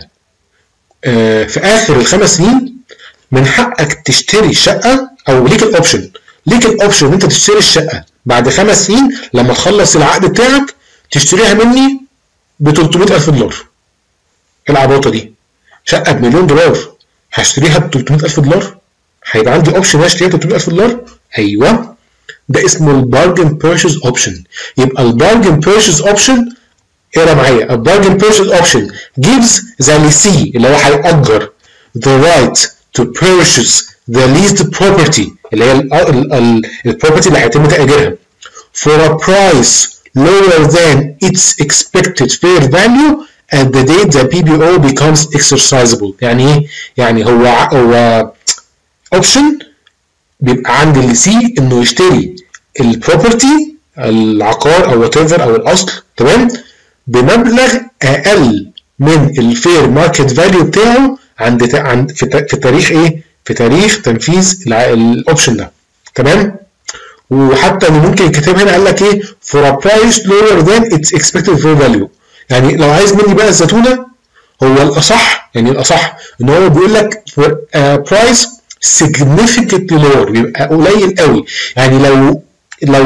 آه في اخر الخمس سنين من حقك تشتري الشقه، او ليك الاوبشن ليك الاوبشن ان انت تشتري الشقه بعد خمس سنين لما تخلص العقد بتاعك تشتريها مني ب ثلاثمائة ألف دولار. ايه العباطه دي؟ شقه بمليون دولار هشتريها ب ثلاثمائة ألف دولار؟ هيبقى عندي اوبشن اشتريها ب ثلاثمائة ألف دولار؟ ايوه، ده اسمه البارجن بيرشيز اوبشن. يبقى البارجن بيرشيز اوبشن اقرا معايا. البارجن بيرشيز اوبشن gives the lessee اللي هو هيأجر the right to purchase the leased property اللي هي البروبرتي اللي هيتم تأجيرها for a price lower than its expected fair value at the date the بي بي او becomes exercisable. يعني ايه؟ يعني هو هو اوبشن بيبقى عند الليسي انه يشتري البروبرتي العقار او وات ايفر او الاصل. تمام؟ بمبلغ اقل من الفير ماركت فاليو بتاعه عند عند في تاريخ ايه؟ في تاريخ تنفيذ الاوبشن ده. تمام؟ وحتى اللي ممكن يكتب هنا قال لك ايه؟ for a price lower than its expected fair value. يعني لو عايز مني بقى الزتونه هو الاصح، يعني الاصح ان هو بيقول لك for a price significantly lower، بيبقى قليل قوي. يعني لو لو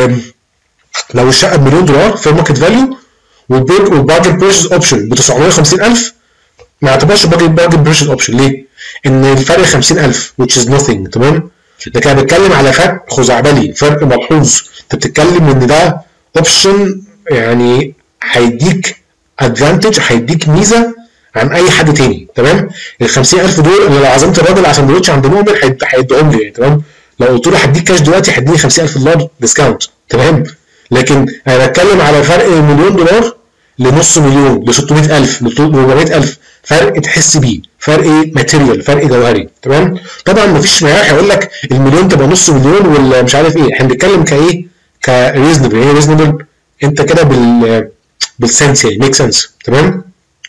لو الشقه بمليون دولار فير ماركت فاليو والبارجن بيرشيز اوبشن ب تسعمائة وخمسين ألف ما اعتبرش بارجن بيرشيز اوبشن. ليه؟ ان الفرق خمسين ألف which is nothing. تمام؟ لكن انا بتكلم على فرق خزعبلي، فرق ملحوظ. انت بتتكلم ان ده اوبشن يعني هيديك ادفانتج، هيديك ميزه عن اي حد تاني. تمام؟ ال خمسين ألف دول انا لو عزمت الراجل على سندوتش عند مؤمن هيديهم لي. تمام؟ لو قلت له هديك كاش دلوقتي هيديني خمسين ألف دولار ديسكاونت. تمام؟ لكن انا بتكلم على فرق مليون دولار لنص مليون ل ستمائة ألف ل أربعمائة ألف، فرق تحس بيه، فرق ماتيريال، فرق جوهري. تمام؟ طبعا مفيش معيار هيقول لك المليون تبقى نص مليون ولا مش عارف ايه، احنا بنتكلم كايه؟ كريزنبل. ايه ريزنبل؟ انت كده بال بالسنس يعني ميك سنس. تمام؟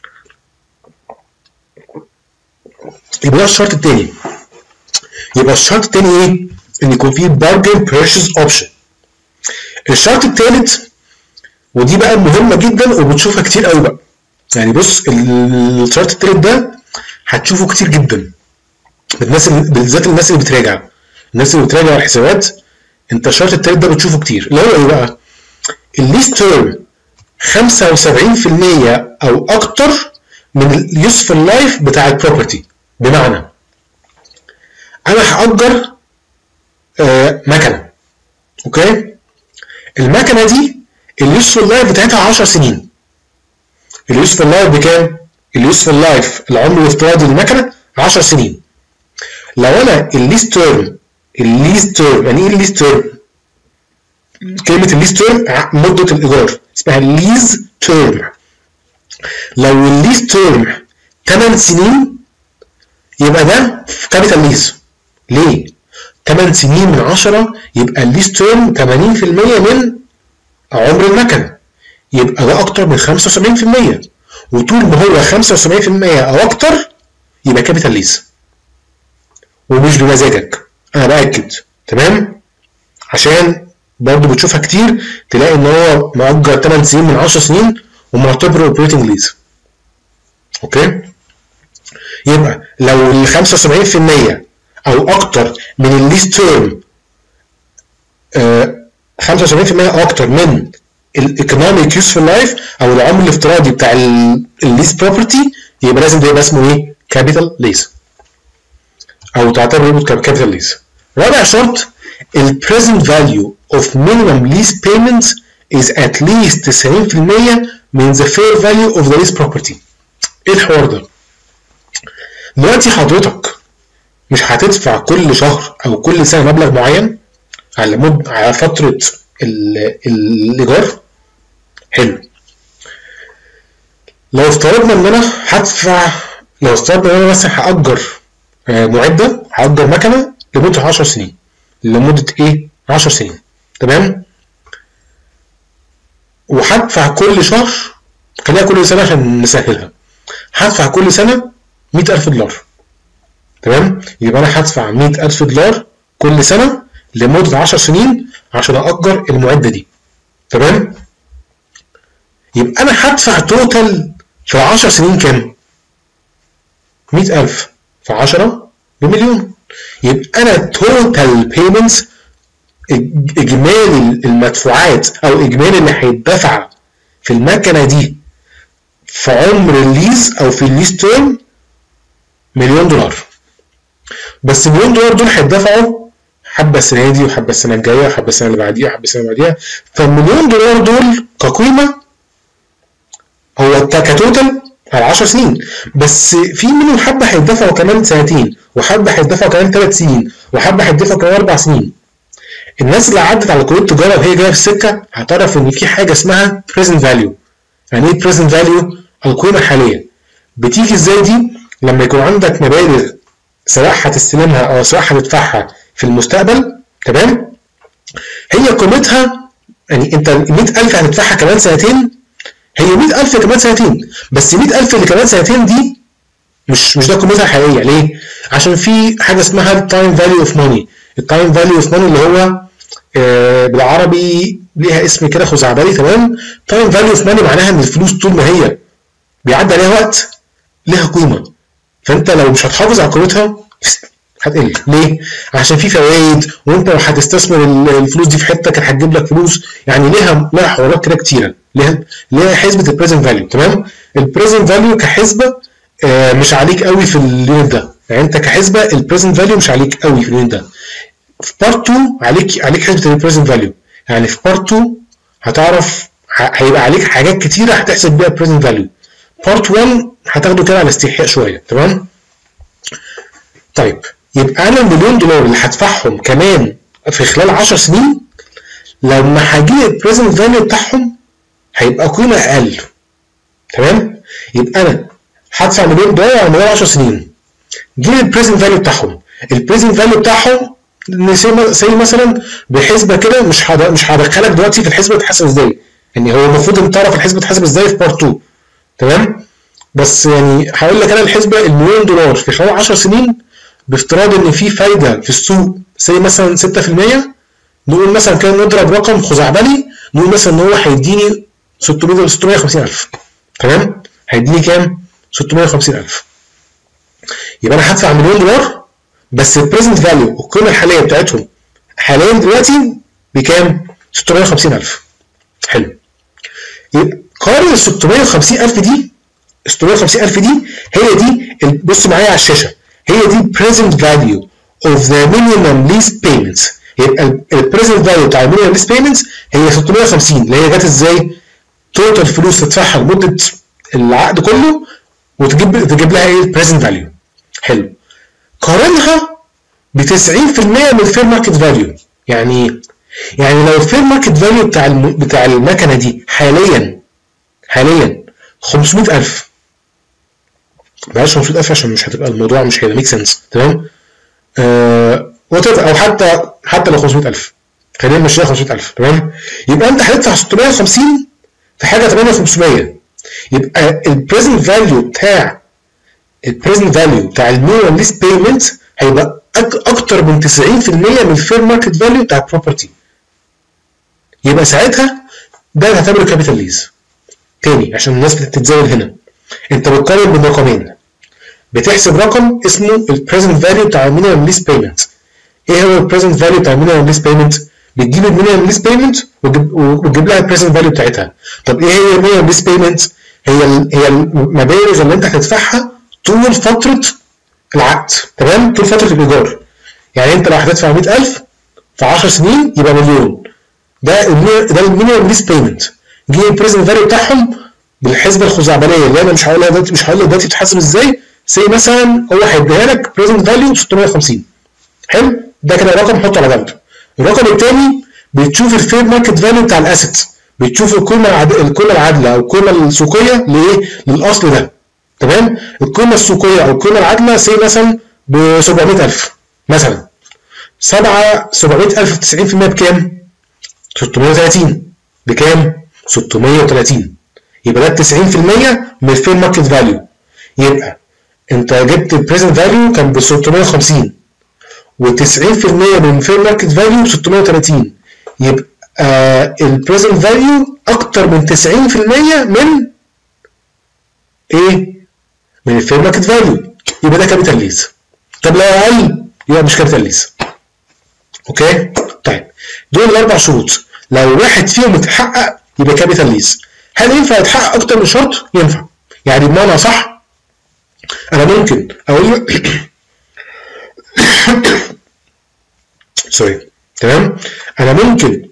يبقى ده الشرط الثاني. يبقى الشرط الثاني ايه؟ ان يكون فيه بارجن بيرشيز اوبشن. الشرط الثالث ودي بقى مهمه جدا وبتشوفها كتير قوي بقى. يعني بص الشرط الثالث ده هتشوفه كتير جدا بالناس، بالذات الناس اللي بتراجع الناس اللي بتراجع الحسابات. انت الشرط الثالث ده بتشوفه كتير اللي هو ايه بقى؟ الليز تيرم خمسة وسبعين بالمية او اكتر من اليوسفل لايف بتاع البروبرتي. بمعنى انا هأجر آه مكنه. اوكي؟ المكنه دي اليوسفل لايف بتاعتها عشر سنين. اليوسفل لايف بكام؟ اليوسفل لايف العمر الافتراضي للمكنه عشر سنين. لو انا الليز تيرم الليز تيرم يعني ايه الليز تيرم؟ كلمه الليز تيرم مده الايجار اسمها الليز تيرم. لو الليز تيرم ثمانية سنين يبقى ده كابيتال ليز. ليه؟ ثمانية سنين من عشرة يبقى الليز تيرم ثمانين بالمية من عمر المكنه، يبقى ده اكتر من خمسة وسبعين بالمية. وطول ما هو خمسة وسبعين بالمية او اكتر يبقى كابيتال ليز ومش بمزاجك. انا باكد. تمام؟ عشان برضه بتشوفها كتير، تلاقي ان هو مأجر ثمانية سنين من عشر سنين ومعتبره اوبريتنج ليز. اوكي، يبقى لو ال خمسة وسبعين في المية او اكتر من الليز تيرم، خمسة وسبعين في المية او اكتر من الايكونوميك يوسفول لايف او العمر الافتراضي بتاع الليز بروبرتي، يبقى لازم ده يبقى اسمه ايه؟ كابيتال ليز، او تعتبر كابيتال ليز. رابع شرط، ال present value of minimum lease payments is at least تسعين في المية من the fair value of the lease property. ايه الحوار ده؟ دلوقتي حضرتك مش هتدفع كل شهر او كل سنه مبلغ معين على مد على فتره الايجار؟ حلو. لو افترضنا ان انا هدفع، لو افترضنا ان انا مثلا هاجر معده، هاجر مكنه لمده عشر سنين، لمده ايه؟ عشر سنين، تمام؟ وهدفع كل شهر، خليها كل سنه عشان نسهلها، هدفع كل سنه مئة ألف دولار، تمام؟ يبقى انا هدفع مئة ألف دولار كل سنه لمده عشر سنين عشان اجر المعده دي، تمام؟ يبقى انا هدفع توتال في عشر سنين كام؟ مئة ألف في عشرة بمليون. يبقى انا توتال بيمنتس، اجمالي المدفوعات او اجمالي اللي هيدفع في المكنه دي في عمر الليز او في الليز تيرم مليون دولار. بس مليون دولار دول هيدفعوا حبه السنه دي وحبه السنه الجايه وحبه السنه اللي بعديها وحبه السنه اللي بعديها. فالمليون دولار دول كقيمه هو كتوتال على عشر سنين، بس في منهم حبه هيدفعوا كمان سنتين، وحبه هيدفعوا كمان ثلاث سنين، وحبه هيدفعوا كمان اربع سنين. الناس اللي عدت على كليه التجاره وهي جايه في السكه هتعرف ان في حاجه اسمها present value. يعني ايه present value؟ القيمه الحاليه. بتيجي ازاي دي؟ لما يكون عندك مبالغ سواء هتستلمها او سواء هتدفعها في المستقبل، تمام؟ هي قيمتها، يعني انت مئة ألف هتدفعها كمان سنتين، هي مئة ألف كمان سنتين، بس مئة ألف اللي كمان سنتين دي مش مش ده قيمتها الحقيقيه. ليه؟ عشان في حاجه اسمها التايم فاليو اوف ماني. التايم فاليو اوف ماني اللي هو آه بالعربي ليها اسم كده خزعبلي، تمام؟ تايم فاليو اوف ماني معناها ان الفلوس طول ما هي بيعدي عليها وقت ليها قيمه، فانت لو مش هتحافظ على قيمتها هتقل. ليه؟ عشان في فوائد، وانت لو هتستثمر الفلوس دي في حته كانت هتجيب لك فلوس، يعني ليها ليها حوارات كده كتيره. ليها ليها حسبه البريزنت فاليو، تمام؟ البريزنت فاليو كحسبه آه مش عليك قوي في اليونت ده، يعني انت كحسبه البريزنت فاليو مش عليك قوي في اليونت ده. في بارت اتنين عليك عليك حسبه البريزنت فاليو، يعني في بارت اتنين هتعرف هيبقى عليك حاجات كتيره هتحسب بيها البريزنت فاليو. بارت واحد هتاخده كده على استحياء شويه، تمام؟ طيب يبقى انا المليون دولار اللي هدفعهم كمان في خلال عشر سنين، لما هجيب البريزنت فاليو بتاعهم هيبقى قيمه اقل، تمام؟ يبقى انا هدفع مليون دولار على مدار عشر سنين، جيب البريزنت فاليو بتاعهم. البريزنت فاليو بتاعهم زي مثلا بحسبه كده، مش هد... مش هدخلك دلوقتي في الحسبه تتحسب ازاي، يعني هو المفروض انت تعرف الحسبه تتحسب ازاي في بارت اتنين، تمام؟ بس يعني هقول لك انا الحسبه، المليون دولار في خلال عشر سنين بافتراض ان في فايده في السوق زي مثلا ستة في المية، نقول مثلا كده نضرب رقم خزعبلي، نقول مثلا ان هو هيديني ستمية ستمية وخمسين ألف، تمام؟ هيديني كام؟ ستمية وخمسين ألف. يبقى انا هدفع مليون دولار، بس البريزنت فاليو القيمه الحاليه بتاعتهم حاليا دلوقتي بكام؟ ستمية وخمسين ألف. حلو. يبقى قارن ال ستمية وخمسين ألف دي، ستمية وخمسين ألف دي هي دي، بص معايا على الشاشه، هي دي present value of the minimum lease payments. يبقى ال present value بتاع ال minimum lease payments هي ستمية وخمسين، اللي هي جت ازاي؟ توتال فلوس تدفعها لمده العقد كله وتجيب تجيب لها ايه؟ present value. حلو. قارنها ب تسعين في المية من الفير ماركت فاليو. يعني يعني لو الفير ماركت فاليو بتاع الم... بتاع المكنه دي حاليا حاليا خمسمية ألف، بلاش خمسمية ألف عشان مش هتبقى الموضوع مش هيبقى ميك سنس، تمام؟ آه او حتى حتى لو خمسمية ألف، خلينا نمشيها خمسمية ألف، تمام؟ يبقى انت هتدفع ستمية وخمسين في حاجه تمانية آلاف وخمسمية، يبقى البريزنت فاليو بتاع البريزنت فاليو بتاع المينيمم ليس بيمنت هيبقى اكتر من تسعين في المية من الفير ماركت فاليو بتاع البروبرتي. يبقى ساعتها ده تعتبره كابيتال ليز. تاني عشان الناس بتتزاول هنا، انت بتقارن بين رقمين، بتحسب رقم اسمه البريزنت فاليو بتاع المينيمم ليز بيمنت. ايه هو البريزنت فاليو بتاع المينيمم ليز بيمنت؟ بتجيب المينيمم ليز بيمنت وتجيب لها البريزنت فاليو بتاعتها. طب ايه هي المينيمم ليز بيمنت؟ هي هي المبالغ اللي انت هتدفعها طول فتره العقد، تمام؟ طول فتره الايجار. يعني انت لو هتدفع مية ألف في عشر سنين يبقى مليون. ده ده المينيمم ليز بيمنت. جه البريزنت فاليو بتاعهم بالحسبه الخزعبليه اللي انا مش هقولها دلوقتي، مش هقول لك دلوقتي بتتحسب ازاي. سي مثلا هو هيديها لك بريزنت فاليو ستمية وخمسين. حلو؟ ده كده رقم حطه على جنب. الرقم الثاني بتشوف الفير ماركت فاليو بتاع الاسيت، بتشوف القيمه العد... القيمه العادله او القيمه السوقيه لايه؟ للاصل ده. تمام؟ القيمه السوقيه او القيمه العادله سي مثلا ب سبعمية ألف مثلا. سبعة سبعمية ألف في تسعين في المية بكام؟ ستمية وتلاتين. بكام؟ ستمية وتلاتين. يبقى ده تسعين في المية من الفير ماركت فاليو. يبقى انت جبت البريزنت فاليو كان ب ستمية وخمسين و90% من الفير ماركت فاليو ب ستمية وتلاتين. يبقى آه البريزنت فاليو اكتر من تسعين في المية من ايه؟ من الفير ماركت فاليو. يبقى ده كابيتال ليز. طب لو اقل يبقى مش كابيتال ليز. اوكي؟ طيب دول الاربع شروط، لو واحد فيهم اتحقق يبقى كابيتال ليز. هل ينفع يتحقق اكتر من شرط؟ ينفع. يعني بمعنى صح انا ممكن اقول سوري تمام، انا ممكن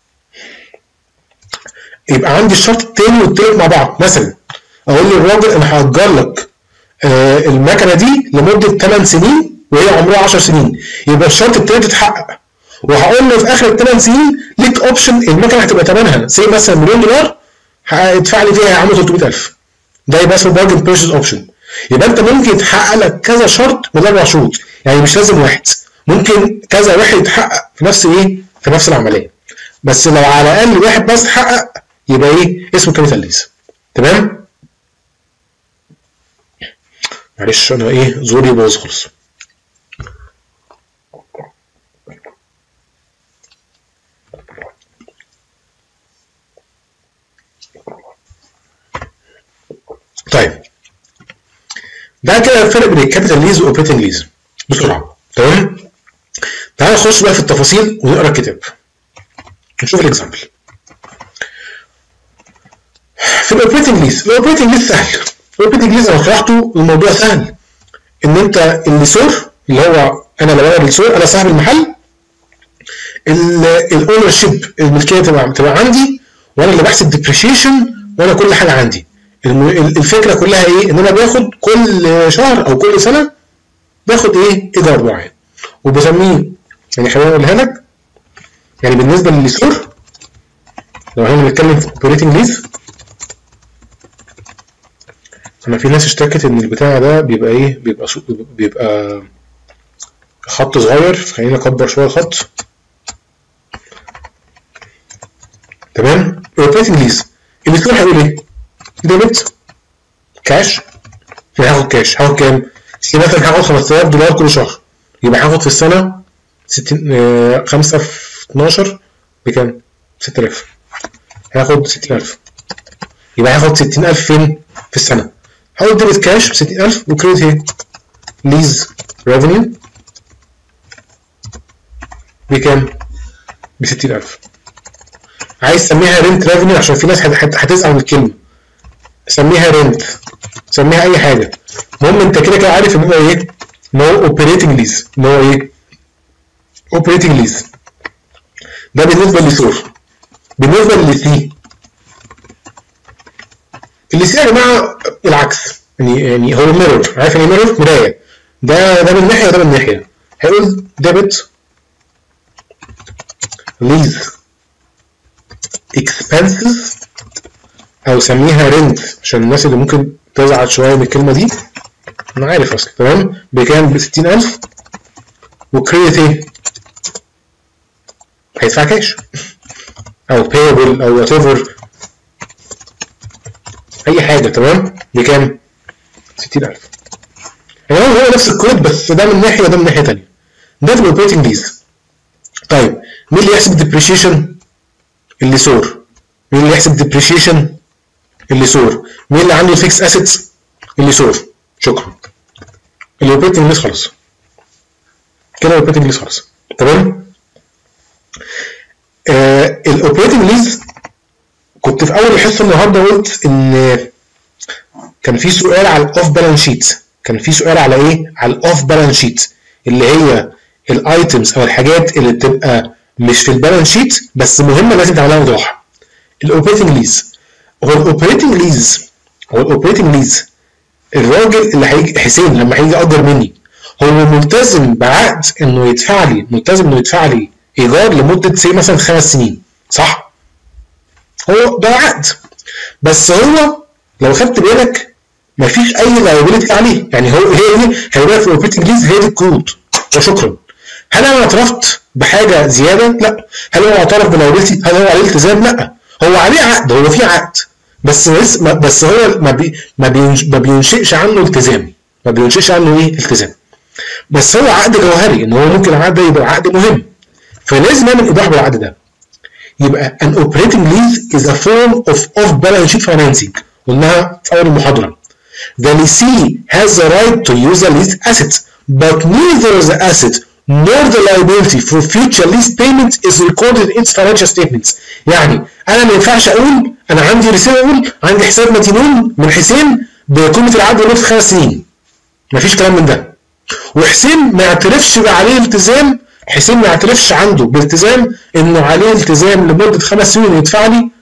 يبقى عندي الشرط الثاني والثالث مع بعض. مثلا اقول للراجل انا هاجر لك آه المكنه دي لمده ثمان سنين وهي عمرها عشر سنين، يبقى الشرط الثالث اتحقق. وهقول له في اخر الثمان سنين ليك اوبشن المكنه هتبقى ثمنها سي مثلا مليون دولار، هيدفع لي فيها يا عم ثلاثمية ألف. ده يبقى اسمه بارجن بيرشيز اوبشن. يبقى انت ممكن يتحقق لك كذا شرط من الاربع شروط، يعني مش لازم واحد، ممكن كذا واحد يتحقق في نفس ايه؟ في نفس العمليه. بس لو على الاقل واحد بس اتحقق يبقى ايه؟ اسمه كابيتال ليز. تمام؟ معلش انا ايه؟ زوري باظ خالص. طيب ده كده الفرق بين الكابيتال ليز والاوبريتنج ليز بسرعه. تمام؟ تعال نخش بقى في التفاصيل ونقرا الكتاب. نشوف الاكزامبل. في الاوبريتنج ليز، الاوبريتنج ليز سهل. الاوبريتنج ليز انا شرحته الموضوع سهل. ان انت الليسور اللي هو انا لو انا الليسور انا صاحب المحل، الاونر شيب الملكيه تبقى تبقى عندي، وانا اللي بحسب ديبريشيشن، وانا كل حاجه عندي. الفكره كلها ايه؟ ان انا باخد كل شهر او كل سنه باخد ايه؟ ايجار معين وبسميه، يعني خلينا اقولها لك. يعني بالنسبه للليسور لو احنا بنتكلم في اوبريتنج ليز، انا في ناس اشتكت ان البتاع ده بيبقى ايه؟ بيبقى بيبقى خط صغير، فخلينا نكبر شويه الخط. تمام؟ اوبريتنج ليز الليسور هيقول ايه؟ ديبت كاش، هاخد كاش. هاخد كام؟ مثلا هاخد خمسة آلاف دولار كل شهر، يبقى هاخد في السنه ستين آه خمسة في اتناشر بكام؟ ستة آلاف. هاخد ستين ألف، يبقى هاخد ستين ألف فين؟ في السنه. هاخد ديبت كاش ب ستين ألف وكريدت ايه؟ ليز ريفينيو بكام؟ ب ستين ألف. عايز تسميها رنت ريفينيو عشان في ناس هتزعل من الكلمه، سميها رنت، سميها اي حاجه، المهم انت كده كده عارف ان هو ايه؟ ان هو اوبريتنج ليز. ان هو ايه؟ اوبريتنج ليز. ده بالنسبه للسور. بالنسبه للسي، الليسي يا جماعه العكس، يعني يعني هو ميرور. عارف يعني ميرور؟ مرايه. ده ده من ناحيه وده من ناحيه. هيقول ديبت ليز اكسبنسز، او سميها رنت عشان الناس اللي ممكن تزعل شويه من الكلمه دي، انا عارف اصلا. تمام؟ بكام؟ ب ستين ألف وكريدت ايه؟ هيدفع كاش او payable او وات ايفر اي حاجه. تمام؟ بكام؟ ستين ألف. يعني هو نفس الكود بس ده من ناحيه وده من ناحيه ثانيه. ده في الاوبريتنج ليز. طيب مين اللي يحسب الديبريشيشن؟ اللي سور. مين اللي يحسب ديبريشيشن؟ اللي سور. مين اللي عنده فيكس اسيتس؟ اللي سور. شكرا. الاوبريتنج ليز خلاص كده، الاوبريتنج ليز خلاص. تمام. آه الاوبريتنج ليز كنت في اول الحصه النهارده قلت ان كان في سؤال على الاوف بالانس شيت. كان في سؤال على ايه؟ على الاوف بالانس شيت، اللي هي الايتمز او الحاجات اللي بتبقى مش في البالانس شيت بس مهمه لازم تعملها وضوح. الاوبريتنج ليز هو الاوبريتنج ليز هو الاوبريتنج ليز الراجل اللي هيجي حسين لما هيجي يأجر مني هو ملتزم بعقد انه يدفع لي ملتزم انه يدفع لي ايجار لمده سي مثلا خمس سنين، صح؟ هو ده عقد، بس هو لو خدت بالك مفيش اي لايبيلتي عليه. يعني هو هي دي خلي بالك في الاوبريتنج ليز هي دي القروض وشكرا. هل انا اعترفت بحاجه زياده؟ لا. هل هو اعترف بلايبيلتي؟ هل هو عليه التزام؟ لا. هو عليه عقد، هو في عقد بس بس هو ما بي ما بينشئش عنه التزام، ما بينشئش عنه ايه؟ التزام. بس هو عقد جوهري، ان هو ممكن العقد ده يبقى عقد مهم، فلازم نعمل ايضاح بالعقد ده. يبقى an operating lease is a form of off balance sheet financing. قلناها في اول المحاضره. The lessee has the right to use the leased asset, but neither the asset nor the liability for future lease payment is recorded in its financial statements. يعني انا ما ينفعش اقول انا عندي ريسيفبل، عندي حساب مدينون من حسين بقيمه العقد لمده خمس سنين. مفيش كلام من ده. وحسين ما يعترفش عليه التزام، حسين ما يعترفش عنده بالتزام انه عليه التزام لمده خمس سنين يدفع لي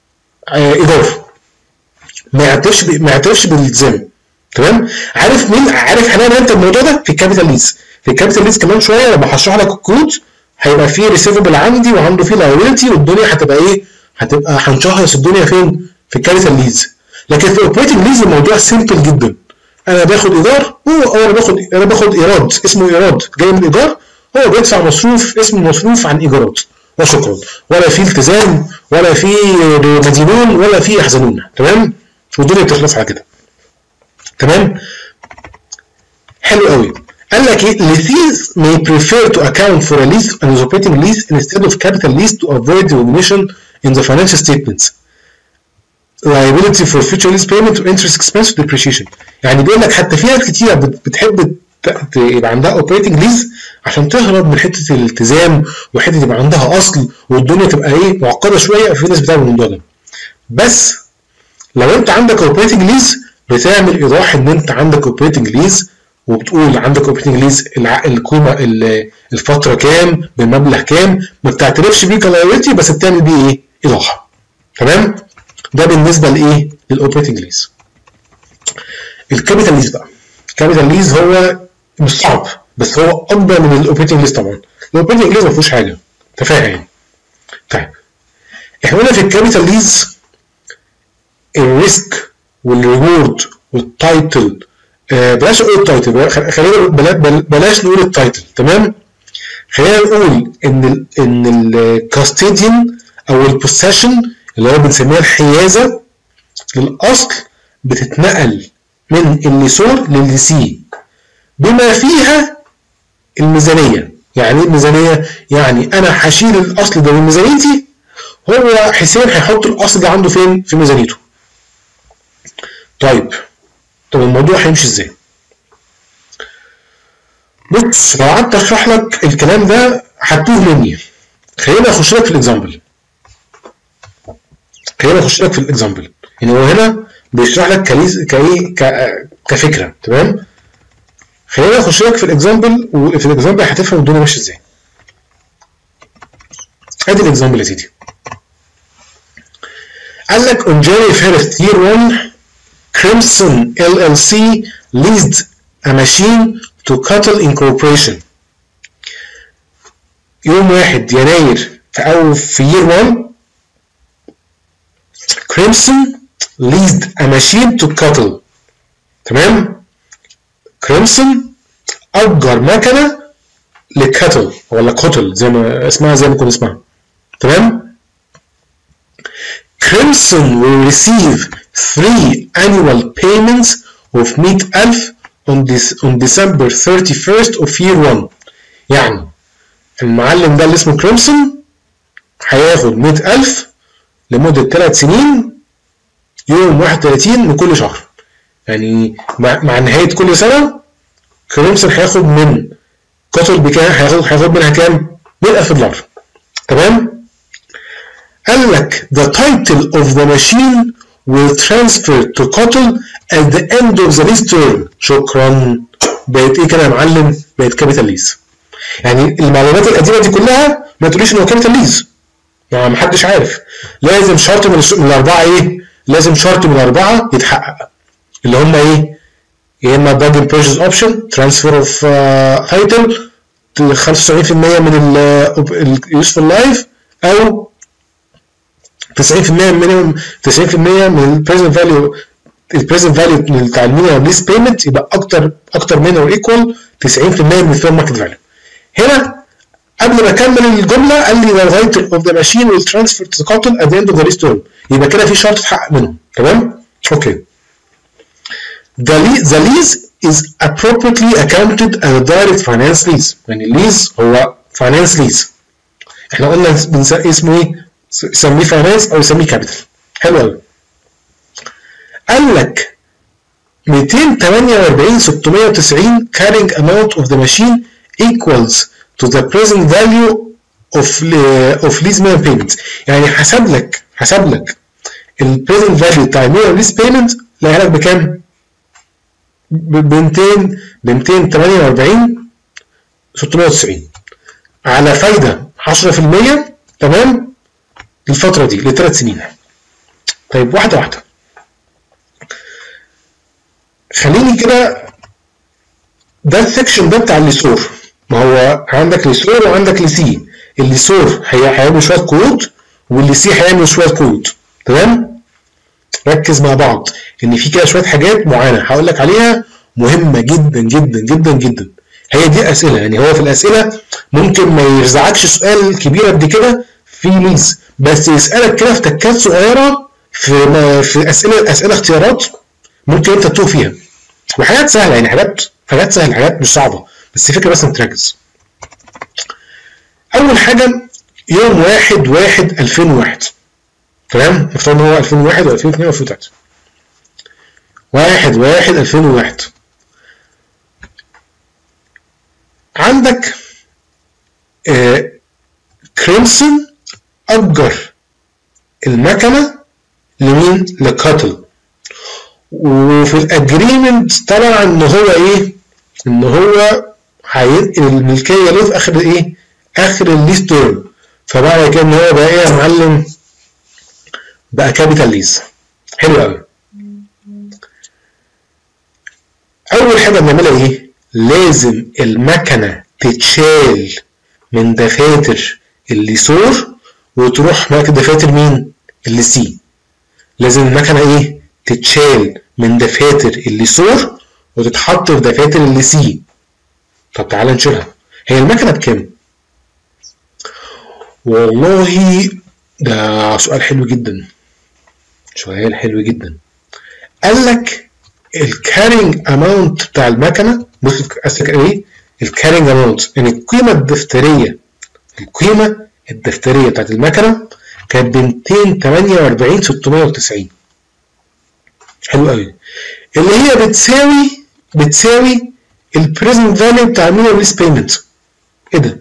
ايجار. ما يعترفش ما يعترفش بالالتزام. تمام؟ عارف مين؟ عارف هنعمل امتى الموضوع ده؟ في الكابيتال ليز. في الكابيتال ليز كمان شويه لما هشرح لك الكود هيبقى فيه ريسيفبل عندي وعنده فيه لايبيلتي والدنيا هتبقى ايه؟ هتبقى هنشخص الدنيا فين؟ في الكابيتال ليز. لكن في الاوبريتنج ليز الموضوع سيمبل جدا. انا باخد ايجار، هو انا باخد انا باخد ايراد اسمه ايراد جاي من ايجار، هو بيدفع مصروف اسمه مصروف عن ايجارات وشكرا، ولا في التزام ولا في مدينون ولا في يحزنون. تمام؟ والدنيا بتخلص على كده. تمام؟ حلو قوي. قال لك ايه؟ lessees may prefer to account for a lease and operating lease instead of capital lease to avoid recognition in the financial statements. liability for future lease payment or interest expense or depreciation. يعني بيقول لك حتى في ناس كتير بتحب يبقى عندها operating lease عشان تهرب من حته الالتزام وحته يبقى عندها اصل والدنيا تبقى ايه؟ معقده شويه. في ناس بتعمل الموضوع ده. بس لو انت عندك operating lease بتعمل ايضاح ان انت عندك operating lease وبتقول عندك operating lease القيمه الفتره كام بالمبلغ كام، ما بتعترفش بيه كلايبيلتي بس بتعمل بيه ايه؟ ايضاح. تمام؟ ده بالنسبه لايه؟ للاوبريتنج ليز. الكابيتال ليز بقى. الكابيتال ليز هو مش صعب بس هو اكبر من الاوبريتنج ليز طبعا. الاوبريتنج ليز ما فيهوش حاجه تفاهه يعني. طيب احنا قلنا في الكابيتال ليز الريسك والريورد والتايتل، آه بلاش نقول التايتل، خلينا بلاش نقول التايتل. تمام؟ خلينا نقول ان ال ان الكاستيديان او البوسيشن اللي هو بنسميها الحيازه للاصل بتتنقل من الليسور للليسي بما فيها الميزانيه. يعني ايه الميزانيه؟ يعني انا هشيل الاصل ده من ميزانيتي، هو حسين هيحط الاصل ده عنده فين؟ في ميزانيته. طيب طب الموضوع هيمشي ازاي؟ بص لو قعدت اشرح لك الكلام ده هتتوه مني. خلينا اخش لك في الاكزامبل. خلينا اخش لك في الاكزامبل. يعني هو هنا بيشرح لك كليز كايه كفكره. تمام؟ خلينا اخش لك في الاكزامبل، وفي الاكزامبل هتفهم الدنيا ماشيه ازاي. ادي الاكزامبل يا سيدي. قال لك on January first year one Crimson إل إل سي leased a machine to Cuttle Incorporation. يوم واحد يناير في أول في year one Crimson leased a machine to Cuttle. تمام؟ Crimson أجر مكنة لكاتل ولا كوتل زي ما اسمها زي ما كنا اسمها. تمام؟ Crimson will receive three annual payments of مئة ألف on, this, on December thirty-first of year one. يعني المعلم ده اللي اسمه Crimson هياخد مئة ألف لمده ثلاث سنين يوم واحد وثلاثين من كل شهر. يعني مع, مع نهايه كل سنه كريمسون هياخد من كوتل بكام؟ هياخد هياخد منها كام؟ مئة ألف دولار. تمام؟ قال لك the title of the machine will transfer to Kotel at the end of the lease term. شكرا. بقت ايه كده يا معلم؟ بقت كابيتال ليز. يعني المعلومات القديمه دي كلها ما تقوليش ان هو كابيتال ليز. يعني ما حدش عارف. لازم شرط من, من الاربعه ايه؟ لازم شرط من الاربعه يتحقق. اللي هم ايه؟ يا اما bargain purchase option transfer of uh, title خمسة وسبعين بالمية من ال useful life او تسعين بالمية من تسعين بالمية من ال present value ال present value بتاع المينيمم lease payment يبقى اكتر اكتر من or equal تسعين بالمية من fair market value. هنا قبل ما اكمل الجمله قال لي the title of the machine will transfer to the Kotel at the end of the lease term. يبقى كده في شرط اتحقق منهم. تمام؟ اوكي. The lease, the lease is appropriately accounted as a direct finance lease. يعني الليز هو finance lease. احنا قلنا اسمه ايه؟ يسميه finance او يسميه capital. حلو قوي. قال لك مئتين وثمانية وأربعين ستمائة وتسعين carrying amount of the machine equals to the present value of of lease minimum payment. يعني حسب لك حسب لك ال present value بتاع minimum lease payment لاقيها لك بكام؟ ب مئتين ب مئتين وثمانية وأربعين ستمائة وتسعين على فايده عشرة بالمية. تمام؟ للفتره دي لثلاث سنين. طيب واحده واحده. خليني كده ده السكشن ده بتاع الليسور. ما هو عندك ليسور وعندك ليسي. الليسور هيعمل شويه كود والليسي هيعمل شويه كود. تمام؟ ركز مع بعض ان في كده شويه حاجات معينه هقول لك عليها مهمه جدا جدا جدا جدا. هي دي اسئله. يعني هو في الاسئله ممكن ما يرزعكش سؤال كبير قد كده في ليز، بس يسالك كده في تكات صغيره في في اسئله اسئله اختيارات ممكن انت تتوه فيها. وحاجات سهله يعني حاجات حاجات سهله حاجات مش صعبه، بس الفكره بس انك تركز. اول حاجه يوم واحد واحد ألفين وواحد. تمام؟ نفترض ان هو ألفين وواحد وألفين واثنين وألفين وثلاثة. واحد واحد ألفين وواحد. عندك آه كريمسون اجر المكنه لمين؟ لكاتل. وفي الاجريمنت طلع ان هو ايه؟ ان هو هينقل الملكيه له في اخر ايه؟ اخر الليز تيرم. فبقى كده ان هو بقى ايه يا معلم؟ بقى كابيتال ليز. حلو قوي. اول حاجه بنعملها ايه؟ لازم المكنه تتشال من دفاتر الليسور وتروح معاك دفاتر مين؟ الليسي. لازم المكنه ايه؟ تتشال من دفاتر الليسور وتتحط في دفاتر الليسي. طب تعالى نشيلها. هي المكنه بكام؟ والله ده سؤال حلو جدا. سؤال حلو جدا. قال لك الكارينج اماونت بتاع المكنه، بص اسالك ايه؟ الكارينج اماونت يعني القيمه الدفتريه القيمه الدفتريه بتاعت المكنه كانت ب مئتين وثمانية وأربعين ستمائة وتسعين. حلو قوي. اللي هي بتساوي بتساوي البريزنت فاليو بتاع المينيمم ليس بيمنت. ايه ده؟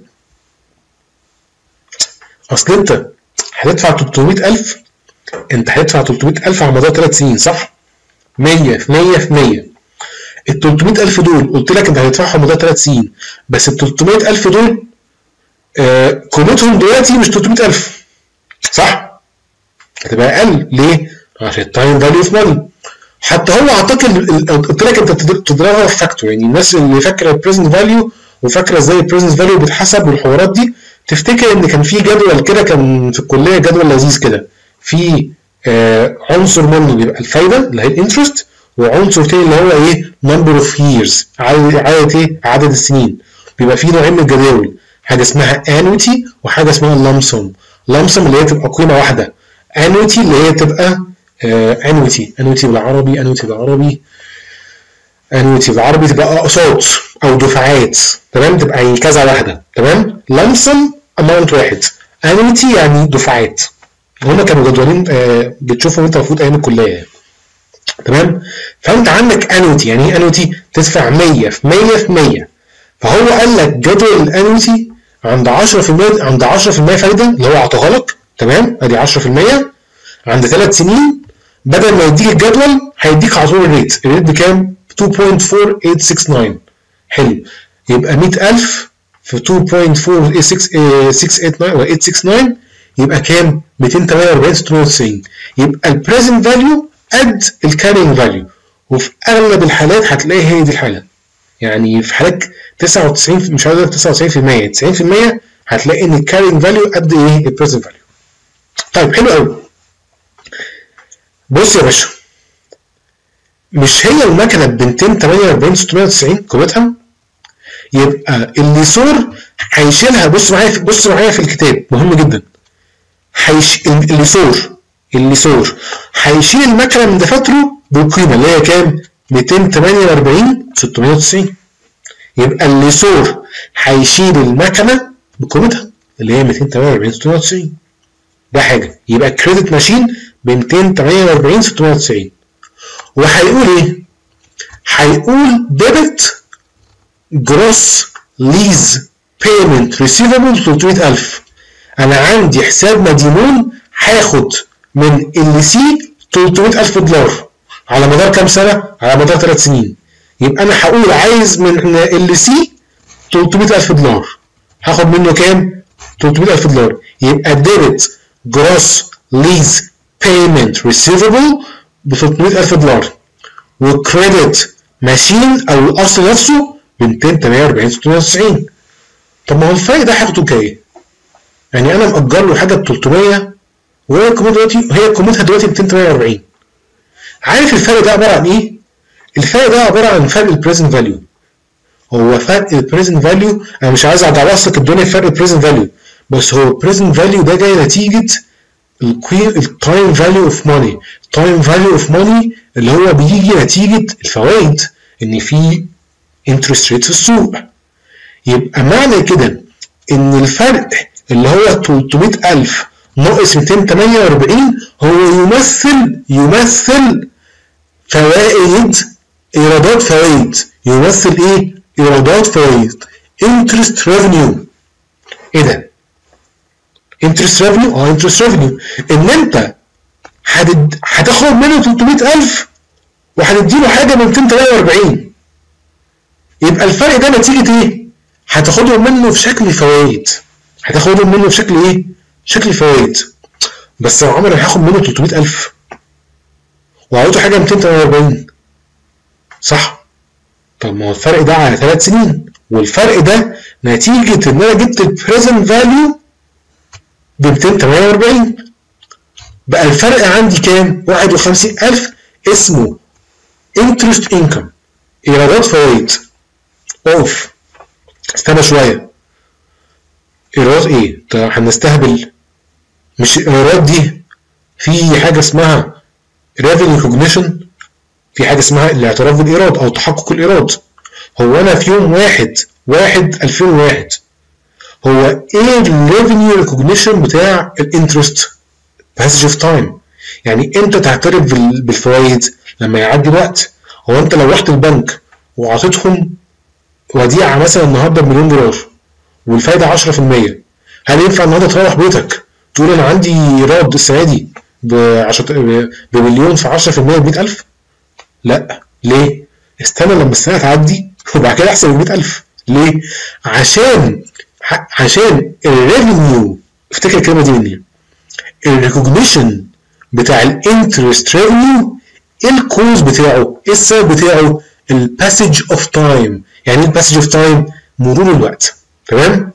اصل انت هتدفع تلتمية ألف، انت هتدفع تلتمية ألف على مدار ثلاث سنين صح؟ مية في مية في مية. ال تلتمية ألف دول قلت لك انت هتدفعهم مدار ثلاث سنين، بس ال تلتمية ألف دول آه قيمتهم دلوقتي مش تلتمية ألف صح؟ هتبقى اقل. ليه؟ عشان التايم فاليو اوف ماني. حتى هو اعتقد قلت لك انت تضربها في فاكتور. يعني الناس اللي فاكره البريزنت فاليو وفاكره ازاي البريزنت فاليو بيتحسب والحوارات دي تفتكر ان كان في جدول كده كان في الكليه جدول لذيذ كده في آه عنصر منه بيبقى الفايده اللي هي الانترست، وعنصر تاني اللي هو ايه؟ نمبر اوف ييرز، عدد عدد ايه؟ عدد السنين. بيبقى في نوعين من الجداول، حاجه اسمها انويتي وحاجه اسمها لامسوم. لامسوم اللي هي تبقى قيمه واحده، انويتي اللي هي تبقى انويتي انويتي بالعربي انويتي بالعربي انويتي بالعربي تبقى اقساط او دفعات. تمام؟ تبقى يعني كذا واحده. تمام؟ لامسوم اماونت واحد، انويتي يعني دفعات. هما كانوا جدولين آه بتشوفهم انت المفروض ايام الكليه. تمام؟ فانت عندك انوتي، يعني ايه انوتي؟ تدفع مية في مية في مية. فهو قال لك جدول الانوتي عند عشرة في المية، عند عشرة في المية فايده اللي هو اعطاها لك، تمام؟ ادي عشرة في المية عند ثلاث سنين، بدل ما يديك الجدول هيديك على طول الريت. الريت بكام؟ اتنين فاصلة أربعة تمانية ستة تسعة. حلو، يبقى مية ألف في اتنين فاصلة أربعة ستة تمانية تسعة يبقى كام؟ ميتين وتمانية وأربعين ستمية وتسعين. يبقى البريزنت فاليو قد الكارينج فاليو، وفي اغلب الحالات هتلاقي هي دي الحاله. يعني في حالات تسعة وتسعين، مش عايز تسعة وتسعين في المية، تسعين في المية هتلاقي ان الكارينج فاليو قد ايه؟ البريزنت فاليو. طيب حلو قوي. بص يا باشا، مش هي المكنه ب ميتين وتمانية وأربعين ستمية وتسعين قيمتها؟ يبقى الليسور هيشيلها. بص معايا بص معايا في الكتاب، مهم جدا. هيش الليسور الليسور هيشيل المكنه من دفاتره بالقيمه اللي هي كام؟ ميتين وتمانية وأربعين ستمية وتسعين. يبقى الليسور هيشيل المكنه بقيمتها اللي هي ميتين وتمانية وأربعين ستمية وتسعين. ده حاجه. يبقى الكريدت ماشين ب ميتين وتمانية وأربعين ستمية وتسعين. وهيقول ايه؟ هيقول ديبت جروس ليز بيمنت ريسيفبل تلتمية ألف. انا عندي حساب مدينون هاخد من ال سي تلتمية ألف دولار على مدار كام سنه؟ على مدار ثلاث سنين. يبقى انا هقول عايز من ال سي تلتمية ألف دولار، هاخد منه كام؟ تلتمية ألف دولار. يبقى ديبت جروس ليز بيمنت ريسيفبل ب تلتمية ألف دولار، وكريدت ماشين او الاصل نفسه ب ميتين وتمانية وأربعين ستمية وتسعين. طب ما هو الفرق ده هاخده كام؟ يعني انا مأجر له حاجه ب تلتمية وهي قيمتها دلوقتي هي قيمتها دلوقتي ميتين وتمانية وأربعين. عارف الفرق ده عباره عن ايه؟ الفرق ده عباره عن فرق البريزنت فاليو. هو فرق البريزنت فاليو، انا مش عايز اوصلك الدنيا في فرق البريزنت فاليو، بس هو البريزنت فاليو ده جاي نتيجه التايم فاليو اوف ماني. التايم فاليو اوف ماني اللي هو بيجي نتيجه الفوائد، ان في انترست ريت في السوق. يبقى معنى كده ان الفرق اللي هو تلتمية ألف ناقص ميتين وتمانية وأربعين هو يمثل يمثل فوائد، ايرادات فوائد. يمثل ايه؟ ايرادات فوائد. انترست ريفينيو. ايه ده؟ انترست ريفينيو؟ اه انترست ريفينيو. ان انت هتاخد منه تلتمية ألف وهتديله حاجه ب ميتين وتمانية وأربعين. يبقى الفرق ده نتيجه ايه؟ هتاخدهم منه في شكل فوائد. هتاخدهم منه في شكل ايه؟ شكل فوائد. بس لو عمر هاخد منه تلتمية ألف وعطيته حاجه ميتين وتمانية وأربعين، صح؟ طب ما هو الفرق ده على ثلاث سنين، والفرق ده نتيجه ان انا جبت البريزنت فاليو ب ميتين وتمانية وأربعين. بقى الفرق عندي كام؟ واحد وخمسين ألف اسمه انترست انكم، ايرادات فوائد. اوف، استنى شويه، ايرادات ايه؟ طب هنستهبل؟ مش الايرادات دي في حاجه اسمها revenue recognition، في حاجه اسمها الاعتراف بالايراد او تحقق الايراد. هو انا في يوم واحد واحد ألفين وواحد هو ايه الريفينيو ريكوجنيشن بتاع الانترست؟ باسج اوف تايم. يعني انت تعترف بالفوائد لما يعدي الوقت. هو انت لو رحت البنك وعطيتهم وديعه مثلا النهارده بمليون دولار والفايده عشرة في المية، هل ينفع النهارده تروح بيتك تقول انا عندي ايراد السنه دي بمليون في عشرة في المية ب مية ألف؟ لا. ليه؟ استنى لما السنه تعدي وبعد كده احسب ال مية ألف. ليه؟ عشان عشان الريفينيو، افتكر الكلمه دي مني، الريكوجنيشن بتاع الانترست ريفينيو ايه الكوز بتاعه؟ ايه السبب بتاعه؟ الباسج اوف تايم. يعني ايه الباسج اوف تايم؟ مرور الوقت. تمام؟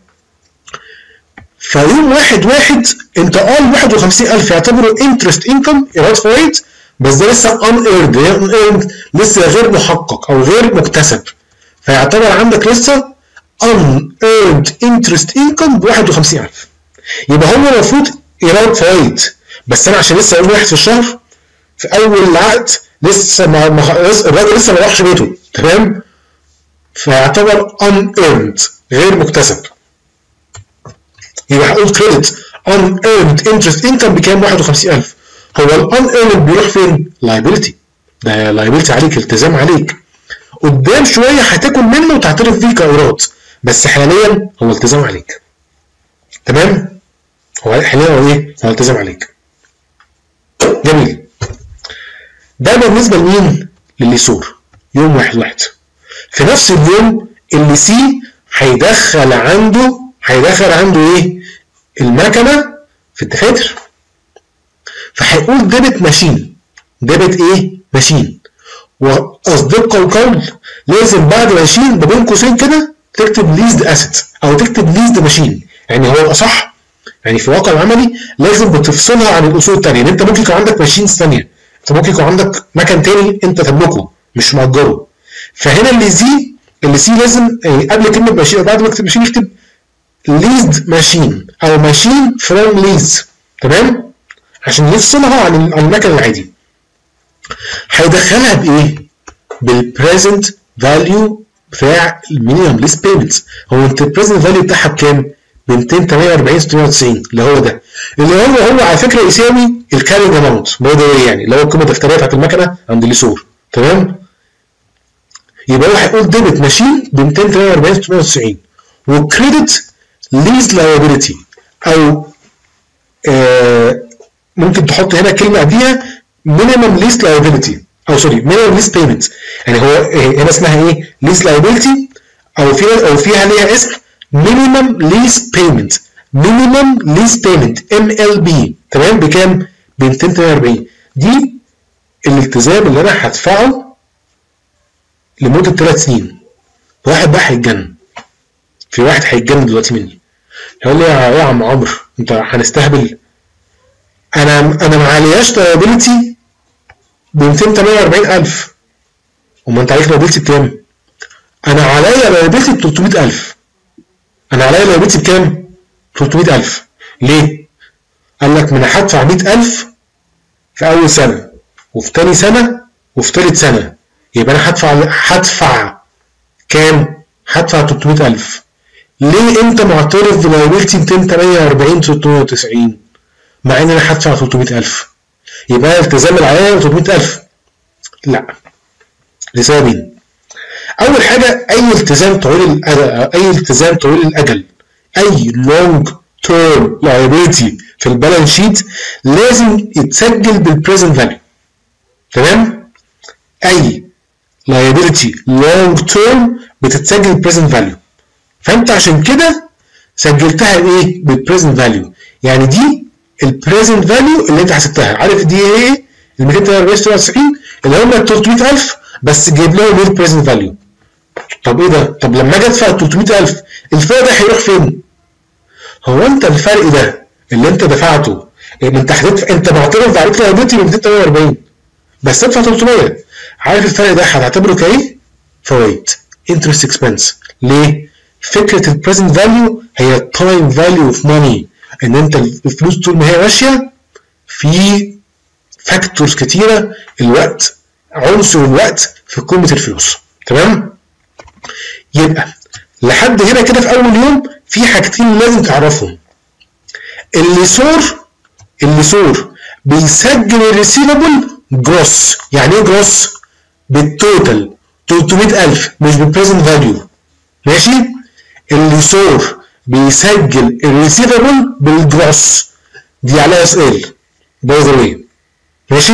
فيوم واحد واحد انت اه ال واحد وخمسين ألف يعتبروا انترست انكم، ايراد فوائد، بس ده لسه ان ايرد، يعني لسه غير محقق او غير مكتسب، فيعتبر عندك لسه ان ايرد انترست انكم ب واحد وخمسين ألف. يبقى هو المفروض ايراد فوائد، بس انا عشان لسه يوم واحد في الشهر في اول العقد لسه ما الراجل لسه ما راحش بيته، تمام؟ فيعتبر ان ايرد، غير مكتسب. يبقى هقول كريدت unearned interest income بكام؟ واحد وخمسين ألف. هو ال unearned بيروح فين؟ liability، ده liability عليك، التزام عليك. قدام شويه هتاكل منه وتعترف بيه كايراد، بس حاليا هو التزام عليك. تمام؟ هو حاليا هو ايه؟ هو التزام عليك. جميل. ده بالنسبه لمين؟ لليسور. يوم واحد واحد. في نفس اليوم اللي سي هيدخل عنده هيدخل عنده ايه؟ المكنه في الدفاتر. فهيقول ديبت ماشين. ديبت ايه؟ ماشين. واصدقاء القول لازم بعد ماشين ما بين قوسين كده تكتب ليزد اسيت او تكتب ليزد ماشين. يعني هو الاصح يعني في الواقع العملي لازم بتفصلها عن الاصول الثانيه. يعني انت ممكن يكون عندك ماشينز ثانيه، انت ممكن يكون عندك مكن ثاني انت تملكه مش مأجره. فهنا اللي زي اللي سي لازم قبل كلمه ماشين او بعد ما تكتب ماشين يكتب ليزد ماشين او ماشين فروم ليز. تمام؟ عشان يفصلها عن عن المكن العادي. هيدخلها بايه؟ بالبريزنت فاليو بتاع المينيمم ليس بيمنتس. هو انت البريزنت فاليو بتاعها بكام؟ ب مئتين وثمانية وأربعين ستمائة وتسعين اللي هو ده، اللي هو هو على فكره يساوي الكارينج اماونت باي ذا واي، يعني اللي هو القيمه الدفتريه بتاعت المكنه عند الليسور. تمام؟ يبقى هو هيقول ديبت ماشين ب مئتين وثمانية وأربعين ستمائة وتسعين وكريدت ليز لايبيلتي او آه ممكن تحط هنا كلمه قبليها minimum lease liability او سوري minimum lease payment. يعني هو هنا اسمها ايه؟ lease liability او فيها او فيها ليها اسم minimum lease payment. minimum lease payment ام ال بي. تمام؟ بكام؟ ب مئتين وثمانية وأربعين. دي الالتزام اللي انا هدفعه لمده ثلاث سنين. واحد بقى هيتجنن. في واحد هيتجنن دلوقتي مني. هيقول لي يا عم عمرو انت هنستهبل؟ انا انا ما علياش لايبيلتي ب مئتين وثمانية وأربعين ألف. وما انت عليك لايبيلتي بكام؟ انا عليا لايبيلتي ب ثلاثمائة ألف. انا عليا لايبيلتي بكام؟ ثلاثمائة ألف. ليه؟ قال لك من هدفع مئة ألف في اول سنه وفي ثاني سنه وفي ثالث سنه، يبقى انا هدفع هدفع كام؟ هدفع ثلاثمائة ألف. ليه انت معترف بلايبيلتي مئتين وثمانية وأربعين ستمائة وتسعين مع ان انا هدفع ثلاثمائة ألف؟ يبقى التزام العيان ثلاثمائة ألف. لا، لسببين. اول حاجه اي التزام طويل الاجل اي التزام طويل الاجل اي لونج تيرم لايبيلتي في البالانس شيت لازم يتسجل بالبريزنت فاليو. تمام؟ اي لايبيلتي لونج تيرم بتتسجل بالبريزنت فاليو. فانت عشان كده سجلتها بايه؟ بالبريزنت فاليو. يعني دي البريزنت فاليو اللي انت حسبتها. عارف دي ايه؟ ال مئتين وثمانية وأربعين ستمائة وتسعين اللي هم ال ثلاثمائة ألف بس جايب لهم ايه؟ البريزنت فاليو. طب ايه ده؟ طب لما اجي ادفع ثلاثمائة ألف الفرق ده هيروح فين؟ هو انت الفرق ده اللي انت دفعته انت هتدفع، انت معترف عليك لايبيلتي ب مئتين وثمانية وأربعين بس تدفع ثلاثمائة. عارف الفرق ده هتعتبره كايه؟ فوائد، انترست اكسبنس. ليه؟ فكره البريزنت فاليو هي التايم فاليو اوف ماني، ان انت الفلوس طول ما هي ماشيه في فاكتورز كتيره، الوقت، عنصر الوقت في قيمه الفلوس. تمام؟ يبقى لحد هنا كده في اول يوم في حاجتين لازم تعرفهم. الليسور الليسور بيسجل الريسيفبل جروس. يعني ايه جروس؟ بالتوتال ثلاثمائة ألف مش بالبريزنت فاليو. ماشي؟ الليسور بيسجل الريسيفبل بالجروس. دي عليها سؤال باي ذا واي. ماشي؟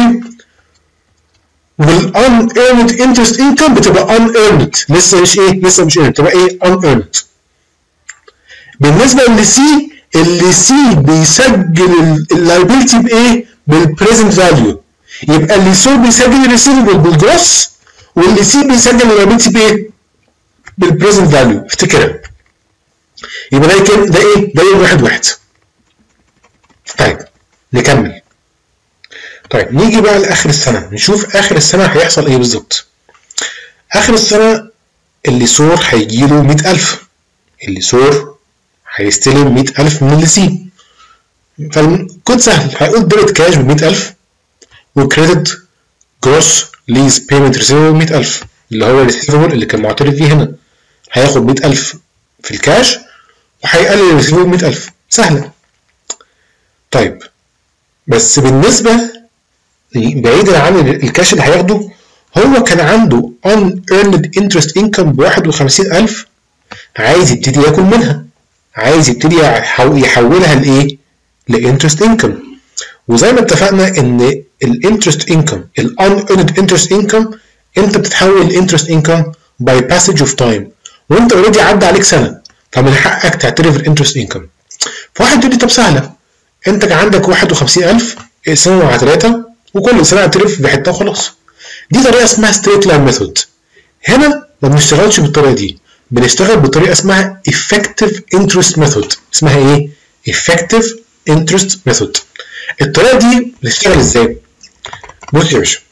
والان earned interest income بتبقى unearned، لسه مش ايه؟ لسه مش earned، بتبقى ايه؟ unearned. بالنسبه للسي، اللي سي بيسجل اللايبيلتي بايه؟ بالبريزنت فاليو. يبقى اللي سو بيسجل الريسيفبل بالجروس واللي سي بيسجل اللايبيلتي بايه؟ بالبريزنت فاليو. افتكرها. يبقى ده كده ده ايه؟ ده يوم واحد واحد. طيب نكمل. طيب نيجي بقى لاخر السنه، نشوف اخر السنه هيحصل ايه بالظبط. اخر السنه اللي سور هيجيله مئة ألف. اللي سور هيستلم مئة ألف من اللي سي. فالكود سهل، هيقول ديبت كاش ب مئة ألف وكريدت جروس ليز بيمنت ريسيفبل مئة ألف اللي هو الريسيفبل اللي كان معترف فيه هنا. هياخد مئة ألف في الكاش وهيقلل الريسيفبل مئة ألف. سهله. طيب بس بالنسبه بعيدا عن الكاش اللي هياخده، هو كان عنده unearned interest income ب واحد وخمسين ألف، عايز يبتدي ياكل منها، عايز يبتدي يحولها لايه؟ لانترست انكم. وزي ما اتفقنا ان الانترست انكم ال unearned interest income انت بتتحول الانترست انكم باي باسج اوف تايم، وانت اوريدي عدى عليك سنه، فمن حقك تعترف الانترست انكم. فواحد يقول لي طب سهله، انت كان عندك واحد وخمسين ألف اقسمهم على ثلاثه وكل سنه اعترف بحته وخلاص. دي طريقه اسمها ستريت لاين ميثود. هنا ما بنشتغلش بالطريقه دي، بنشتغل بطريقه اسمها effective interest method. اسمها ايه؟ effective interest method. الطريقه دي بتشتغل ازاي؟ بص يا باشا،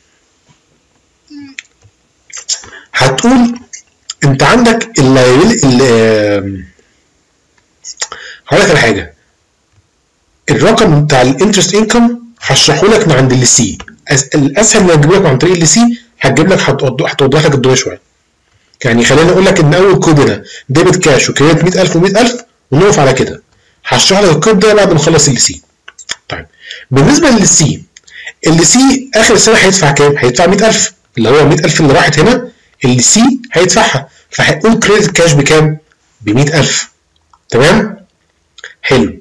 هتقول انت عندك ال هقول لك على حاجه، الرقم بتاع الانترست انكم هشرحه لك من عند ال سي. الاسهل اللي هتجيب لك عن طريق ال سي هتجيب لك هتوضح لك الدنيا شويه. يعني خليني اقول لك ان اول كود هنا ديبت كاش وكريدت مية ألف ومية ألف ونقف على كده. هشرح لك الكود ده بعد ما نخلص ال سي. طيب بالنسبه للسي، ال سي اخر السنه هيدفع كام؟ هيدفع مية ألف، اللي هو مية ألف اللي راحت هنا ال سي هيدفعها، فهيقول كريدت كاش بكام؟ ب مية ألف. تمام؟ حلو.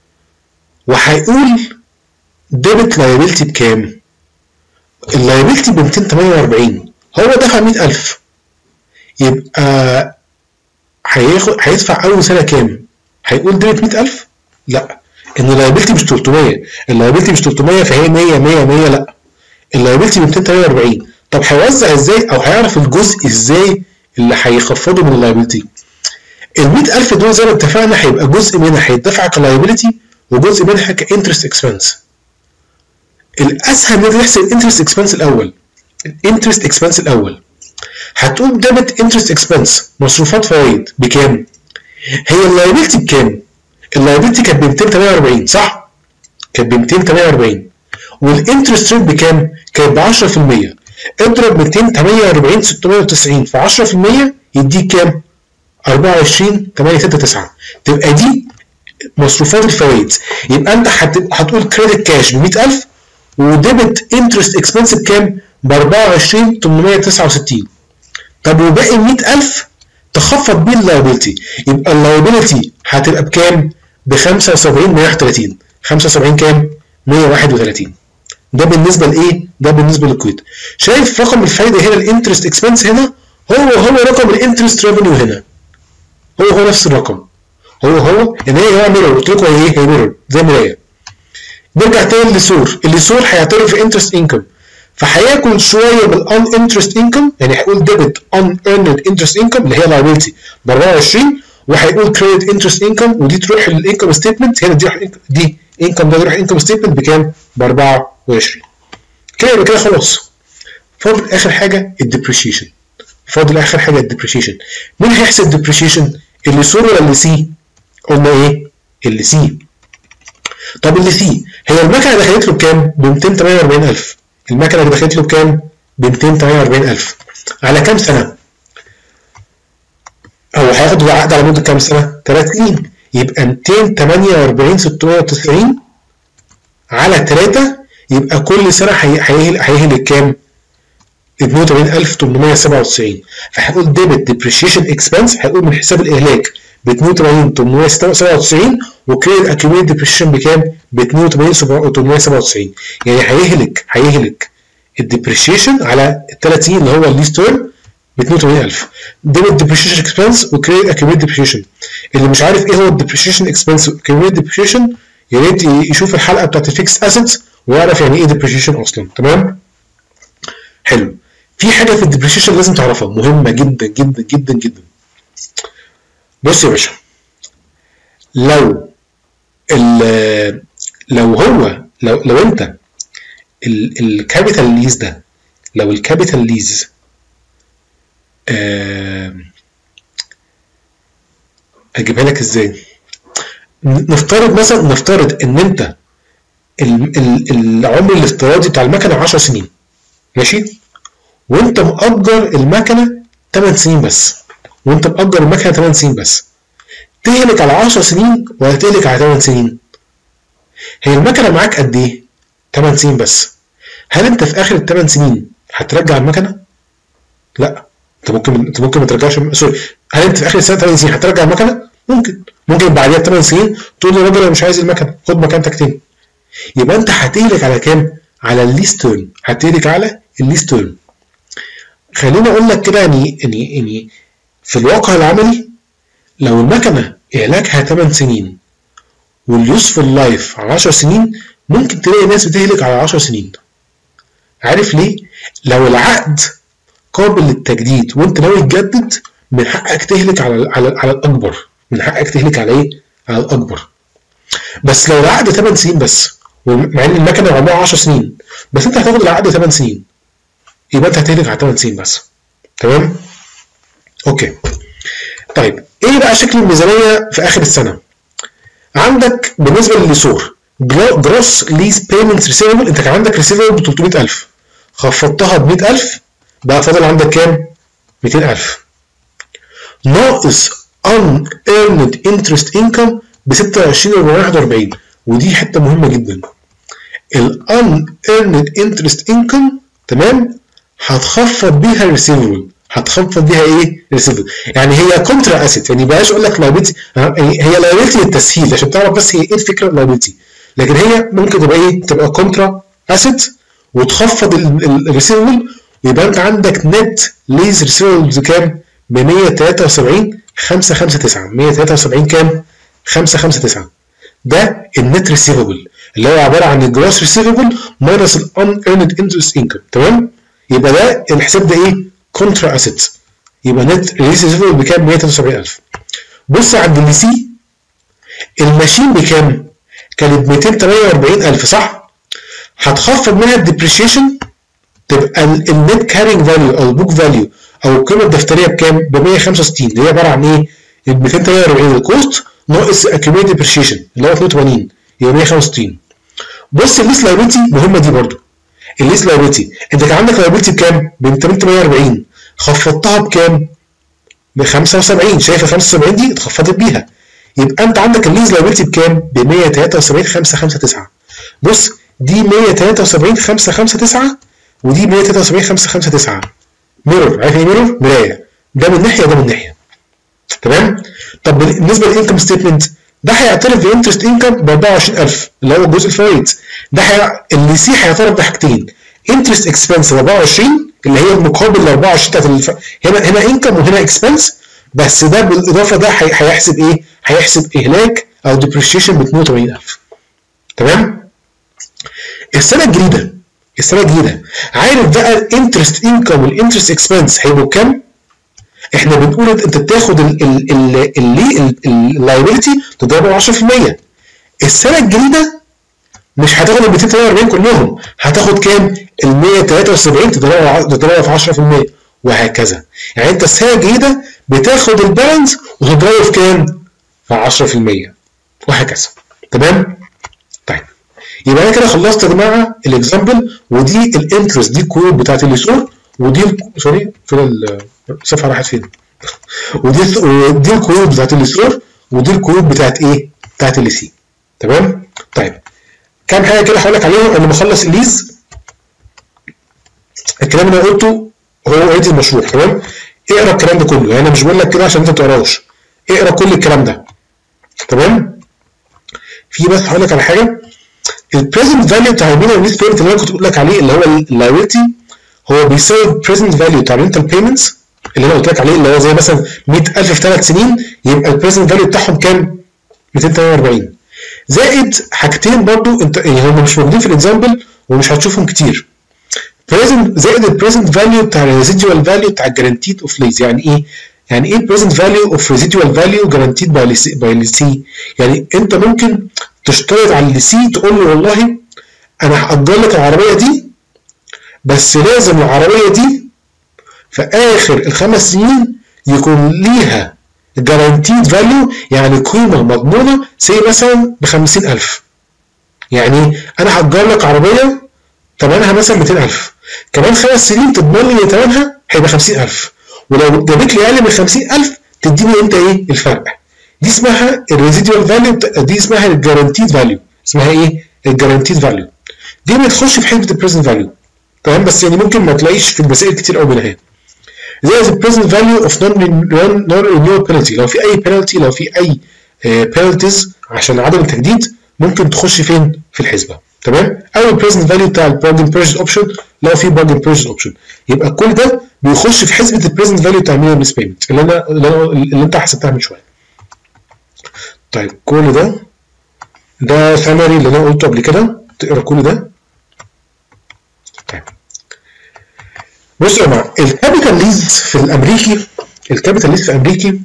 وهيقول ديبت لايبيلتي بكام؟ اللايبيلتي ب ميتين وتمانية وأربعين، هو دفع مية ألف، يبقى هياخد هيدفع اول سنه كام؟ هيقول ديبت مية ألف؟ لا، ان اللايبيلتي مش تلتمية، اللايبيلتي مش تلتمية فهي مية مية مية، لا، اللايبيلتي ب ميتين وتمانية وأربعين. طب هيوزع ازاي او هيعرف الجزء ازاي اللي هيخفضه من اللايبيلتي؟ ال مية ألف دول زي ما اتفقنا هيبقى جزء منها هيدفع كلايبيلتي وجزء منها كانترست اكسبنس. الاسهل ان نحسب الانترست اكسبنس الاول. الانترست اكسبنس الاول هتقول ديبت انترست اكسبنس مصروفات فوائد بكام؟ هي اللايبيلتي بكام؟ اللايبيلتي كانت ب ميتين وتمانية وأربعين صح؟ كانت ب ميتين وتمانية وأربعين. والانترست ريت بكام؟ كانت ب عشرة في المية. اضرب ميتين وتمانية وأربعين ستمية وتسعين في عشرة في المية يديك كام؟ أربعة وعشرين تمانية ستة تسعة. تبقى دي مصروفات الفوائد. يبقى انت هتقول كريدت كاش ب مية ألف وديبت انترست اكسبنس بكام؟ ب أربعة وعشرين تمنمية تسعة وستين. طب وباقي ال مية ألف تخفض بيه اللايبيلتي، يبقى اللايبيلتي هتبقى بكام؟ ب خمسة وسبعين مية وواحد وتلاتين. خمسة وسبعين كام؟ مية وواحد وتلاتين. ده بالنسبه لايه؟ ده بالنسبه للكويت. شايف رقم الفايده هنا الانترست اكسبنس هنا هو هو رقم الانترست ريفينيو هنا. هو هو نفس الرقم. هو هو ان هي هو ميرور، قلت لكم ايه؟ هي ميرور زي مرايه. نرجع تاني للسور، الليسور هيعترف انترست انكم، فهياكل شويه من الان انترست انكم، يعني هيقول ديبت ان ايرند انترست انكم اللي هي لايبيلتي ب أربعة وعشرين، وهيقول كريدت انترست انكم ودي تروح للانكم ستيتمنت، هنا دي دي انكم ده يروح انكم ستيتمنت بكام؟ ب أربعة وعشرين. كده يبقى كده خلاص. فاضل اخر حاجه الديبريشيشن. فاضل اخر حاجه الديبريشيشن. مين هيحسب الديبريشيشن؟ الليسور ولا اللي سي؟ قلنا ايه؟ اللي سي. طب اللي سي هي المكنه دخلت له بكام؟ ب ميتين وتمانية وأربعين ألف. المكنه اللي دخلت له بكام؟ ب ميتين وتمانية وأربعين ألف. على كام سنه؟ هو هياخد عقد على مده كام سنه؟ ثلاث سنين. يبقى ميتين وتمانية وأربعين ستمية وتسعين على ثلاثة، يبقى كل سنه هيهلك كام؟ اتنين وتمانين ألف تمنمية سبعة وتسعين. فهنقول ديبت ديبريشيشن اكسبنس، هنقول من حساب الاهلاك ب اتنين وتمانين تمنمية سبعة وتسعين، وكريدت اكيوميليت ديبريشيشن بكام؟ ب اتنين وتمانين تمنمية سبعة وتسعين. يعني هيهلك هيهلك الديبريشيشن على الثلاث سنين اللي هو الليز تيرم ب اتنين وتمانين ألف. ديبت ديبريشيشن اكسبنس وكريدت اكيوميليت ديبريشيشن. اللي مش عارف ايه هو الديبريشيشن اكسبنس واكيوميليت ديبريشيشن يا ريت يشوف الحلقه بتاعت الفيكس اسيتس ويعرف يعني ايه ديبريشيشن اصلا. تمام؟ حلو. في حاجه في الديبريشيشن لازم تعرفها مهمه جدا جدا جدا جدا. بص يا باشا، لو ال لو هو لو لو انت الكابيتال ليز ده، لو الكابيتال ليز آه اجيبها لك ازاي؟ نفترض مثلا نفترض ان انت العمر الافتراضي بتاع المكنه عشر سنين، ماشي؟ وانت مأجر المكنه تمن سنين بس، وانت مأجر المكنه تمن سنين بس، تهلك على عشر سنين ولا تهلك على تمن سنين؟ هي المكنه معاك قد ايه؟ ثماني سنين بس. هل انت في اخر الثمان سنين هترجع المكنه؟ لا، انت ممكن انت ممكن ما ترجعش. سوري، هل انت في اخر السنه ثمان سنين هترجع المكنه؟ ممكن ممكن بعديها ثمان سنين تقول للراجل انا مش عايز المكنه، خد مكانتك تاني. يبقى انت هتهلك على كام؟ على الليست تيرم، هتهلك على الليست تيرم. خليني اقول لك كده، يعني يعني يعني في الواقع العملي لو المكنه اهلاكها ثمان سنين واليوسفل لايف عشر سنين، ممكن تلاقي ناس بتهلك على عشر سنين. عارف ليه؟ لو العقد قابل للتجديد وانت ناوي تجدد، من حقك تهلك على على على الاكبر، من حقك تهلك على ايه؟ على الاكبر. بس لو العقد ثمان سنين بس، ومع ان المكنه عمرها عشر سنين، بس انت هتاخد العقد ثمان سنين، يبقى انت هتهلك على ثمان سنين بس. تمام؟ اوكي. طيب ايه بقى شكل الميزانيه في اخر السنه؟ عندك بالنسبه للسور جروس ليز بيمنتس ريسيفبل، انت كان عندك ريسيفبل ب ثلاثمية ألف، خفضتها ب مية ألف، بقى فاضل عندك كام؟ ميتين ألف. ناقص unearned interest income ب ستة وعشرين ألف وأربعمية وواحد وأربعين، ودي حته مهمه جدا. ال unearned interest income تمام هتخفض بيها الريسيفبل، هتخفض بيها ايه؟ الريسيفبل. يعني هي كونترا اسيت، يعني بلاش اقول لك لايبيلتي، هي لايبيلتي للتسهيل عشان تعرف بس هي ايه الفكره لايبيلتي، لكن هي ممكن تبقى ايه؟ تبقى كونترا اسيت وتخفض الريسيفبل، ويبقى انت عندك نت ليز ريسيفبلز كام؟ ب مية وتلاتة وسبعين ألف وخمسمية وخمسة وتسعين. مية وتلاتة وسبعين كام؟ خمسمية وخمسة وتسعين. ده النت ريسيفبل اللي هو عباره عن الجروس ريسيفبل ماينس الان ايرند انترست انكم. تمام؟ يبقى ده الحساب ده ايه؟ كونترا اسيت. يبقى نت ريسيفبل بكام؟ مية وتلاتة وسبعين ألف. بص عند اللي سي الماشين بكام؟ كانت ميتين وتمانية وأربعين ألف صح؟ هتخفض منها الديبريشيشن، تبقى النت كارينج فاليو او البوك فاليو او القيمه الدفتريه بكام؟ ب مية وخمسة وستين، اللي هي عباره عن ايه؟ ال ميتين وتمانية وأربعين الكوست ناقص اكيوميليت ديبريشيشن اللي هو اتنين وتمانين، يبقى مية وخمسة وستين. بص الليس لايبيلتي مهمه دي برضو. الليس لايبيلتي انت كان عندك لايبيلتي بكام؟ ب ميتين وتمانية وأربعين، خفضتها بكام؟ ب خمسة وسبعين. شايف ال خمسة وسبعين دي اتخفضت بيها، يبقى انت عندك الليز لايبيلتي بكام؟ ب مية وتلاتة وسبعين ألف وخمسمية وخمسة وتسعين. بص دي مية وتلاتة وسبعين ألف وخمسمية وخمسة وتسعين ودي مية وتلاتة وسبعين ألف وخمسمية وخمسة وتسعين. ميرور، عارف ايه ميرور؟ مرايه، ده من ناحيه وده من ناحيه. تمام؟ طب بالنسبه للانكم ستيتمنت، ده هيعترف بانترست انكم ب أربعة وعشرين ألف اللي هو جزء الفوائد. ده هي... اللي سي هيعترف بحاجتين، انترست اكسبنس ب أربعة وعشرين اللي هي المقابل ل أربعة وعشرين بتاعت الف... هنا هنا انكم وهنا اكسبنس، بس ده بالاضافه ده هي... هيحسب ايه؟ هيحسب اهلاك او ديبريشيشن ب اتنين وتمانين ألف. تمام؟ السنه الجديده السنه الجديده عارف بقى الانترست انكم والانترست اكسبنس هيبقوا كام؟ احنا بنقول انت بتاخد اللايبيلتي تضربه عشرة في المية. السنه الجديده مش هتاخد ال ميتين وتمانية وأربعين كلهم، هتاخد كام؟ ال مية وتلاتة وسبعين تضربها في عشرة في المية وهكذا. يعني انت السنه الجديده بتاخد البالانس وتضربه في كام؟ في عشرة في المية وهكذا. تمام؟ طيب يبقى انا كده خلصت يا جماعه الاكزامبل، ودي الانترست دي الكود بتاعت اليسور، ودي سوري فين الصفحه راحت فين؟ ودي ودي الكود بتاعت اليسور، ودي الكود بتاعت ايه؟ بتاعت اللي سي. تمام؟ طيب كام حاجه كده هقول لك عليهم قبل ما اخلص الليز. الكلام اللي انا قلته هو اوريدي المشروع. تمام؟ اقرا الكلام ده كله، يعني انا مش بقول لك كده عشان انت ما تقراش، اقرا كل الكلام ده. تمام؟ في بس هقول لك على حاجه، البريزنت فاليو بتاع المينيمم ليز بيمنت اللي انا كنت بقول لك عليه اللي هو اللايبيلتي، هو بيساوي البريزنت فاليو بتاع الرينتال بيمنتس اللي انا قلت لك عليه اللي هو زي مثلا مية ألف في ثلاث سنين، يبقى البريزنت فاليو بتاعهم كام؟ ميتين وتمانية وأربعين. زائد حاجتين برضو انت يعني هم مش موجودين في الاكزامبل ومش هتشوفهم كتير. بريزنت زائد البريزنت فاليو بتاع الريزيدوال فاليو بتاع الجارانتيد اوف ليز. يعني ايه؟ يعني ايه بريزنت فاليو اوف ريزيدوال فاليو جارانتيد باي السي؟ يعني انت ممكن تشترط على السي تقول له والله انا هاجر لك العربيه دي، بس لازم العربيه دي في اخر الخمس سنين يكون ليها جارانتيد فاليو، يعني قيمه مضمونه سي مثلا ب خمسين ألف. يعني انا هاجر لك عربيه ثمنها مثلا ميتين ألف، كمان خمس سنين تضمن لي ثمنها هيبقى خمسين ألف، ولو جابت لي اقل من خمسين ألف تديني انت ايه؟ الفرق. دي اسمها الريزيدوال فاليو، دي اسمها الجارانتيد فاليو اسمها ايه؟ الجارانتيد فاليو. دي بتخش في حسبه البريزنت فاليو. تمام، بس يعني ممكن ما تلاقيش في المسائل كتير قوي منها. زي البريزنت فاليو اوف نون رينيوال بينالتي، لو في اي بينالتي، لو في اي بينالتيز عشان عدم التجديد ممكن تخش فين؟ في الحسبه. تمام؟ او البريزنت فاليو بتاع البارجن بيرشيز اوبشن لو في بارجن بيرشيز اوبشن، يبقى كل ده بيخش في حسبه البريزنت فاليو بتاع المينيمم بيمنت اللي انا اللي, أنا اللي انت حسبتها من شويه. طيب كل ده ده ثمري اللي انا قلته قبل كده، تقرا كل ده. طيب بصوا يا جماعه، الكابيتال ليز في الامريكي، الكابيتال ليز في الامريكي،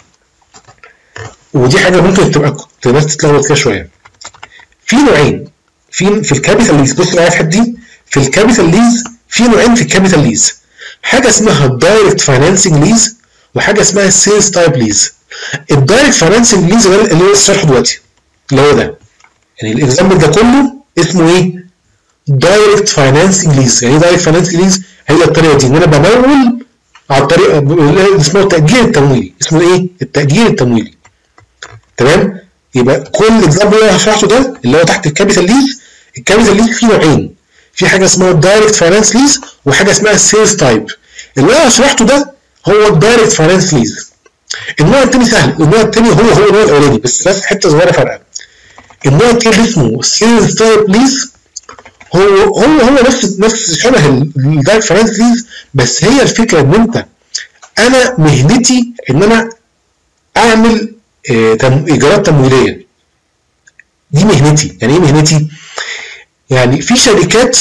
ودي حاجه ممكن تبقى الناس تتلخبط فيها شويه. في نوعين في في الكابيتال ليز. بصوا معايا في الحته دي، في الكابيتال ليز في نوعين في الكابيتال ليز، حاجه اسمها الدايركت فاينانسنج ليز وحاجه اسمها السيلز تايب ليز. الدايركت فاينانسنج ليز اللي هو الشرح دلوقتي اللي هو ده، يعني الاكزامبل ده كله اسمه ايه؟ دايركت فاينانسنج ليز. يعني ايه دايركت فاينانسنج ليز؟ هي الطريقه دي ان انا بمول على الطريقه اسمه التاجير التمويلي. اسمه ايه؟ التاجير التمويلي. تمام؟ يبقى كل الاكزامبل اللي انا شرحته ده اللي هو تحت الكابيتال ليز، الكابيتال ليز فيه نوعين، في حاجه اسمها الدايركت فاينانس ليز وحاجه اسمها السيلز تايب. اللي انا شرحته ده هو الدايركت فاينانس ليز. النوع الثاني سهل، النوع الثاني هو هو النوع الاولاني بس بس حته صغيره فرقه. النوع الثاني اسمه السيلز تايب ليز، هو هو هو نفس نفس شبه الدايركت فاينانس ليز، بس هي الفكره ان انت انا مهنتي ان انا اعمل اه تم ايجارات تمويليه. دي مهنتي. يعني ايه مهنتي؟ يعني في شركات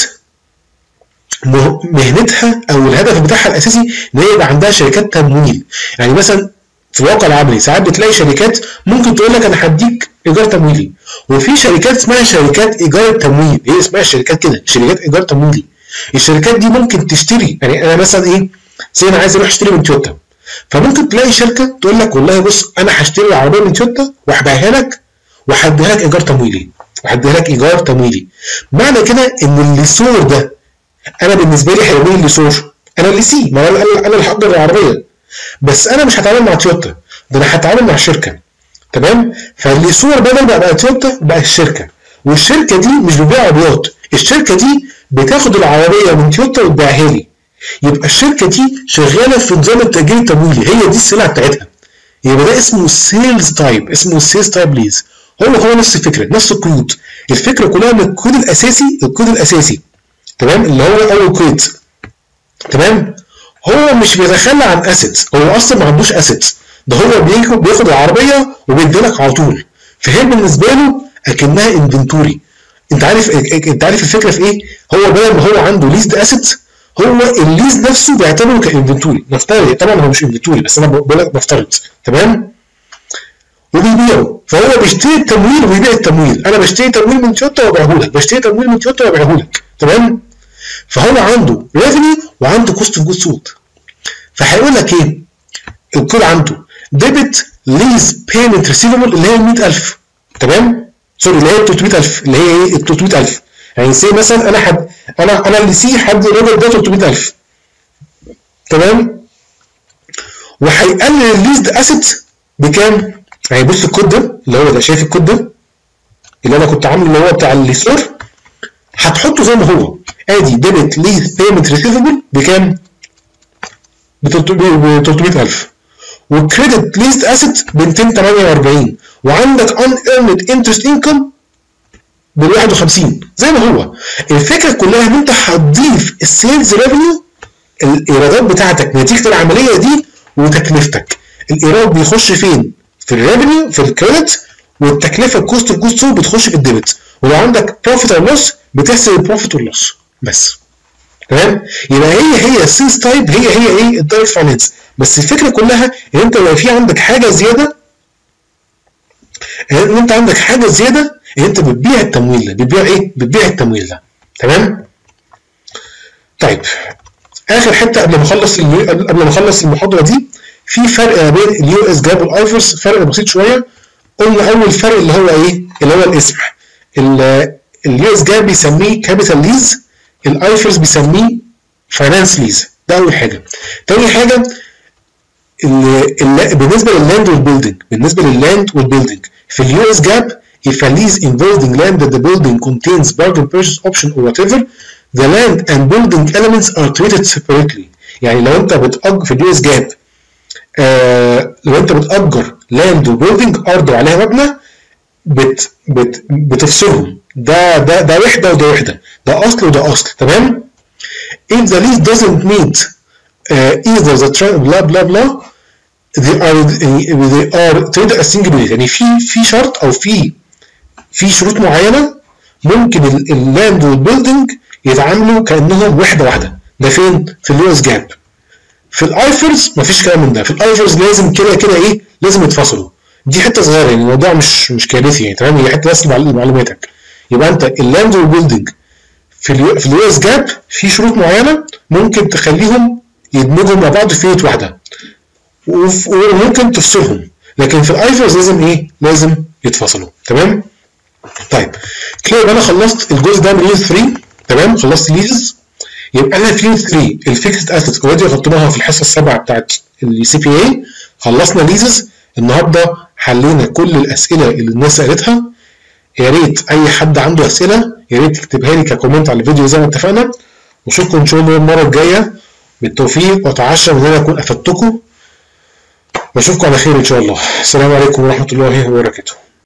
مهنتها او الهدف بتاعها الاساسي ان هي يبقى عندها شركات تمويل. يعني مثلا في الواقع العملي ساعات بتلاقي شركات ممكن تقول لك انا هديك ايجار تمويلي، وفي شركات اسمها شركات ايجار تمويل. هي اسمها الشركات كده، شركات ايجار تمويلي. الشركات دي ممكن تشتري، يعني انا مثلا ايه، زي انا عايز اروح اشتري من تويوتا، فممكن تلاقي شركه تقول لك والله بص انا هشتري العربيه من تويوتا وهبيعها لك وهديها لك ايجار تمويلي، وهديها لك ايجار تمويلي. معنى كده ان الليسور ده انا بالنسبه لي هيبقى اللي سور، انا اللي سي، ما انا انا اللي هقدر العربيه، بس انا مش هتعامل مع تويوتا، ده انا هتعامل مع شركه. تمام؟ فاللي سور بدل ما بقى تويوتا بقى الشركه، والشركه دي مش بتبيع عربيات، الشركه دي بتاخد العربيه من تويوتا وتبيعها لي. يبقى الشركه دي شغاله في نظام التاجير التمويلي، هي دي السلعه بتاعتها. يبقى ده اسمه السيلز تايب، اسمه السيلز تايب ليز. هو هو نفس الفكره، نفس الكود. الفكره كلها ان الكود الاساسي، الكود الاساسي تمام اللي هو اول كود، تمام، هو مش بيتخلى عن اسيتس، هو اصلا ما عندوش اسيتس، ده هو بياخد العربيه وبيديلك على طول، فهي بالنسبه له اكنها انفنتوري. انت عارف انت عارف الفكره في ايه؟ هو بدل ما هو عنده ليزد اسيتس، هو الليز نفسه بيعتبره كانفنتوري. نفترض طبعا هو مش انفنتوري بس انا بقول لك نفترض، تمام؟ وبيبيعه، فهو بيشتري التمويل ويبيع التمويل. انا بشتري تمويل من تويوتا وابيعه لك، بشتري تمويل من تويوتا وابيعه لك، تمام؟ فهو عنده ريفينيو وعنده كوست اوف جود سولد. فهيقول لك ايه؟ الكود عنده ديبت ليز بيمنت ريسيفبل اللي هي مية ألف، تمام؟ سوري اللي هي تلتمية ألف، اللي هي ايه؟ ال تلتمية ألف. يعني سي مثلا انا حد انا انا اللي سي حد الراجل ده تلتمية ألف، تمام؟ وهيقلل الليزد اسيت بكام؟ يعني بص الكود ده اللي هو ده، شايف الكود ده اللي انا كنت عامله اللي هو بتاع الليسور، هتحطه زي ما هو. ادي ديبت ليز بيمنت ريسيفبل بكام؟ ب تلتمية ألف، وكريدت ليزد اسيت ب ميتين وتمانية وأربعين، وعندك ان ايرند انترست انكم ب واحد وخمسين زي ما هو. الفكره كلها ان انت هتضيف السيلز ريفينيو، الايرادات بتاعتك نتيجه العمليه دي وتكلفتك. الايراد بيخش فين؟ في الريفينيو، في الكريدت، والتكلفه الكوست اوف جود سولد بتخش في الديبت. ولو عندك بروفيت او لوس بتحسب البروفيت واللوس بس، تمام؟ يبقى هي هي السيلز تايب، هي هي ايه؟ الدايركت فاينانس. بس الفكره كلها ان انت لو في عندك حاجه زياده، ان انت عندك حاجه زياده ان انت بتبيع التمويل ده. بتبيع ايه؟ بتبيع التمويل ده، تمام؟ طيب اخر حته قبل ما اخلص قبل ما اخلص المحاضره دي، في فرق ما بين اليو اس جاب والايفرس، فرق بسيط شويه. قلنا اول فرق اللي هو ايه؟ اللي هو الاسم. اليو اس جاب بيسميه كابيتال ليز، الايفرس بيسميه فاينانس ليز. ده اول حاجه. تاني حاجه بالنسبه لللاند والبيلدنج، بالنسبه لللاند والبيلدنج في اليو اس جاب if a lease involving land that the building contains bargain purchase option or whatever the land and building elements are treated separately. يعني لو انت بتأجر في اليو اس جاب آه لو انت بتأجر لاند وبيلدينج ارض وعليها مبنى بت بت بتفصلهم، ده ده ده وحده وده وحده، ده اصل وده اصل. تمام. if the lease doesn't meet uh, either the blah blah blah they are they are treated as single unit. يعني في في شرط او في في شروط معينه ممكن اللاند والبيلدينج يتعاملوا كانهم وحده واحده. ده فين؟ في اليو اس جاب. في الايفرز مفيش كلام من ده، في الايفرز لازم كده كده ايه، لازم يتفصلوا. دي حته صغيره يعني الموضوع مش مش كارثي يعني. تمام. هي حته بس لمعلوماتك. يبقى انت اللاند والبيلدينج في اليو في اليو اس جاب في شروط معينه ممكن تخليهم يدمجوا مع بعض في يونت واحده وممكن تفصلهم، لكن في الايفرز لازم ايه؟ لازم يتفصلوا. تمام. طيب كده يبقى انا خلصت الجزء ده من يونت ثلاثة. تمام. خلصت ليزز. يبقى انا في يونت ثلاثة الفيكسد اسيتس اوريدي غطيناها في الحصه السابعه بتاعت السي بي اي. خلصنا ليزز. النهارده حلينا كل الاسئله اللي الناس سالتها. يا ريت اي حد عنده اسئله يا ريت تكتبها لي ككومنت على الفيديو زي ما اتفقنا. واشوفكم ان شاء الله المره الجايه بالتوفيق، واتعشى ان انا اكون افدتكم، واشوفكم على خير ان شاء الله. السلام عليكم ورحمه الله وبركاته.